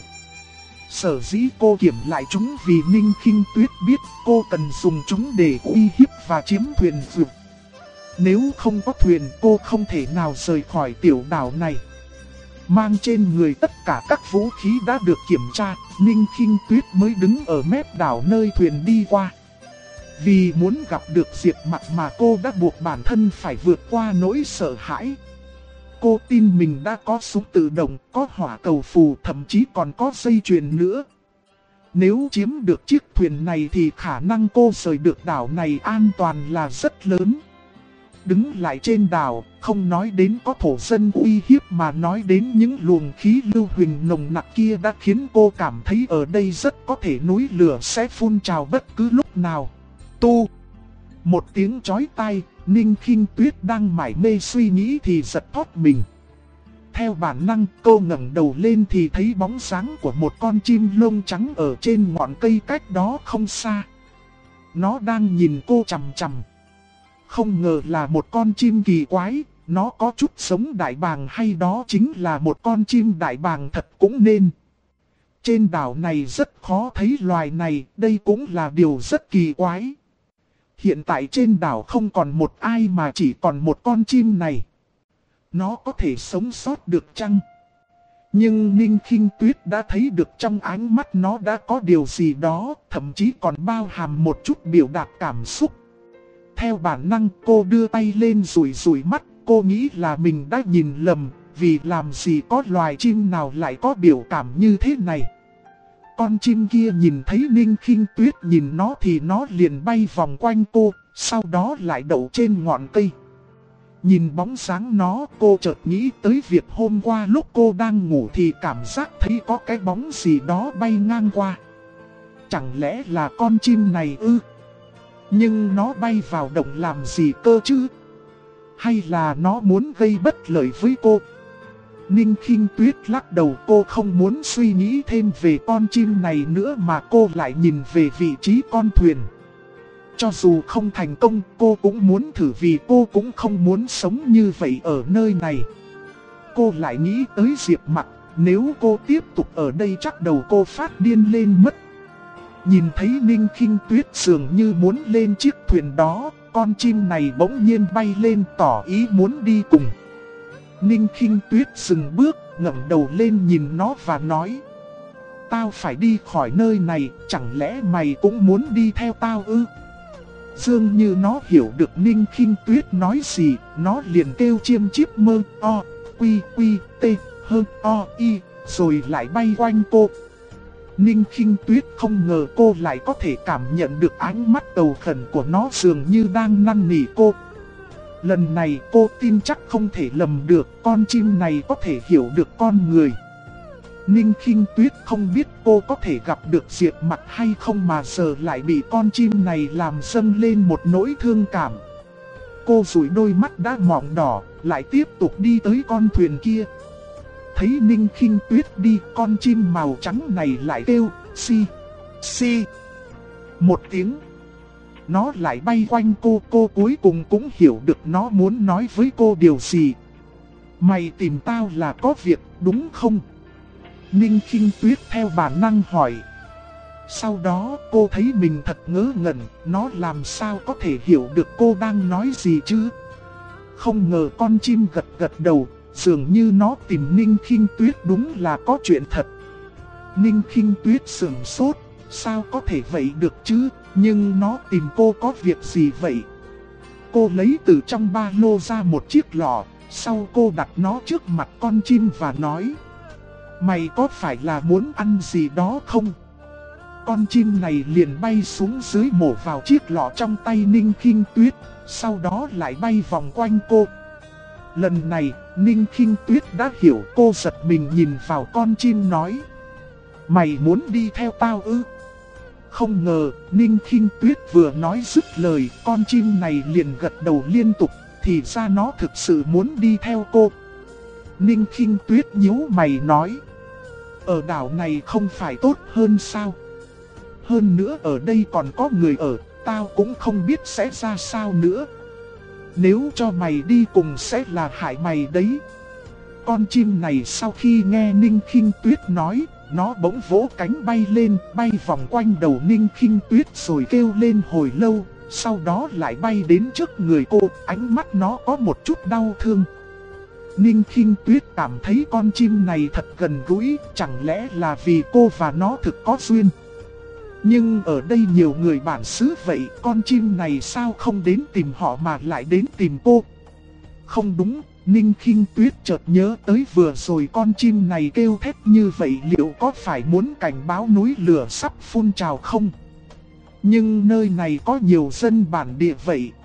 Sở dĩ cô kiểm lại chúng vì Ninh Khinh Tuyết biết cô cần dùng chúng để uy hiếp và chiếm thuyền vượt. Nếu không có thuyền, cô không thể nào rời khỏi tiểu đảo này. Mang trên người tất cả các vũ khí đã được kiểm tra, Ninh Khinh Tuyết mới đứng ở mép đảo nơi thuyền đi qua. Vì muốn gặp được Diệp Mặc mà cô đã buộc bản thân phải vượt qua nỗi sợ hãi. Cô tin mình đã có súng tự động, có hỏa cầu phù, thậm chí còn có dây chuyền nữa. Nếu chiếm được chiếc thuyền này thì khả năng cô rời được đảo này an toàn là rất lớn. đứng lại trên đảo, không nói đến có thổ dân uy hiếp mà nói đến những luồng khí lưu huỳnh nồng nặc kia đã khiến cô cảm thấy ở đây rất có thể núi lửa sẽ phun trào bất cứ lúc nào. Tu! Một tiếng chói tai, Ninh Khinh Tuyết đang mải mê suy nghĩ thì giật thoát mình. Theo bản năng, cô ngẩng đầu lên thì thấy bóng dáng của một con chim lông trắng ở trên ngọn cây cách đó không xa. Nó đang nhìn cô chằm chằm. Không ngờ là một con chim kỳ quái, nó có chút giống đại bàng hay đó chính là một con chim đại bàng thật cũng nên. Trên đảo này rất khó thấy loài này, đây cũng là điều rất kỳ quái. Hiện tại trên đảo không còn một ai mà chỉ còn một con chim này. Nó có thể sống sót được chăng? Nhưng Ninh Khinh Tuyết đã thấy được trong ánh mắt nó đã có điều gì đó, thậm chí còn bao hàm một chút biểu đạt cảm xúc. Theo bản năng cô đưa tay lên rủi mắt, cô nghĩ là mình đã nhìn lầm, vì làm gì có loài chim nào lại có biểu cảm như thế này. Con chim kia nhìn thấy Ninh Khinh Tuyết nhìn nó thì nó liền bay vòng quanh cô, sau đó lại đậu trên ngọn cây. Nhìn bóng dáng nó, cô chợt nghĩ tới việc hôm qua lúc cô đang ngủ thì cảm giác thấy có cái bóng gì đó bay ngang qua. Chẳng lẽ là con chim này ư? Nhưng nó bay vào động làm gì cơ chứ? Hay là nó muốn gây bất lợi với cô? Ninh Khinh Tuyết lắc đầu, cô không muốn suy nghĩ thêm về con chim này nữa mà cô lại nhìn về vị trí con thuyền. Cho dù không thành công, cô cũng muốn thử vì cô cũng không muốn sống như vậy ở nơi này. Cô lại nghĩ tới Diệp Mặc, nếu cô tiếp tục ở đây chắc đầu cô phát điên lên mất. Nhìn thấy Ninh Khinh Tuyết dường như muốn lên chiếc thuyền đó, con chim này bỗng nhiên bay lên tỏ ý muốn đi cùng. Ninh Khinh Tuyết dừng bước, ngẩng đầu lên nhìn nó và nói: "Tao phải đi khỏi nơi này, chẳng lẽ mày cũng muốn đi theo tao ư?" Dường như nó hiểu được Ninh Khinh Tuyết nói gì, nó liền kêu chiêm chiếp mơ o, quy quy tê, hơ o y, rồi lại bay quanh cô. Ninh Khinh Tuyết không ngờ cô lại có thể cảm nhận được ánh mắt cầu khẩn của nó dường như đang năn nỉ cô. Lần này cô tin chắc không thể lầm được, con chim này có thể hiểu được con người. Ninh Khinh Tuyết không biết cô có thể gặp được Diệp Mặc hay không mà giờ lại bị con chim này làm dâng lên một nỗi thương cảm. Cô dụi đôi mắt đã mọng đỏ, lại tiếp tục đi tới con thuyền kia. Thấy Ninh Khinh Tuyết đi, con chim màu trắng này lại kêu, si, si. Một tiếng, nó lại bay quanh cô cuối cùng cũng hiểu được nó muốn nói với cô điều gì. Mày tìm tao là có việc, đúng không? Ninh Khinh Tuyết theo bản năng hỏi. Sau đó cô thấy mình thật ngớ ngẩn, nó làm sao có thể hiểu được cô đang nói gì chứ? Không ngờ con chim gật gật đầu, dường như nó tìm Ninh Khinh Tuyết đúng là có chuyện thật. Ninh Khinh Tuyết sửng sốt, sao có thể vậy được chứ, nhưng nó tìm cô có việc gì vậy? Cô lấy từ trong ba lô ra một chiếc lọ, sau cô đặt nó trước mặt con chim và nói: "Mày có phải là muốn ăn gì đó không?" Con chim này liền bay xuống dưới mổ vào chiếc lọ trong tay Ninh Khinh Tuyết, sau đó lại bay vòng quanh cô. Lần này, Ninh Khinh Tuyết đã hiểu, cô giật mình nhìn vào con chim nói: "Mày muốn đi theo tao ư?" Không ngờ, Ninh Khinh Tuyết vừa nói dứt lời, con chim này liền gật đầu liên tục, thì ra nó thực sự muốn đi theo cô. Ninh Khinh Tuyết nhíu mày nói: "Ở đảo này không phải tốt hơn sao? Hơn nữa ở đây còn có người ở, tao cũng không biết sẽ ra sao nữa. Nếu cho mày đi cùng sẽ là hại mày đấy." Con chim này sau khi nghe Ninh Khinh Tuyết nói, nó bỗng vỗ cánh bay lên, bay vòng quanh đầu Ninh Khinh Tuyết rồi kêu lên hồi lâu, sau đó lại bay đến trước người cô, ánh mắt nó có một chút đau thương. Ninh Khinh Tuyết cảm thấy con chim này thật gần gũi, chẳng lẽ là vì cô và nó thực có duyên. Nhưng ở đây nhiều người bản xứ vậy, con chim này sao không đến tìm họ mà lại đến tìm cô? Không đúng, Ninh Khinh Tuyết chợt nhớ tới vừa rồi con chim này kêu thét như vậy, liệu có phải muốn cảnh báo núi lửa sắp phun trào không? Nhưng nơi này có nhiều dân bản địa vậy,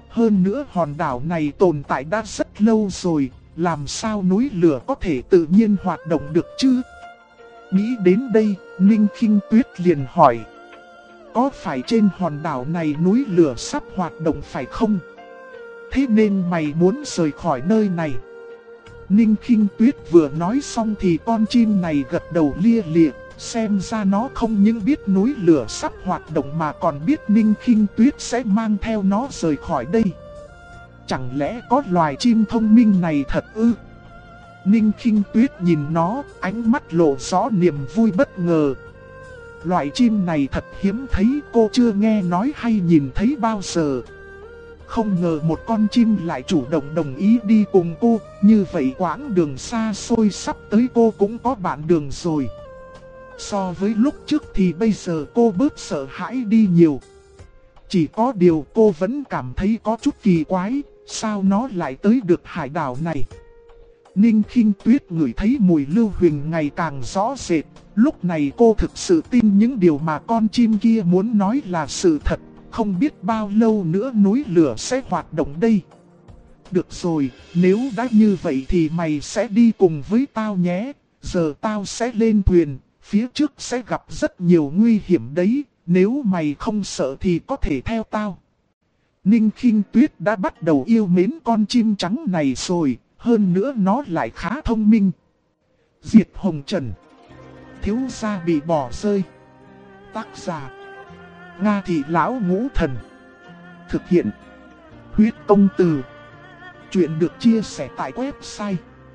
Hơn nữa hòn đảo này tồn tại đã rất lâu rồi, làm sao núi lửa có thể tự nhiên hoạt động được chứ? Nghĩ đến đây, Ninh Khinh Tuyết liền hỏi. Có phải trên hòn đảo này núi lửa sắp hoạt động phải không? Thế nên mày muốn rời khỏi nơi này. Ninh Khinh Tuyết vừa nói xong thì con chim này gật đầu lia lịa. Xem ra nó không những biết núi lửa sắp hoạt động mà còn biết Ninh Khinh Tuyết sẽ mang theo nó rời khỏi đây. Chẳng lẽ có loài chim thông minh này thật ư? Ninh Khinh Tuyết nhìn nó, ánh mắt lộ rõ niềm vui bất ngờ. Loại chim này thật hiếm thấy, cô chưa nghe nói hay nhìn thấy bao giờ. Không ngờ một con chim lại chủ động đồng ý đi cùng cô, như vậy quãng đường xa xôi sắp tới cô cũng có bạn đường rồi. So với lúc trước thì bây giờ cô bớt sợ hãi đi nhiều. Chỉ có điều cô vẫn cảm thấy có chút kỳ quái, sao nó lại tới được hải đảo này. Ninh Khinh Tuyết ngửi thấy mùi lưu huỳnh ngày càng rõ rệt. Lúc này cô thực sự tin những điều mà con chim kia muốn nói là sự thật. Không biết bao lâu nữa núi lửa sẽ hoạt động đây. Được rồi, nếu đã như vậy thì mày sẽ đi cùng với tao nhé. Giờ tao sẽ lên thuyền, phía trước sẽ gặp rất nhiều nguy hiểm đấy. Nếu mày không sợ thì có thể theo tao. Ninh Khinh Tuyết đã bắt đầu yêu mến con chim trắng này rồi. Hơn nữa nó lại khá thông minh. Diệt Hồng Trần. Thiếu gia bị bỏ rơi. Tác giả Nga Thị Lão Ngũ Thần. Thực hiện Huyết Công Từ. Chuyện được chia sẻ tại website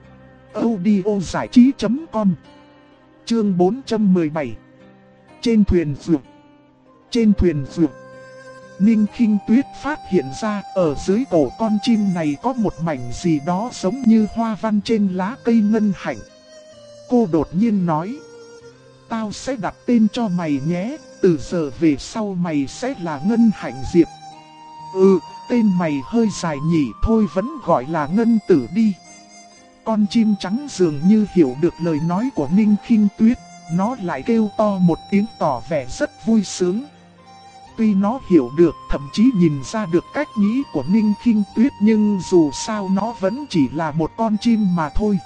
audiozảichí.com. Chương 417. Trên thuyền vượt. Trên thuyền vượt. Ninh Khinh Tuyết phát hiện ra ở dưới cổ con chim này có một mảnh gì đó giống như hoa văn trên lá cây ngân hạnh. Cô đột nhiên nói. Tao sẽ đặt tên cho mày nhé, từ giờ về sau mày sẽ là Ngân Hạnh Diệp. Tên mày hơi dài nhỉ, thôi vẫn gọi là Ngân Tử đi. Con chim trắng dường như hiểu được lời nói của Ninh Khinh Tuyết, nó lại kêu to một tiếng tỏ vẻ rất vui sướng. Tuy nó hiểu được, thậm chí nhìn ra được cách nghĩ của Ninh Khinh Tuyết, nhưng dù sao nó vẫn chỉ là một con chim mà thôi.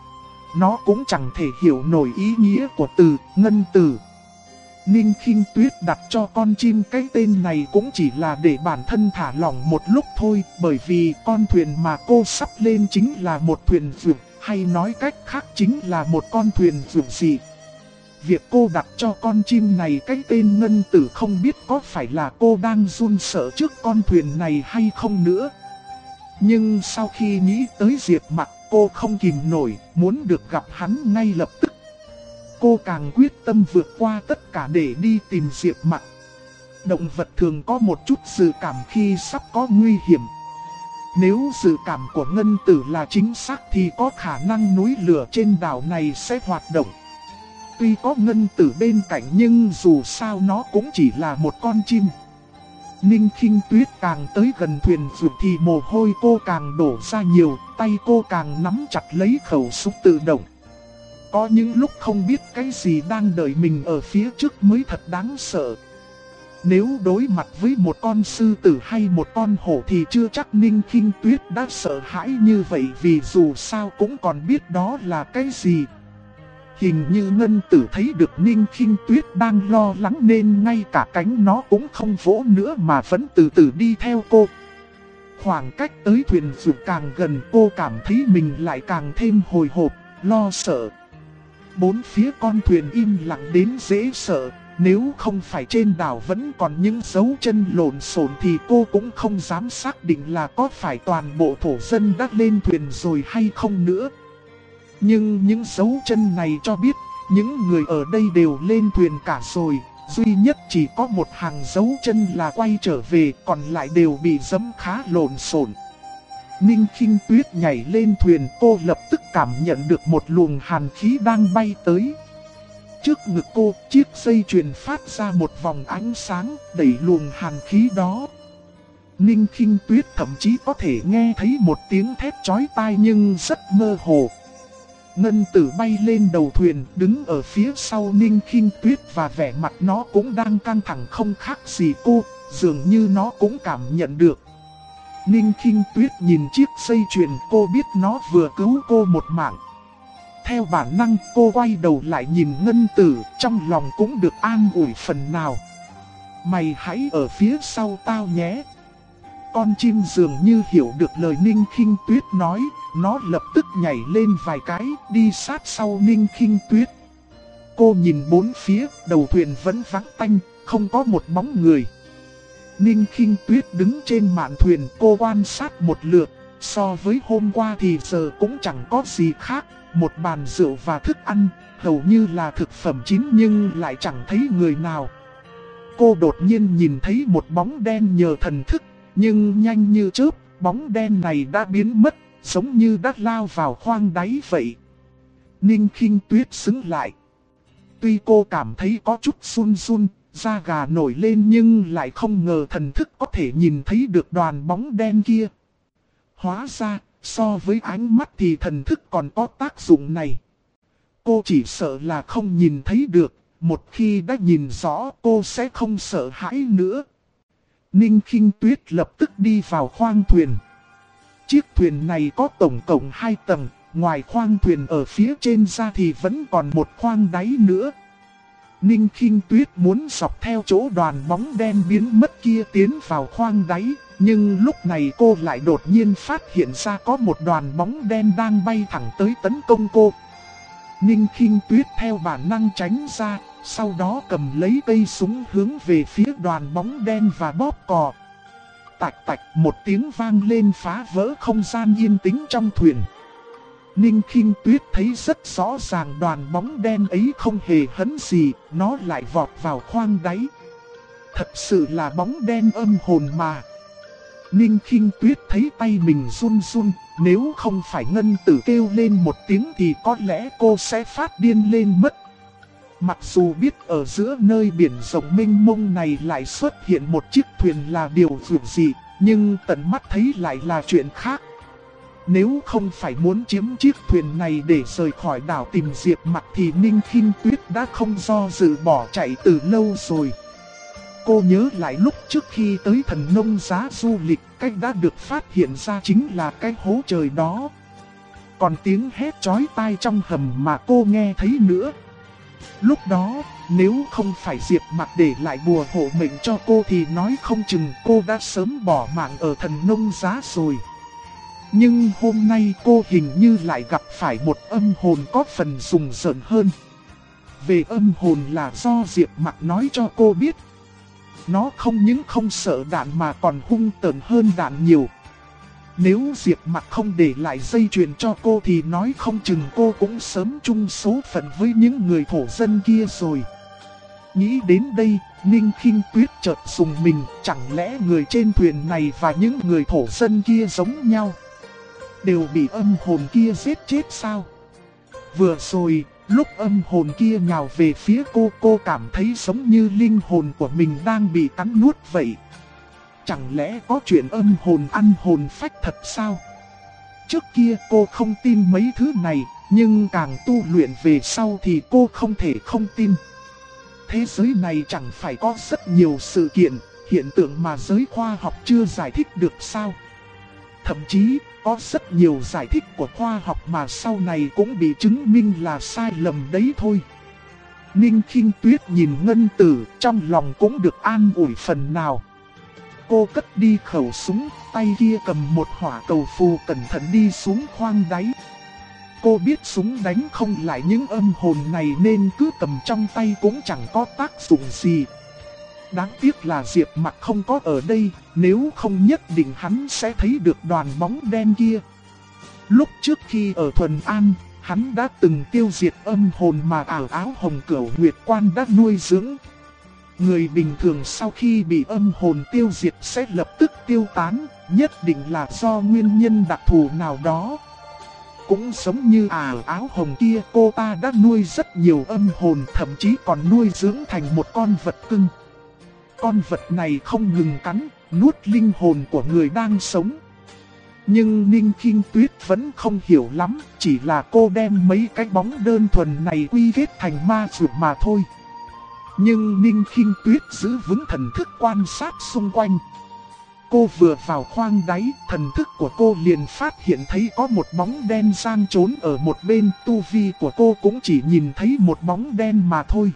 Nó cũng chẳng thể hiểu nổi ý nghĩa của từ Ngân Tử. Ninh Khinh Tuyết đặt cho con chim cái tên này cũng chỉ là để bản thân thả lỏng một lúc thôi, bởi vì con thuyền mà cô sắp lên chính là một thuyền vượt, hay nói cách khác chính là một con thuyền vượt dị. Việc cô đặt cho con chim này cái tên Ngân Tử không biết có phải là cô đang run sợ trước con thuyền này hay không nữa. Nhưng sau khi nghĩ tới Diệp Mặc, cô không kìm nổi, muốn được gặp hắn ngay lập tức. Cô càng quyết tâm vượt qua tất cả để đi tìm Diệp Mặc. Động vật thường có một chút dự cảm khi sắp có nguy hiểm. Nếu dự cảm của Ngân Tử là chính xác thì có khả năng núi lửa trên đảo này sẽ hoạt động. Tuy có Ngân Tử bên cạnh nhưng dù sao nó cũng chỉ là một con chim. Ninh Khinh Tuyết càng tới gần thuyền vượt thì mồ hôi cô càng đổ ra nhiều, tay cô càng nắm chặt lấy khẩu súng tự động. Có những lúc không biết cái gì đang đợi mình ở phía trước mới thật đáng sợ. Nếu đối mặt với một con sư tử hay một con hổ thì chưa chắc Ninh Khinh Tuyết đã sợ hãi như vậy, vì dù sao cũng còn biết đó là cái gì. Hình như Ngân Tử thấy được Ninh Khinh Tuyết đang lo lắng nên ngay cả cánh nó cũng không vỗ nữa mà vẫn từ từ đi theo cô. Khoảng cách tới thuyền dù càng gần, cô cảm thấy mình lại càng thêm hồi hộp, lo sợ. Bốn phía con thuyền im lặng đến dễ sợ, nếu không phải trên đảo vẫn còn những dấu chân lộn xộn thì cô cũng không dám xác định là có phải toàn bộ thổ dân đã lên thuyền rồi hay không nữa. Nhưng những dấu chân này cho biết những người ở đây đều lên thuyền cả rồi, duy nhất chỉ có một hàng dấu chân là quay trở về, còn lại đều bị giẫm khá lộn xộn. Ninh Khinh Tuyết nhảy lên thuyền, cô lập tức cảm nhận được một luồng hàn khí đang bay tới. Trước ngực cô, chiếc dây chuyền phát ra một vòng ánh sáng, đẩy luồng hàn khí đó. Ninh Khinh Tuyết thậm chí có thể nghe thấy một tiếng thét chói tai nhưng rất mơ hồ. Ngân Tử bay lên đầu thuyền, đứng ở phía sau Ninh Khinh Tuyết và vẻ mặt nó cũng đang căng thẳng không khác gì cô, dường như nó cũng cảm nhận được. Ninh Khinh Tuyết nhìn chiếc dây chuyền, cô biết nó vừa cứu cô một mạng. Theo bản năng cô quay đầu lại nhìn Ngân Tử, trong lòng cũng được an ủi phần nào. Mày hãy ở phía sau tao nhé. Con chim dường như hiểu được lời Ninh Khinh Tuyết nói, nó lập tức nhảy lên vài cái, đi sát sau Ninh Khinh Tuyết. Cô nhìn bốn phía, đầu thuyền vẫn vắng tanh, không có một bóng người. Ninh Khinh Tuyết đứng trên mạn thuyền, cô quan sát một lượt, so với hôm qua thì giờ cũng chẳng có gì khác. Một bàn rượu và thức ăn, hầu như là thực phẩm chín nhưng lại chẳng thấy người nào. Cô đột nhiên nhìn thấy một bóng đen nhờ thần thức, nhưng nhanh như chớp, bóng đen này đã biến mất, giống như đã lao vào khoang đáy vậy. Ninh Khinh Tuyết sững lại. Tuy cô cảm thấy có chút run run, da gà nổi lên nhưng lại không ngờ thần thức có thể nhìn thấy được đoàn bóng đen kia. Hóa ra, so với ánh mắt thì thần thức còn có tác dụng này. Cô chỉ sợ là không nhìn thấy được, một khi đã nhìn rõ cô sẽ không sợ hãi nữa. Ninh Khinh Tuyết lập tức đi vào khoang thuyền. Chiếc thuyền này có tổng cộng 2 tầng, ngoài khoang thuyền ở phía trên ra thì vẫn còn một khoang đáy nữa. Ninh Khinh Tuyết muốn dọc theo chỗ đoàn bóng đen biến mất kia tiến vào khoang đáy, nhưng lúc này cô lại đột nhiên phát hiện ra có một đoàn bóng đen đang bay thẳng tới tấn công cô. Ninh Khinh Tuyết theo bản năng tránh ra, sau đó cầm lấy cây súng hướng về phía đoàn bóng đen và bóp cò. Tạch tạch, một tiếng vang lên phá vỡ không gian yên tĩnh trong thuyền. Ninh Khinh Tuyết thấy rất rõ ràng đoàn bóng đen ấy không hề hấn gì, nó lại vọt vào khoang đáy. Thật sự là bóng đen âm hồn mà. Ninh Khinh Tuyết thấy tay mình run run, nếu không phải Ngân Tử kêu lên một tiếng thì có lẽ cô sẽ phát điên lên mất. Mặc dù biết ở giữa nơi biển rộng mênh mông này lại xuất hiện một chiếc thuyền là điều dữ dị, nhưng tận mắt thấy lại là chuyện khác. Nếu không phải muốn chiếm chiếc thuyền này để rời khỏi đảo tìm Diệp Mặc thì Ninh Khinh Tuyết đã không do dự bỏ chạy từ lâu rồi. Cô nhớ lại lúc trước khi tới Thần Nông Giá du lịch, cách đã được phát hiện ra chính là cái hố trời đó. Còn tiếng hét chói tai trong hầm mà cô nghe thấy nữa. Lúc đó, nếu không phải Diệp Mặc để lại bùa hộ mệnh cho cô thì nói không chừng cô đã sớm bỏ mạng ở Thần Nông Giá rồi. Nhưng hôm nay cô hình như lại gặp phải một âm hồn có phần rùng rợn hơn. Về âm hồn là do Diệp Mặc nói cho cô biết. Nó không những không sợ đạn mà còn hung tợn hơn đạn nhiều. Nếu Diệp Mặc không để lại dây chuyền cho cô thì nói không chừng cô cũng sớm chung số phận với những người thổ dân kia rồi. Nghĩ đến đây, Ninh Khinh Tuyết chợt rùng mình, chẳng lẽ người trên thuyền này và những người thổ dân kia giống nhau? Đều bị âm hồn kia giết chết sao? Vừa rồi, lúc âm hồn kia nhào về phía cô cảm thấy giống như linh hồn của mình đang bị cắn nuốt vậy. Chẳng lẽ có chuyện âm hồn ăn hồn phách thật sao? Trước kia cô không tin mấy thứ này, nhưng càng tu luyện về sau thì cô không thể không tin. Thế giới này chẳng phải có rất nhiều sự kiện, hiện tượng mà giới khoa học chưa giải thích được sao? Thậm chí, có rất nhiều giải thích của khoa học mà sau này cũng bị chứng minh là sai lầm đấy thôi. Ninh Khinh Tuyết nhìn Ngân Tử, trong lòng cũng được an ủi phần nào. Cô cất đi khẩu súng, tay kia cầm một hỏa cầu phù cẩn thận đi xuống khoang đáy. Cô biết súng đánh không lại những âm hồn này nên cứ cầm trong tay cũng chẳng có tác dụng gì. Đáng tiếc là Diệp Mặc không có ở đây, nếu không nhất định hắn sẽ thấy được đoàn bóng đen kia. Lúc trước khi ở Thuần An, hắn đã từng tiêu diệt âm hồn mà Áo Hồng Cửu Nguyệt Quan đã nuôi dưỡng. Người bình thường sau khi bị âm hồn tiêu diệt sẽ lập tức tiêu tán, nhất định là do nguyên nhân đặc thù nào đó. Cũng giống như Áo Hồng kia, cô ta đã nuôi rất nhiều âm hồn, thậm chí còn nuôi dưỡng thành một con vật cưng. Con vật này không ngừng cắn, nuốt linh hồn của người đang sống. Nhưng Ninh Khinh Tuyết vẫn không hiểu lắm, chỉ là cô đem mấy cái bóng đơn thuần này quy kết thành ma dược mà thôi. Nhưng Ninh Khinh Tuyết giữ vững thần thức quan sát xung quanh. Cô vừa vào khoang đáy, thần thức của cô liền phát hiện thấy có một bóng đen sang trốn ở một bên, tu vi của cô cũng chỉ nhìn thấy một bóng đen mà thôi.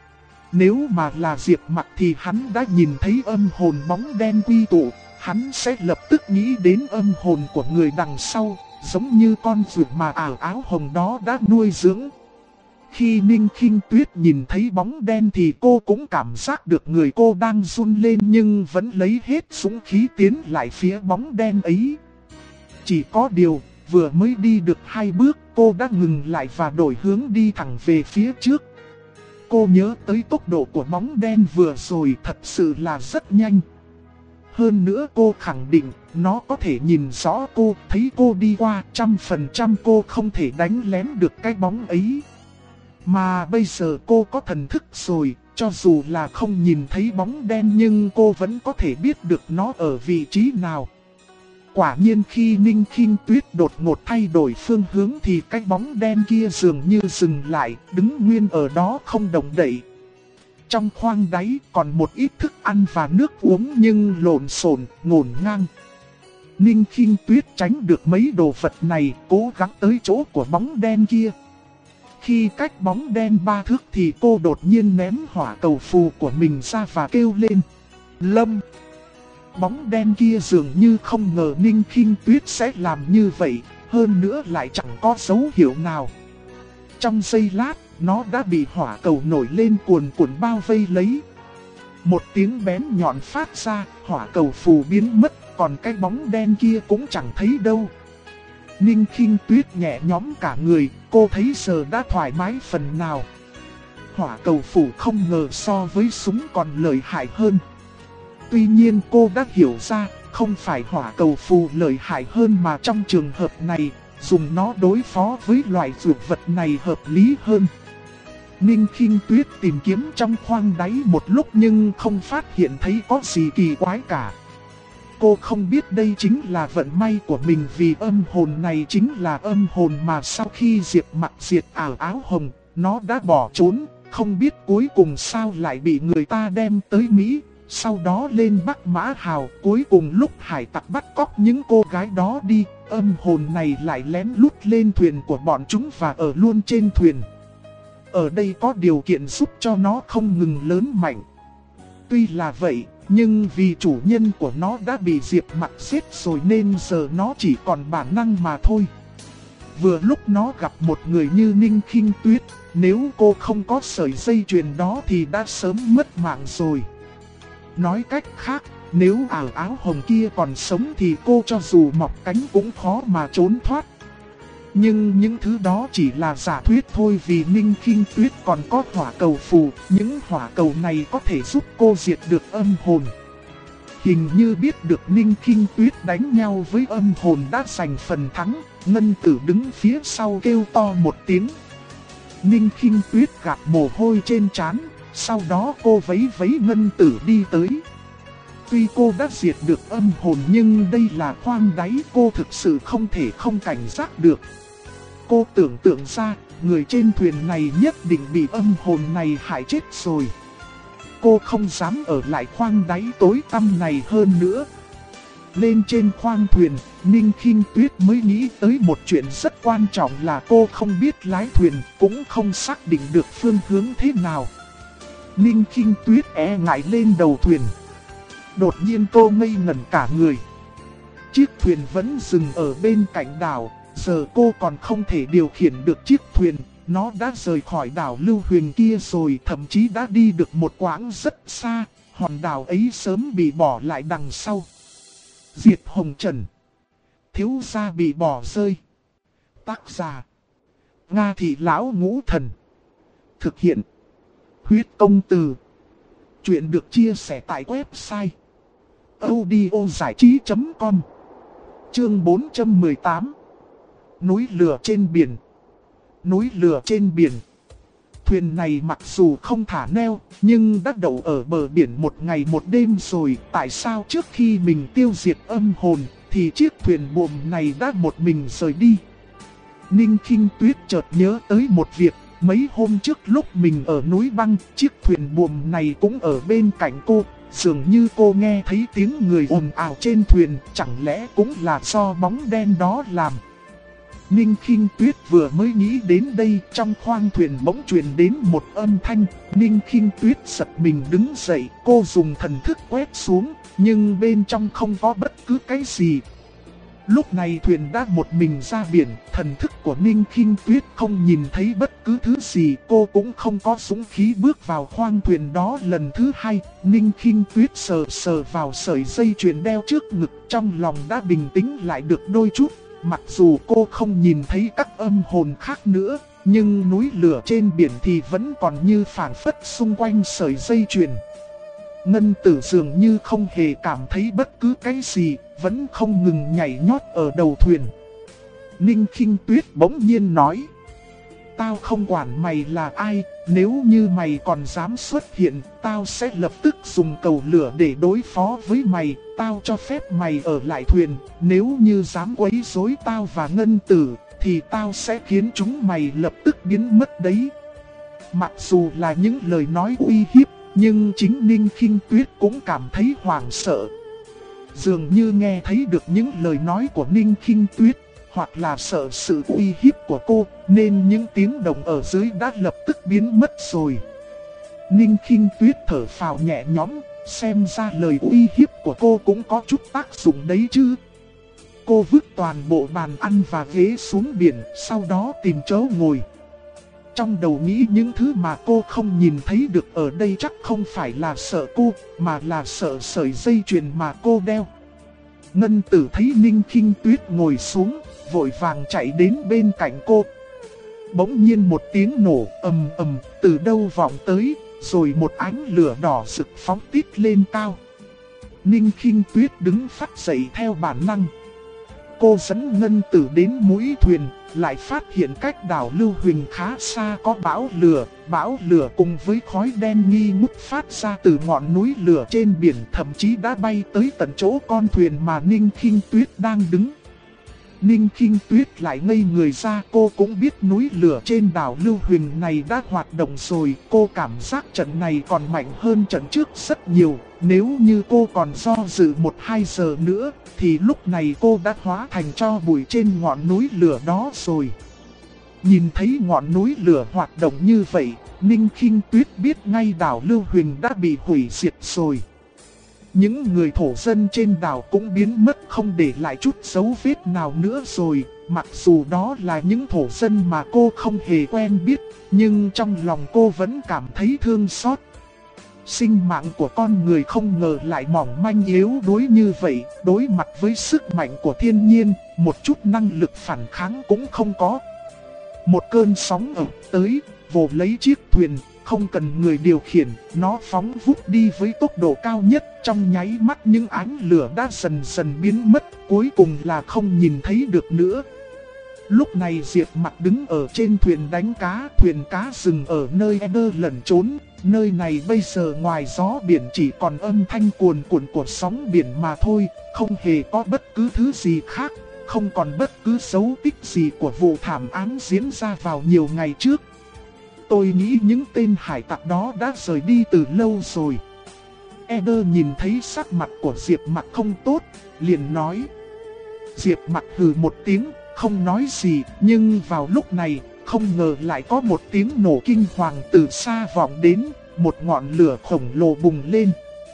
Nếu mà là Diệp Mặc thì hắn đã nhìn thấy âm hồn bóng đen quy tụ, hắn sẽ lập tức nghĩ đến âm hồn của người đằng sau, giống như con vượt mà áo hồng đó đã nuôi dưỡng. Khi Ninh Khinh Tuyết nhìn thấy bóng đen thì cô cũng cảm giác được người cô đang run lên, nhưng vẫn lấy hết dũng khí tiến lại phía bóng đen ấy. Chỉ có điều, vừa mới đi được 2 bước cô đã ngừng lại và đổi hướng đi thẳng về phía trước. Cô nhớ tới tốc độ của bóng đen vừa rồi thật sự là rất nhanh. Hơn nữa cô khẳng định nó có thể nhìn rõ cô, thấy cô đi qua, 100% cô không thể đánh lén được cái bóng ấy. Mà bây giờ cô có thần thức rồi, cho dù là không nhìn thấy bóng đen nhưng cô vẫn có thể biết được nó ở vị trí nào. Quả nhiên khi Ninh Khinh Tuyết đột ngột thay đổi phương hướng thì cái bóng đen kia dường như dừng lại, đứng nguyên ở đó không động đậy. Trong khoang đáy còn một ít thức ăn và nước uống nhưng lộn xộn, ngổn ngang. Ninh Khinh Tuyết tránh được mấy đồ vật này, cố gắng tới chỗ của bóng đen kia. Khi cách bóng đen 3 thước thì cô đột nhiên ném hỏa cầu phù của mình ra và kêu lên: Lâm! Bóng đen kia dường như không ngờ Ninh Khinh Tuyết sẽ làm như vậy, hơn nữa lại chẳng có dấu hiệu nào. Trong giây lát, nó đã bị hỏa cầu nổi lên cuồn cuộn bao vây lấy. Một tiếng bén nhọn phát ra, hỏa cầu phù biến mất, còn cái bóng đen kia cũng chẳng thấy đâu. Ninh Khinh Tuyết nhẹ nhõm cả người, cô thấy giờ đã thoải mái phần nào. Hỏa cầu phù không ngờ so với súng còn lợi hại hơn. Tuy nhiên cô đã hiểu ra, không phải hỏa cầu phù lợi hại hơn mà trong trường hợp này, dùng nó đối phó với loại dược vật này hợp lý hơn. Ninh Khinh Tuyết tìm kiếm trong khoang đáy một lúc nhưng không phát hiện thấy có gì kỳ quái cả. Cô không biết đây chính là vận may của mình vì âm hồn này chính là âm hồn mà sau khi Diệp Mặc diệt áo hồng, nó đã bỏ trốn, không biết cuối cùng sao lại bị người ta đem tới Mỹ. Sau đó lên Bắc Mã Hào, cuối cùng lúc hải tặc bắt cóc những cô gái đó đi, âm hồn này lại lén lút lên thuyền của bọn chúng và ở luôn trên thuyền. Ở đây có điều kiện giúp cho nó không ngừng lớn mạnh. Tuy là vậy, nhưng vì chủ nhân của nó đã bị Diệp Mặc giết rồi nên giờ nó chỉ còn bản năng mà thôi. Vừa lúc nó gặp một người như Ninh Khinh Tuyết, nếu cô không có sợi dây chuyền đó thì đã sớm mất mạng rồi. Nói cách khác, nếu áo hồng kia còn sống thì cô cho dù mọc cánh cũng khó mà trốn thoát. Nhưng những thứ đó chỉ là giả thuyết thôi vì Ninh Khinh Tuyết còn có hỏa cầu phù, những hỏa cầu này có thể giúp cô diệt được âm hồn. Hình như biết được Ninh Khinh Tuyết đánh nhau với âm hồn đã giành phần thắng, Ngân Tử đứng phía sau kêu to một tiếng. Ninh Khinh Tuyết gạt mồ hôi trên trán. Sau đó cô vẫy vẫy Ngân Tử đi tới. Tuy cô đã diệt được âm hồn nhưng đây là khoang đáy, cô thực sự không thể không cảnh giác được. Cô tưởng tượng ra, người trên thuyền này nhất định bị âm hồn này hại chết rồi. Cô không dám ở lại khoang đáy tối tăm này hơn nữa. Lên trên khoang thuyền, Ninh Khinh Tuyết mới nghĩ tới một chuyện rất quan trọng là cô không biết lái thuyền, cũng không xác định được phương hướng thế nào. Ninh Khinh Tuyết e ngại lên đầu thuyền. Đột nhiên cô ngây ngẩn cả người. Chiếc thuyền vẫn dừng ở bên cạnh đảo, giờ cô còn không thể điều khiển được chiếc thuyền. Nó đã rời khỏi đảo Lưu Huyền kia rồi, thậm chí đã đi được một quãng rất xa, hòn đảo ấy sớm bị bỏ lại đằng sau. Diệt Hồng Trần. Thiếu gia bị bỏ rơi. Tác giả: Nga Thị Lão Ngũ Thần. Thực hiện: Huyết Công Từ. Chuyện được chia sẻ tại website audiozảichí.com. Chương 418. Núi lửa trên biển. Núi lửa trên biển. Thuyền này mặc dù không thả neo, nhưng đã đậu ở bờ biển một ngày một đêm rồi. Tại sao trước khi mình tiêu diệt âm hồn, thì chiếc thuyền buồm này đã một mình rời đi? Ninh Khinh Tuyết chợt nhớ tới một việc. Mấy hôm trước lúc mình ở núi băng, chiếc thuyền buồm này cũng ở bên cạnh cô. Dường như cô nghe thấy tiếng người ồn ào trên thuyền, chẳng lẽ cũng là do bóng đen đó làm. Ninh Khinh Tuyết vừa mới nghĩ đến đây, trong khoang thuyền bỗng truyền đến một âm thanh. Ninh Khinh Tuyết giật mình đứng dậy, cô dùng thần thức quét xuống, nhưng bên trong không có bất cứ cái gì. Lúc này thuyền đã một mình ra biển, thần thức của Ninh Khinh Tuyết không nhìn thấy bất cứ thứ gì, cô cũng không có dũng khí bước vào khoang thuyền đó lần thứ hai. Ninh Khinh Tuyết sờ sờ vào sợi dây chuyền đeo trước ngực, trong lòng đã bình tĩnh lại được đôi chút. Mặc dù cô không nhìn thấy các âm hồn khác nữa, nhưng núi lửa trên biển thì vẫn còn như phảng phất xung quanh sợi dây chuyền. Ngân Tử dường như không hề cảm thấy bất cứ cái gì, vẫn không ngừng nhảy nhót ở đầu thuyền. Ninh Khinh Tuyết bỗng nhiên nói: tao không quản mày là ai, nếu như mày còn dám xuất hiện, tao sẽ lập tức dùng cầu lửa để đối phó với mày. Tao cho phép mày ở lại thuyền, nếu như dám quấy rối tao và Ngân Tử, thì tao sẽ khiến chúng mày lập tức biến mất đấy. Mặc dù là những lời nói uy hiếp, nhưng chính Ninh Khinh Tuyết cũng cảm thấy hoảng sợ. Dường như nghe thấy được những lời nói của Ninh Khinh Tuyết, hoặc là sợ sự uy hiếp của cô, nên những tiếng động ở dưới đã lập tức biến mất rồi. Ninh Khinh Tuyết thở phào nhẹ nhõm, xem ra lời uy hiếp của cô cũng có chút tác dụng đấy chứ. Cô vứt toàn bộ bàn ăn và ghế xuống biển, sau đó tìm chỗ ngồi. Trong đầu nghĩ những thứ mà cô không nhìn thấy được ở đây chắc không phải là sợ cô, mà là sợ sợi dây chuyền mà cô đeo. Ngân Tử thấy Ninh Khinh Tuyết ngồi xuống, vội vàng chạy đến bên cạnh cô. Bỗng nhiên một tiếng nổ ầm ầm từ đâu vọng tới, rồi một ánh lửa đỏ rực phóng tít lên cao. Ninh Khinh Tuyết đứng phắt dậy theo bản năng. Cô dẫn Ngân Tử đến mũi thuyền, lại phát hiện cách đảo Lưu Huỳnh khá xa có bão lửa cùng với khói đen nghi ngút phát ra từ ngọn núi lửa trên biển, thậm chí đã bay tới tận chỗ con thuyền mà Ninh Khinh Tuyết đang đứng. Ninh Khinh Tuyết lại ngây người ra, cô cũng biết núi lửa trên đảo Lưu Huỳnh này đã hoạt động rồi, cô cảm giác trận này còn mạnh hơn trận trước rất nhiều. Nếu như cô còn do dự 1-2 giờ nữa, thì lúc này cô đã hóa thành tro bụi trên ngọn núi lửa đó rồi. Nhìn thấy ngọn núi lửa hoạt động như vậy, Ninh Khinh Tuyết biết ngay đảo Lưu Huỳnh đã bị hủy diệt rồi. Những người thổ dân trên đảo cũng biến mất không để lại chút dấu vết nào nữa rồi. Mặc dù đó là những thổ dân mà cô không hề quen biết, nhưng trong lòng cô vẫn cảm thấy thương xót. Sinh mạng của con người không ngờ lại mỏng manh yếu đuối như vậy, đối mặt với sức mạnh của thiên nhiên, một chút năng lực phản kháng cũng không có. Một cơn sóng ập tới, vồ lấy chiếc thuyền, không cần người điều khiển, nó phóng vút đi với tốc độ cao nhất. Trong nháy mắt những ánh lửa đã dần dần biến mất, cuối cùng là không nhìn thấy được nữa. Lúc này Diệp Mặc đứng ở trên thuyền đánh cá, thuyền cá dừng ở nơi Eder lẩn trốn. Nơi này bây giờ ngoài gió biển chỉ còn âm thanh cuồn cuộn của sóng biển mà thôi, không hề có bất cứ thứ gì khác, không còn bất cứ dấu tích gì của vụ thảm án diễn ra vào nhiều ngày trước. Tôi nghĩ những tên hải tặc đó đã rời đi từ lâu rồi. Eder nhìn thấy sắc mặt của Diệp Mặc không tốt, liền nói. Diệp Mặc hừ một tiếng, không nói gì, nhưng vào lúc này, không ngờ lại có một tiếng nổ kinh hoàng từ xa vọng đến, một ngọn lửa khổng lồ bùng lên.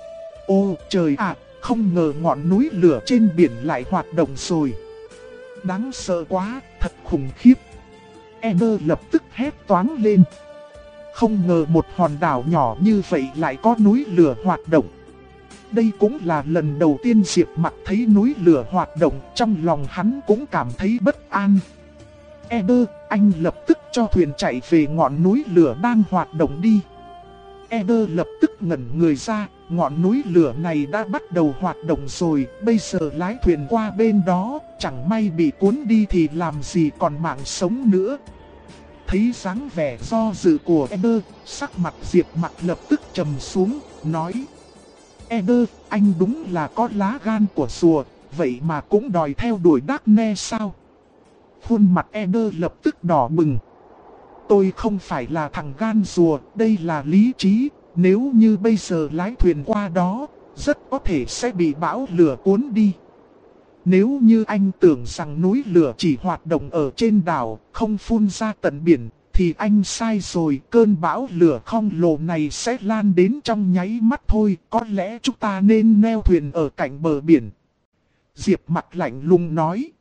Ô trời ạ, không ngờ ngọn núi lửa trên biển lại hoạt động rồi. Đáng sợ quá, thật khủng khiếp. Eder lập tức hét toáng lên. Không ngờ một hòn đảo nhỏ như vậy lại có núi lửa hoạt động. Đây cũng là lần đầu tiên Diệp Mặc thấy núi lửa hoạt động, trong lòng hắn cũng cảm thấy bất an. Eder, anh lập tức cho thuyền chạy về ngọn núi lửa đang hoạt động đi. Eder lập tức ngẩn người ra, ngọn núi lửa này đã bắt đầu hoạt động rồi, bây giờ lái thuyền qua bên đó, chẳng may bị cuốn đi thì làm gì còn mạng sống nữa. Thấy dáng vẻ do dự của Eder, sắc mặt Diệp Mặc lập tức trầm xuống, nói. Eder, anh đúng là có lá gan của rùa, vậy mà cũng đòi theo đuổi Darkne sao? Khuôn mặt Eder lập tức đỏ bừng. Tôi không phải là thằng gan rùa, đây là lý trí, Nếu như bây giờ lái thuyền qua đó, rất có thể sẽ bị bão lửa cuốn đi. Nếu như anh tưởng rằng núi lửa chỉ hoạt động ở trên đảo, không phun ra tận biển, thì anh sai rồi. Cơn bão lửa khổng lồ này sẽ lan đến trong nháy mắt thôi. Có lẽ chúng ta nên neo thuyền ở cạnh bờ biển. Diệp mặt lạnh lùng nói.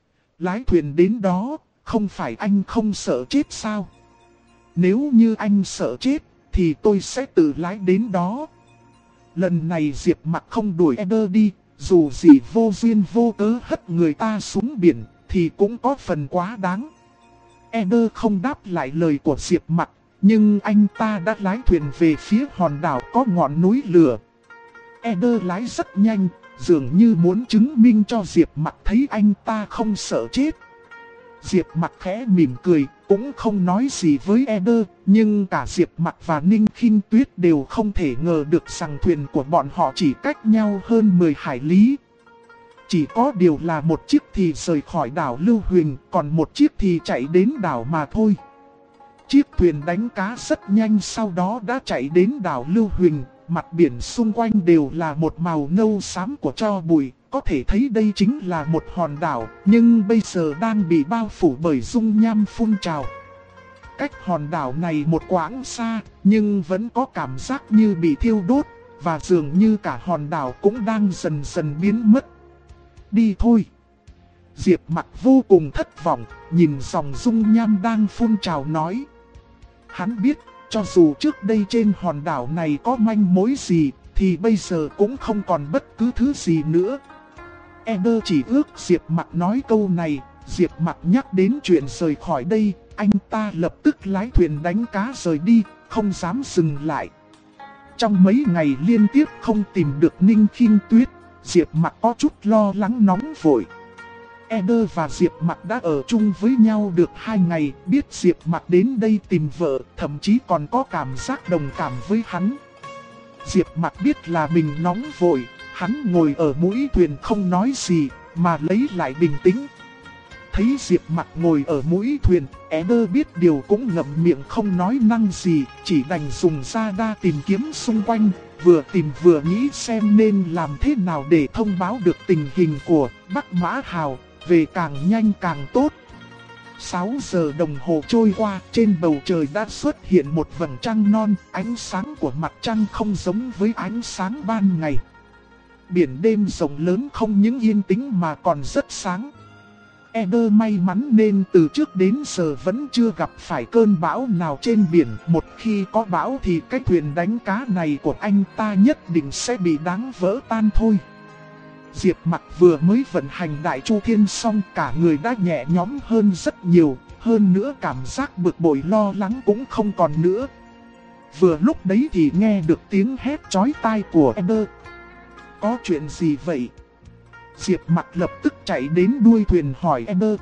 Lái thuyền đến đó, không phải anh không sợ chết sao? Nếu như anh sợ chết, thì tôi sẽ tự lái đến đó. Lần này Diệp mặt không đuổi Eder đi. Dù gì vô duyên vô cớ hất người ta xuống biển, thì cũng có phần quá đáng. Eder không đáp lại lời của Diệp mặt, nhưng anh ta đã lái thuyền về phía hòn đảo có ngọn núi lửa. Eder lái rất nhanh, dường như muốn chứng minh cho Diệp mặt thấy anh ta không sợ chết. Diệp mặt khẽ mỉm cười, cũng không nói gì với Eder, nhưng cả Diệp mặt và Ninh Khinh Tuyết đều không thể ngờ được rằng thuyền của bọn họ chỉ cách nhau hơn 10 hải lý. Chỉ có điều là một chiếc thì rời khỏi đảo Lưu Huỳnh, còn một chiếc thì chạy đến đảo mà thôi. Chiếc thuyền đánh cá rất nhanh sau đó đã chạy đến đảo Lưu Huỳnh, mặt biển xung quanh đều là một màu nâu xám của tro bụi. Có thể thấy đây chính là một hòn đảo, nhưng bây giờ đang bị bao phủ bởi dung nham phun trào. Cách hòn đảo này một quãng xa, nhưng vẫn có cảm giác như bị thiêu đốt, và dường như cả hòn đảo cũng đang dần dần biến mất. Đi thôi. Diệp mặt vô cùng thất vọng, nhìn dòng dung nham đang phun trào nói. Hắn biết, cho dù trước đây trên hòn đảo này có manh mối gì, thì bây giờ cũng không còn bất cứ thứ gì nữa. Eder chỉ ước Diệp mặt nói câu này. Diệp mặt nhắc đến chuyện rời khỏi đây, anh ta lập tức lái thuyền đánh cá rời đi, không dám dừng lại. Trong mấy ngày liên tiếp không tìm được Ninh Khinh Tuyết, Diệp mặt có chút lo lắng nóng vội. Eder và Diệp mặt đã ở chung với nhau được 2 ngày, biết Diệp mặt đến đây tìm vợ, thậm chí còn có cảm giác đồng cảm với hắn. Diệp mặt biết là mình nóng vội, hắn ngồi ở mũi thuyền không nói gì, mà lấy lại bình tĩnh. Thấy Diệp mặt ngồi ở mũi thuyền, Eder biết điều cũng ngậm miệng không nói năng gì, chỉ đành dùng radar tìm kiếm xung quanh, vừa tìm vừa nghĩ xem nên làm thế nào để thông báo được tình hình của Bắc Mã Hào, về càng nhanh càng tốt. 6 giờ đồng hồ trôi qua, trên bầu trời đã xuất hiện một vầng trăng non, ánh sáng của mặt trăng không giống với ánh sáng ban ngày. Biển đêm rộng lớn không những yên tĩnh mà còn rất sáng. Eder may mắn nên từ trước đến giờ vẫn chưa gặp phải cơn bão nào trên biển. Một khi có bão thì cái thuyền đánh cá này của anh ta nhất định sẽ bị đáng vỡ tan thôi. Diệp mặt vừa mới vận hành Đại Chu Thiên xong, cả người đã nhẹ nhõm hơn rất nhiều. Hơn nữa cảm giác bực bội lo lắng cũng không còn nữa. Vừa lúc đấy thì nghe được tiếng hét chói tai của Eder. Có chuyện gì vậy? Diệp mặt lập tức chạy đến đuôi thuyền hỏi Eder.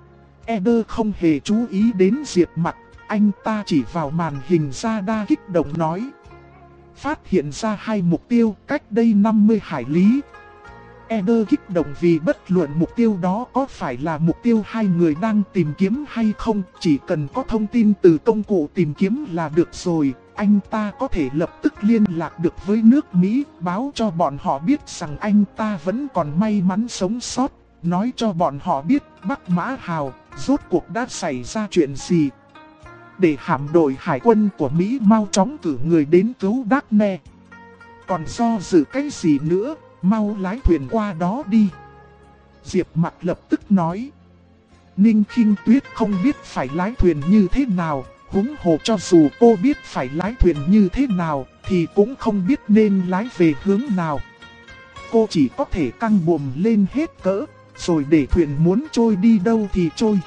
Eder không hề chú ý đến Diệp mặt, anh ta chỉ vào màn hình radar kích động nói. Phát hiện ra 2 mục tiêu cách đây 50 hải lý. Eder kích động vì bất luận mục tiêu đó có phải là mục tiêu 2 người đang tìm kiếm hay không, chỉ cần có thông tin từ công cụ tìm kiếm là được rồi. Anh ta có thể lập tức liên lạc được với nước Mỹ, báo cho bọn họ biết rằng anh ta vẫn còn may mắn sống sót, nói cho bọn họ biết Bắc Mã Hào rốt cuộc đã xảy ra chuyện gì. Để hạm đội hải quân của Mỹ mau chóng cử người đến cứu Daphne. Còn do dự cái gì nữa, mau lái thuyền qua đó đi. Diệp mặt lập tức nói. Ninh Khinh Tuyết không biết phải lái thuyền như thế nào. Huống hồ cho dù cô biết phải lái thuyền như thế nào, thì cũng không biết nên lái về hướng nào. Cô chỉ có thể căng buồm lên hết cỡ, rồi để thuyền muốn trôi đi đâu thì trôi.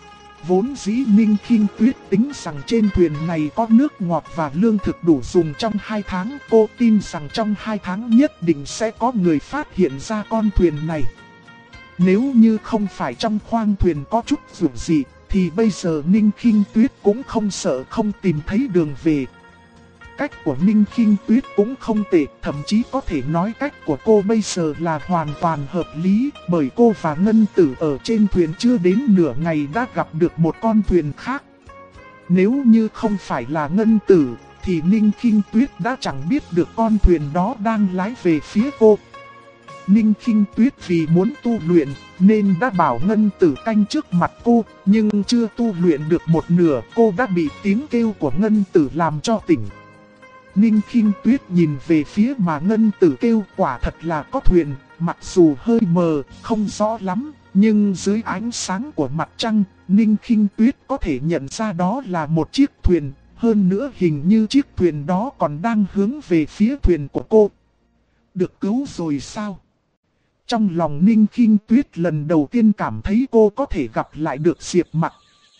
Vốn dĩ Ninh Khinh Tuyết tính rằng trên thuyền này có nước ngọt và lương thực đủ dùng trong 2 tháng. Cô tin rằng trong 2 tháng nhất định sẽ có người phát hiện ra con thuyền này. Nếu như không phải trong khoang thuyền có chút rủi gì, thì bây giờ Ninh Khinh Tuyết cũng không sợ không tìm thấy đường về. Cách của Ninh Khinh Tuyết cũng không tệ, thậm chí có thể nói cách của cô bây giờ là hoàn toàn hợp lý, bởi cô và Ngân Tử ở trên thuyền chưa đến nửa ngày đã gặp được một con thuyền khác. Nếu như không phải là Ngân Tử, thì Ninh Khinh Tuyết đã chẳng biết được con thuyền đó đang lái về phía cô. Ninh Khinh Tuyết vì muốn tu luyện nên đã bảo Ngân Tử canh trước mặt cô, nhưng chưa tu luyện được một nửa cô đã bị tiếng kêu của Ngân Tử làm cho tỉnh. Ninh Khinh Tuyết nhìn về phía mà Ngân Tử kêu, quả thật là có thuyền, mặc dù hơi mờ, không rõ lắm, nhưng dưới ánh sáng của mặt trăng, Ninh Khinh Tuyết có thể nhận ra đó là một chiếc thuyền, hơn nữa hình như chiếc thuyền đó còn đang hướng về phía thuyền của cô. Được cứu rồi sao? Trong lòng Ninh Khinh Tuyết lần đầu tiên cảm thấy cô có thể gặp lại được Diệp Mặc.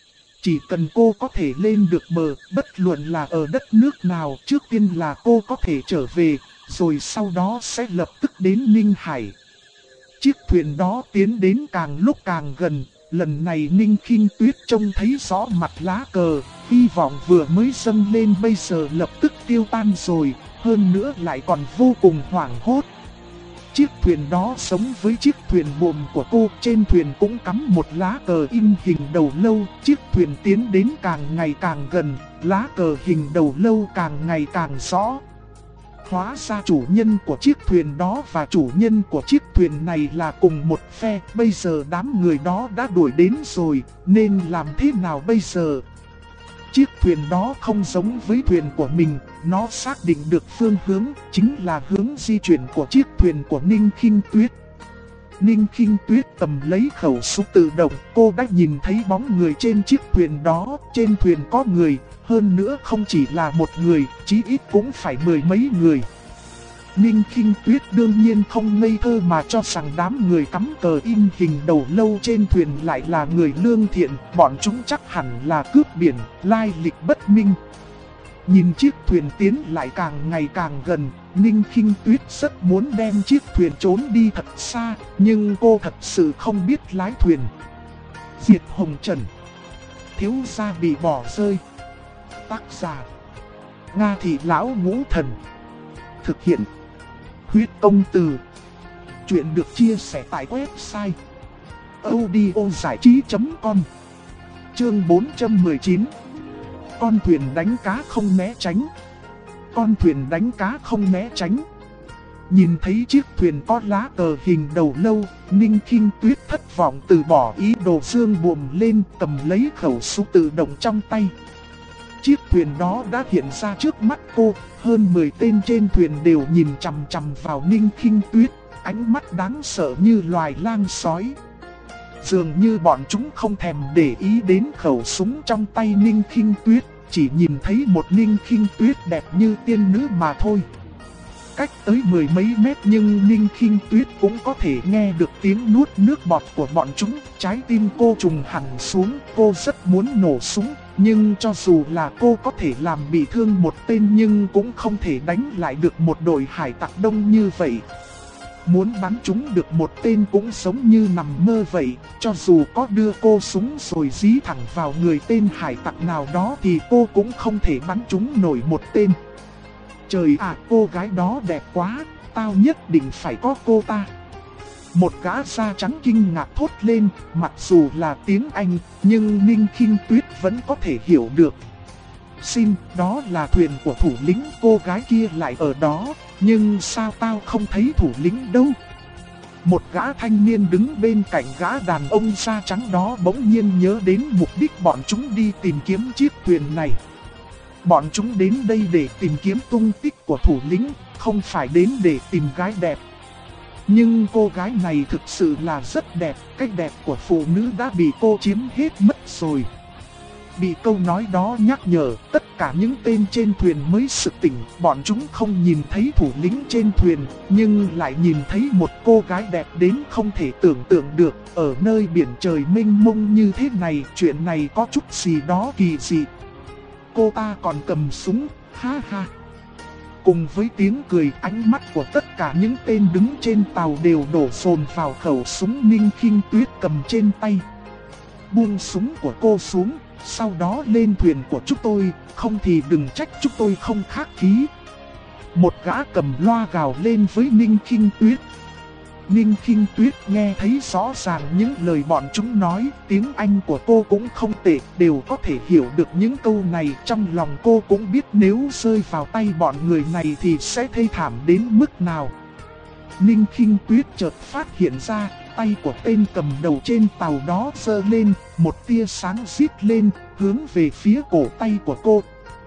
Chỉ cần cô có thể lên được bờ, bất luận là ở đất nước nào, trước tiên là cô có thể trở về, rồi sau đó sẽ lập tức đến Ninh Hải. Chiếc thuyền đó tiến đến càng lúc càng gần, lần này Ninh Khinh Tuyết trông thấy rõ mặt lá cờ, hy vọng vừa mới dâng lên bây giờ lập tức tiêu tan rồi, hơn nữa lại còn vô cùng hoảng hốt. Chiếc thuyền đó giống với chiếc thuyền buồm của cô, trên thuyền cũng cắm một lá cờ in hình đầu lâu, chiếc thuyền tiến đến càng ngày càng gần, lá cờ hình đầu lâu càng ngày càng rõ. Hóa ra chủ nhân của chiếc thuyền đó và chủ nhân của chiếc thuyền này là cùng một phe, bây giờ đám người đó đã đuổi đến rồi, nên làm thế nào bây giờ? Chiếc thuyền đó không giống với thuyền của mình, nó xác định được phương hướng, chính là hướng di chuyển của chiếc thuyền của Ninh Khinh Tuyết. Ninh Khinh Tuyết cầm lấy khẩu súng tự động, cô đã nhìn thấy bóng người trên chiếc thuyền đó, trên thuyền có người, hơn nữa không chỉ là một người, chí ít cũng phải mười mấy người. Ninh Khinh Tuyết đương nhiên không ngây thơ mà cho rằng đám người cắm cờ in hình đầu lâu trên thuyền lại là người lương thiện, bọn chúng chắc hẳn là cướp biển, lai lịch bất minh. Nhìn chiếc thuyền tiến lại càng ngày càng gần, Ninh Khinh Tuyết rất muốn đem chiếc thuyền trốn đi thật xa, nhưng cô thật sự không biết lái thuyền. Diệt Hồng Trần. Thiếu gia bị bỏ rơi. Tác giả: Nga Thị Lão Ngũ Thần. Thực hiện: Huyết Công Từ. Chuyện được chia sẻ tại website audiozảichí.com. Chương 419. Con thuyền đánh cá không né tránh. Con thuyền đánh cá không né tránh. Nhìn thấy chiếc thuyền có lá cờ hình đầu lâu, Ninh Khinh Tuyết thất vọng từ bỏ ý đồ dương buồm lên, cầm lấy khẩu súng tự động trong tay. Chiếc thuyền đó đã hiện ra trước mắt cô, hơn 10 tên trên thuyền đều nhìn chằm chằm vào Ninh Khinh Tuyết, ánh mắt đáng sợ như loài lang sói. Dường như bọn chúng không thèm để ý đến khẩu súng trong tay Ninh Khinh Tuyết, chỉ nhìn thấy một Ninh Khinh Tuyết đẹp như tiên nữ mà thôi. Cách tới mười mấy mét nhưng Ninh Khinh Tuyết cũng có thể nghe được tiếng nuốt nước bọt của bọn chúng, trái tim cô trùng hẳn xuống, cô rất muốn nổ súng. Nhưng cho dù là cô có thể làm bị thương một tên nhưng cũng không thể đánh lại được một đội hải tặc đông như vậy. Muốn bắn chúng được một tên cũng giống như nằm mơ vậy, cho dù có đưa cô súng rồi dí thẳng vào người tên hải tặc nào đó thì cô cũng không thể bắn chúng nổi một tên. Trời ạ, cô gái đó đẹp quá, tao nhất định phải có cô ta. Một gã da trắng kinh ngạc thốt lên, mặc dù là tiếng Anh, nhưng Ninh Khinh Tuyết vẫn có thể hiểu được. Xin, đó là thuyền của thủ lĩnh, cô gái kia lại ở đó, nhưng sao tao không thấy thủ lĩnh đâu? Một gã thanh niên đứng bên cạnh gã đàn ông da trắng đó bỗng nhiên nhớ đến mục đích bọn chúng đi tìm kiếm chiếc thuyền này. Bọn chúng đến đây để tìm kiếm tung tích của thủ lĩnh, không phải đến để tìm gái đẹp. Nhưng cô gái này thực sự là rất đẹp, cái đẹp của phụ nữ đã bị cô chiếm hết mất rồi. Bị câu nói đó nhắc nhở, tất cả những tên trên thuyền mới sực tỉnh, bọn chúng không nhìn thấy thủ lĩnh trên thuyền, nhưng lại nhìn thấy một cô gái đẹp đến không thể tưởng tượng được, ở nơi biển trời mênh mông như thế này, chuyện này có chút gì đó kỳ dị. Cô ta còn cầm súng, ha ha. Cùng với tiếng cười, ánh mắt của tất cả những tên đứng trên tàu đều đổ dồn vào khẩu súng Ninh Khinh Tuyết cầm trên tay. Buông súng của cô xuống, sau đó lên thuyền của chúng tôi, không thì đừng trách chúng tôi không khách khí. Một gã cầm loa gào lên với Ninh Khinh Tuyết. Ninh Khinh Tuyết nghe thấy rõ ràng những lời bọn chúng nói, tiếng Anh của cô cũng không tệ, đều có thể hiểu được những câu này. Trong lòng cô cũng biết nếu rơi vào tay bọn người này thì sẽ thê thảm đến mức nào. Ninh Khinh Tuyết chợt phát hiện ra, tay của tên cầm đầu trên tàu đó giơ lên, một tia sáng rít lên, hướng về phía cổ tay của cô.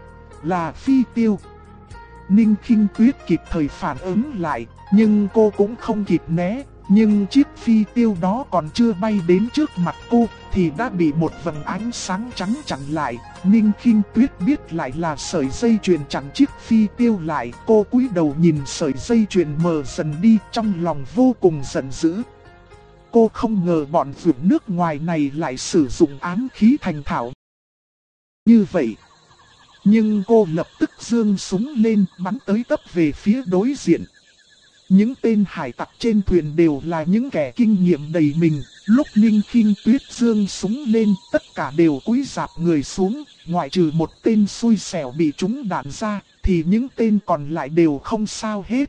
Là phi tiêu. Ninh Khinh Tuyết kịp thời phản ứng lại, nhưng cô cũng không kịp né. Nhưng chiếc phi tiêu đó còn chưa bay đến trước mặt cô, thì đã bị một vầng ánh sáng trắng chặn lại. Ninh Khinh Tuyết biết lại là sợi dây chuyền chặn chiếc phi tiêu lại. Cô cúi đầu nhìn sợi dây chuyền mờ dần đi, trong lòng vô cùng giận dữ. Cô không ngờ bọn vượt nước ngoài này lại sử dụng ám khí thành thạo như vậy. Nhưng cô lập tức giương súng lên, bắn tới tấp về phía đối diện. Những tên hải tặc trên thuyền đều là những kẻ kinh nghiệm đầy mình. Lúc Ninh Khinh Tuyết giương súng lên, tất cả đều cúi rạp người xuống. Ngoại trừ một tên xui xẻo bị trúng đạn ra, thì những tên còn lại đều không sao hết.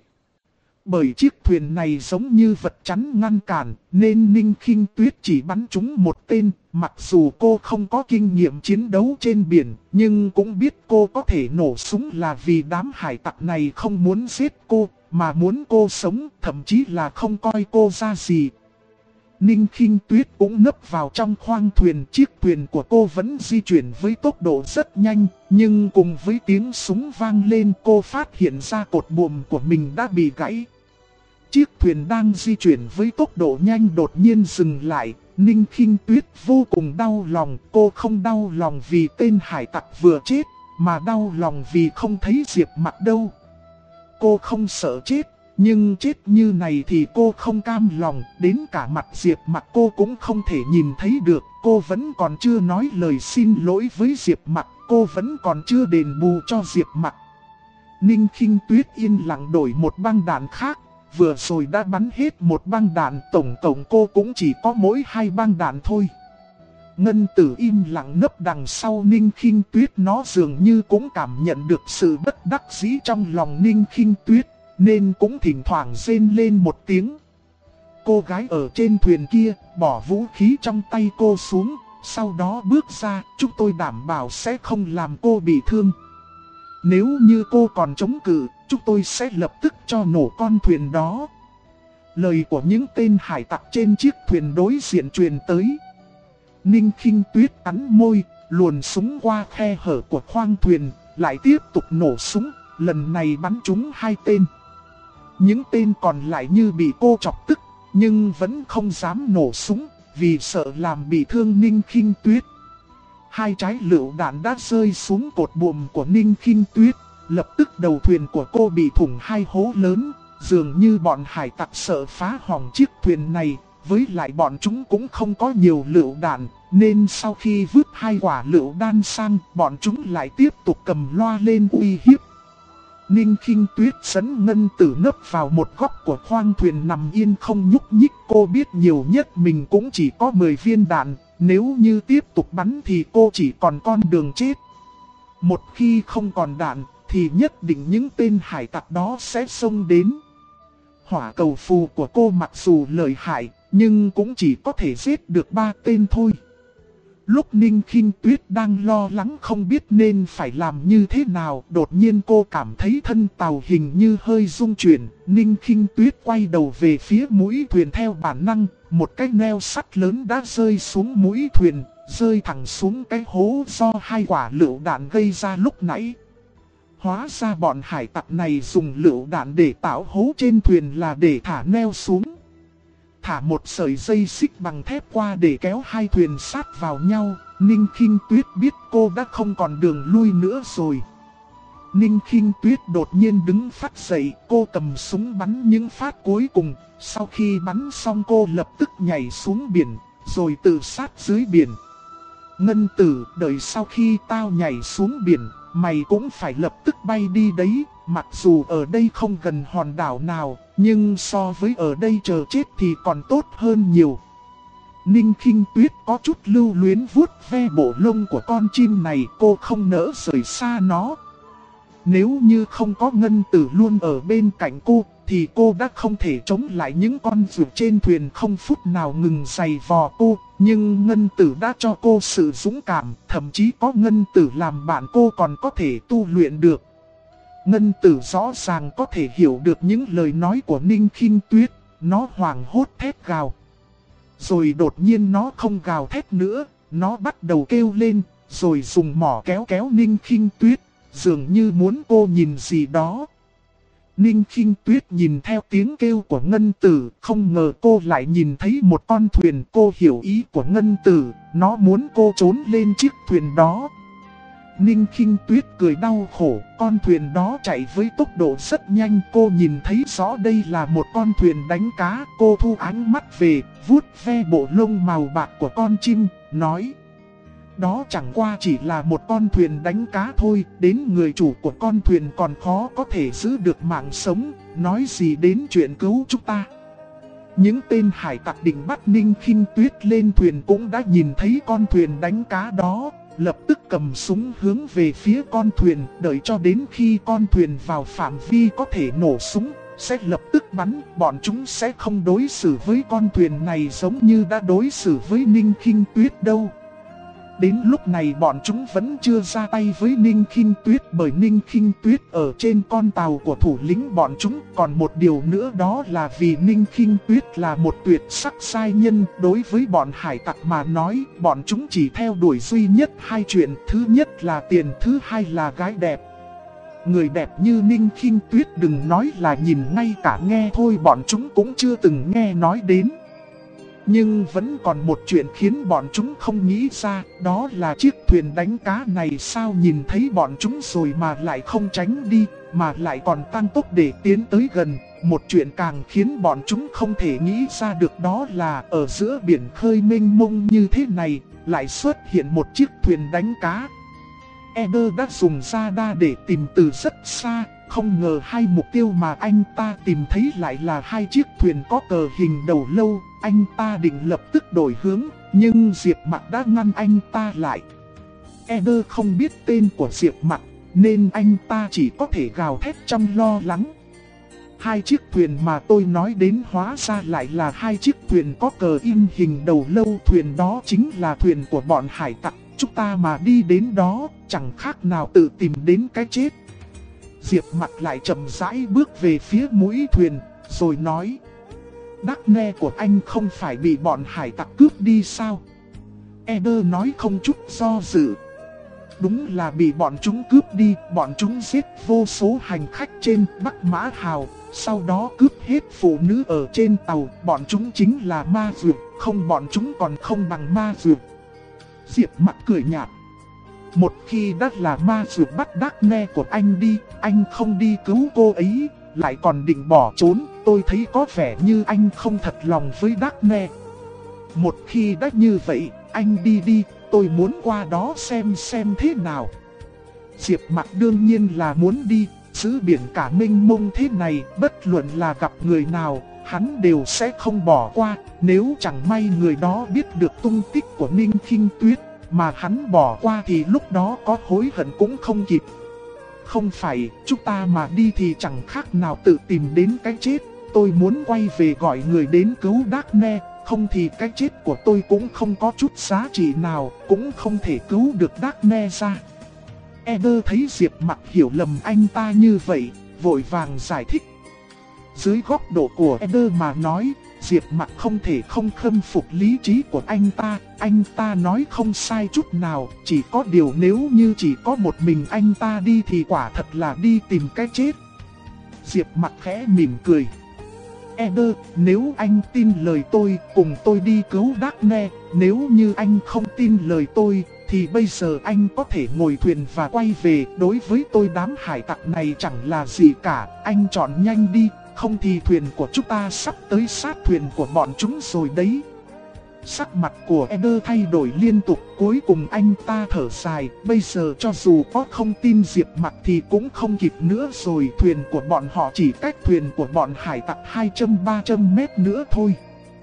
Bởi chiếc thuyền này giống như vật chắn ngăn cản, nên Ninh Khinh Tuyết chỉ bắn trúng một tên. Mặc dù cô không có kinh nghiệm chiến đấu trên biển, nhưng cũng biết cô có thể nổ súng là vì đám hải tặc này không muốn giết cô, mà muốn cô sống, thậm chí là không coi cô ra gì. Ninh Khinh Tuyết cũng nấp vào trong khoang thuyền. Chiếc thuyền của cô vẫn di chuyển với tốc độ rất nhanh, nhưng cùng với tiếng súng vang lên, cô phát hiện ra cột buồm của mình đã bị gãy. Chiếc thuyền đang di chuyển với tốc độ nhanh đột nhiên dừng lại. Ninh Khinh Tuyết vô cùng đau lòng. Cô không đau lòng vì tên hải tặc vừa chết, mà đau lòng vì không thấy Diệp Mặc đâu. Cô không sợ chết, nhưng chết như này thì cô không cam lòng. Đến cả mặt Diệp Mặc cô cũng không thể nhìn thấy được. Cô vẫn còn chưa nói lời xin lỗi với Diệp Mặc, cô vẫn còn chưa đền bù cho Diệp Mặc. Ninh Khinh Tuyết yên lặng đổi một băng đạn khác. Vừa rồi đã bắn hết một băng đạn, tổng cộng cô cũng chỉ có mỗi 2 băng đạn thôi. Ngân Tử im lặng nấp đằng sau Ninh Khinh Tuyết, nó dường như cũng cảm nhận được sự bất đắc dĩ trong lòng Ninh Khinh Tuyết, nên cũng thỉnh thoảng rên lên một tiếng. Cô gái ở trên thuyền kia bỏ vũ khí trong tay cô xuống, sau đó bước ra, chúng tôi đảm bảo sẽ không làm cô bị thương. Nếu như cô còn chống cự, chúng tôi sẽ lập tức cho nổ con thuyền đó. Lời của những tên hải tặc trên chiếc thuyền đối diện truyền tới. Ninh Khinh Tuyết cắn môi, luồn súng qua khe hở của khoang thuyền, lại tiếp tục nổ súng, lần này bắn trúng 2 tên. Những tên còn lại như bị cô chọc tức, nhưng vẫn không dám nổ súng, vì sợ làm bị thương Ninh Khinh Tuyết. 2 trái lựu đạn đã rơi xuống cột buồm của Ninh Khinh Tuyết, lập tức đầu thuyền của cô bị thủng 2 hố lớn, dường như bọn hải tặc sợ phá hỏng chiếc thuyền này, với lại bọn chúng cũng không có nhiều lựu đạn, nên sau khi vứt 2 quả lựu đạn sang, bọn chúng lại tiếp tục cầm loa lên uy hiếp. Ninh Khinh Tuyết dẫn Ngân Tử nấp vào một góc của khoang thuyền nằm yên không nhúc nhích. Cô biết nhiều nhất mình cũng chỉ có 10 viên đạn, nếu như tiếp tục bắn thì cô chỉ còn con đường chết. Một khi không còn đạn thì nhất định những tên hải tặc đó sẽ xông đến. Hỏa cầu phù của cô mặc dù lợi hại, nhưng cũng chỉ có thể giết được 3 tên thôi. Lúc Ninh Khinh Tuyết đang lo lắng không biết nên phải làm như thế nào, đột nhiên cô cảm thấy thân tàu hình như hơi rung chuyển. Ninh Khinh Tuyết quay đầu về phía mũi thuyền theo bản năng, một cái neo sắt lớn đã rơi xuống mũi thuyền, rơi thẳng xuống cái hố do 2 quả lựu đạn gây ra lúc nãy. Hóa ra bọn hải tặc này dùng lựu đạn để tạo hố trên thuyền là để thả neo xuống. Thả một sợi dây xích bằng thép qua để kéo 2 thuyền sát vào nhau. Ninh Khinh Tuyết biết cô đã không còn đường lui nữa rồi. Ninh Khinh Tuyết đột nhiên đứng phát dậy, cô cầm súng bắn những phát cuối cùng. Sau khi bắn xong cô lập tức nhảy xuống biển, rồi tự sát dưới biển. Ngân Tử, đợi sau khi tao nhảy xuống biển, mày cũng phải lập tức bay đi đấy. Mặc dù ở đây không gần hòn đảo nào, nhưng so với ở đây chờ chết thì còn tốt hơn nhiều. Ninh Khinh Tuyết có chút lưu luyến vuốt ve bộ lông của con chim này, cô không nỡ rời xa nó. Nếu như không có Ngân Tử luôn ở bên cạnh cô, thì cô đã không thể chống lại những con vượt trên thuyền không phút nào ngừng giày vò cô. Nhưng Ngân Tử đã cho cô sự dũng cảm, thậm chí có Ngân Tử làm bạn cô còn có thể tu luyện được. Ngân Tử rõ ràng có thể hiểu được những lời nói của Ninh Khinh Tuyết, nó hoảng hốt thét gào. Rồi đột nhiên nó không gào thét nữa, nó bắt đầu kêu lên, rồi dùng mỏ kéo kéo Ninh Khinh Tuyết, dường như muốn cô nhìn gì đó. Ninh Khinh Tuyết nhìn theo tiếng kêu của Ngân Tử, không ngờ cô lại nhìn thấy một con thuyền. Cô hiểu ý của Ngân Tử, nó muốn cô trốn lên chiếc thuyền đó. Ninh Khinh Tuyết cười đau khổ, con thuyền đó chạy với tốc độ rất nhanh. Cô nhìn thấy rõ đây là một con thuyền đánh cá. Cô thu ánh mắt về, vuốt ve bộ lông màu bạc của con chim, nói: đó chẳng qua chỉ là một con thuyền đánh cá thôi, đến người chủ của con thuyền còn khó có thể giữ được mạng sống, nói gì đến chuyện cứu chúng ta. Những tên hải tặc định bắt Ninh Khinh Tuyết lên thuyền cũng đã nhìn thấy con thuyền đánh cá đó, lập tức cầm súng hướng về phía con thuyền, đợi cho đến khi con thuyền vào phạm vi có thể nổ súng, sẽ lập tức bắn. Bọn chúng sẽ không đối xử với con thuyền này giống như đã đối xử với Ninh Khinh Tuyết đâu. Đến lúc này bọn chúng vẫn chưa ra tay với Ninh Khinh Tuyết, bởi Ninh Khinh Tuyết ở trên con tàu của thủ lĩnh bọn chúng. Còn một điều nữa, đó là vì Ninh Khinh Tuyết là một tuyệt sắc giai nhân. Đối với bọn hải tặc mà nói, bọn chúng chỉ theo đuổi duy nhất hai chuyện. Thứ nhất là tiền, thứ hai là gái đẹp. Người đẹp như Ninh Khinh Tuyết đừng nói là nhìn, ngay cả nghe thôi bọn chúng cũng chưa từng nghe nói đến. Nhưng vẫn còn một chuyện khiến bọn chúng không nghĩ ra, đó là chiếc thuyền đánh cá này sao nhìn thấy bọn chúng rồi mà lại không tránh đi, mà lại còn tăng tốc để tiến tới gần. Một chuyện càng khiến bọn chúng không thể nghĩ ra được đó là ở giữa biển khơi mênh mông như thế này, lại xuất hiện một chiếc thuyền đánh cá. Eder đã dùng radar để tìm từ rất xa, không ngờ hai mục tiêu mà anh ta tìm thấy lại là hai chiếc thuyền có cờ hình đầu lâu. Anh ta định lập tức đổi hướng, nhưng Diệp Mặc đã ngăn anh ta lại. Eder không biết tên của Diệp Mặc, nên anh ta chỉ có thể gào thét trong lo lắng. Hai chiếc thuyền mà tôi nói đến hóa ra lại là hai chiếc thuyền có cờ in hình đầu lâu. Thuyền đó chính là thuyền của bọn hải tặc. Chúng ta mà đi đến đó, chẳng khác nào tự tìm đến cái chết. Diệp Mặc lại chậm rãi bước về phía mũi thuyền, rồi nói: Daphne của anh không phải bị bọn hải tặc cướp đi sao? Eder nói không chút do dự: đúng là bị bọn chúng cướp đi. Bọn chúng giết vô số hành khách trên Bắc Mã Hào, sau đó cướp hết phụ nữ ở trên tàu. Bọn chúng chính là ma dược, không bọn chúng còn không bằng ma dược. Diệp Mặc cười nhạt: một khi đã là ma dược bắt Daphne của anh đi, anh không đi cứu cô ấy, lại còn định bỏ trốn. Tôi thấy có vẻ như anh không thật lòng với Daphne. Một khi đã như vậy, anh đi đi, tôi muốn qua đó xem thế nào. Diệp Mặc đương nhiên là muốn đi. Giữa biển cả mênh mông thế này, bất luận là gặp người nào, hắn đều sẽ không bỏ qua. Nếu chẳng may người đó biết được tung tích của Ninh Khinh Tuyết mà hắn bỏ qua thì lúc đó có hối hận cũng không kịp. Không phải, chúng ta mà đi thì chẳng khác nào tự tìm đến cái chết. Tôi muốn quay về gọi người đến cứu Daphne, không thì cái chết của tôi cũng không có chút giá trị nào, cũng không thể cứu được Daphne ra. Eder thấy Diệp Mặc hiểu lầm anh ta như vậy, vội vàng giải thích. Dưới góc độ của Eder mà nói, Diệp Mặc không thể không khâm phục lý trí của anh ta nói không sai chút nào. Chỉ có điều nếu như chỉ có một mình anh ta đi thì quả thật là đi tìm cái chết. Diệp Mặc khẽ mỉm cười: Eder, nếu anh tin lời tôi, cùng tôi đi cứu Daphne. Nếu như anh không tin lời tôi, thì bây giờ anh có thể ngồi thuyền và quay về. Đối với tôi đám hải tặc này chẳng là gì cả, anh chọn nhanh đi. Không thì thuyền của chúng ta sắp tới sát thuyền của bọn chúng rồi đấy. Sắc mặt của Eder thay đổi liên tục, cuối cùng anh ta thở dài. Bây giờ cho dù có không tin Diệp Mặc thì cũng không kịp nữa rồi. Thuyền của bọn họ chỉ cách thuyền của bọn hải tặc 200-300 mét nữa thôi.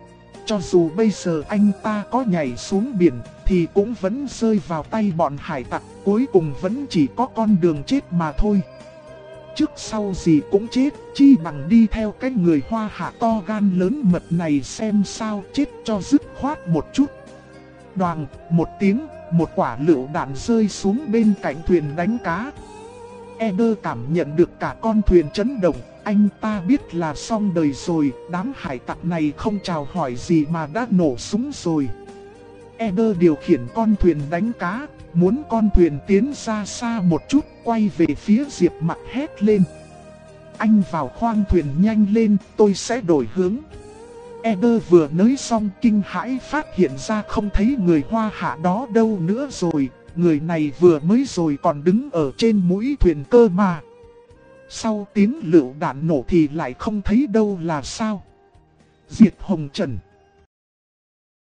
Cho dù bây giờ anh ta có nhảy xuống biển thì cũng vẫn rơi vào tay bọn hải tặc. Cuối cùng vẫn chỉ có con đường chết mà thôi. trước sau gì cũng chết, chi bằng đi theo cái người Hoa Hạ to gan lớn mật này xem sao, chết cho dứt khoát một chút. Đoàng, một tiếng, một quả lựu đạn rơi xuống bên cạnh thuyền đánh cá. Eder cảm nhận được cả con thuyền chấn động, anh ta biết là xong đời rồi, đám hải tặc này không chào hỏi gì mà đã nổ súng rồi. Eder điều khiển con thuyền đánh cá, muốn con thuyền tiến ra xa một chút, quay về phía Diệp Mặc hét lên. Anh vào khoang thuyền nhanh lên, tôi sẽ đổi hướng. Eder vừa nói xong kinh hãi phát hiện ra không thấy người Hoa Hạ đó đâu nữa rồi, người này vừa mới rồi còn đứng ở trên mũi thuyền cơ mà. Sau tiếng lựu đạn nổ thì lại không thấy đâu là sao. Diệt Hồng Trần.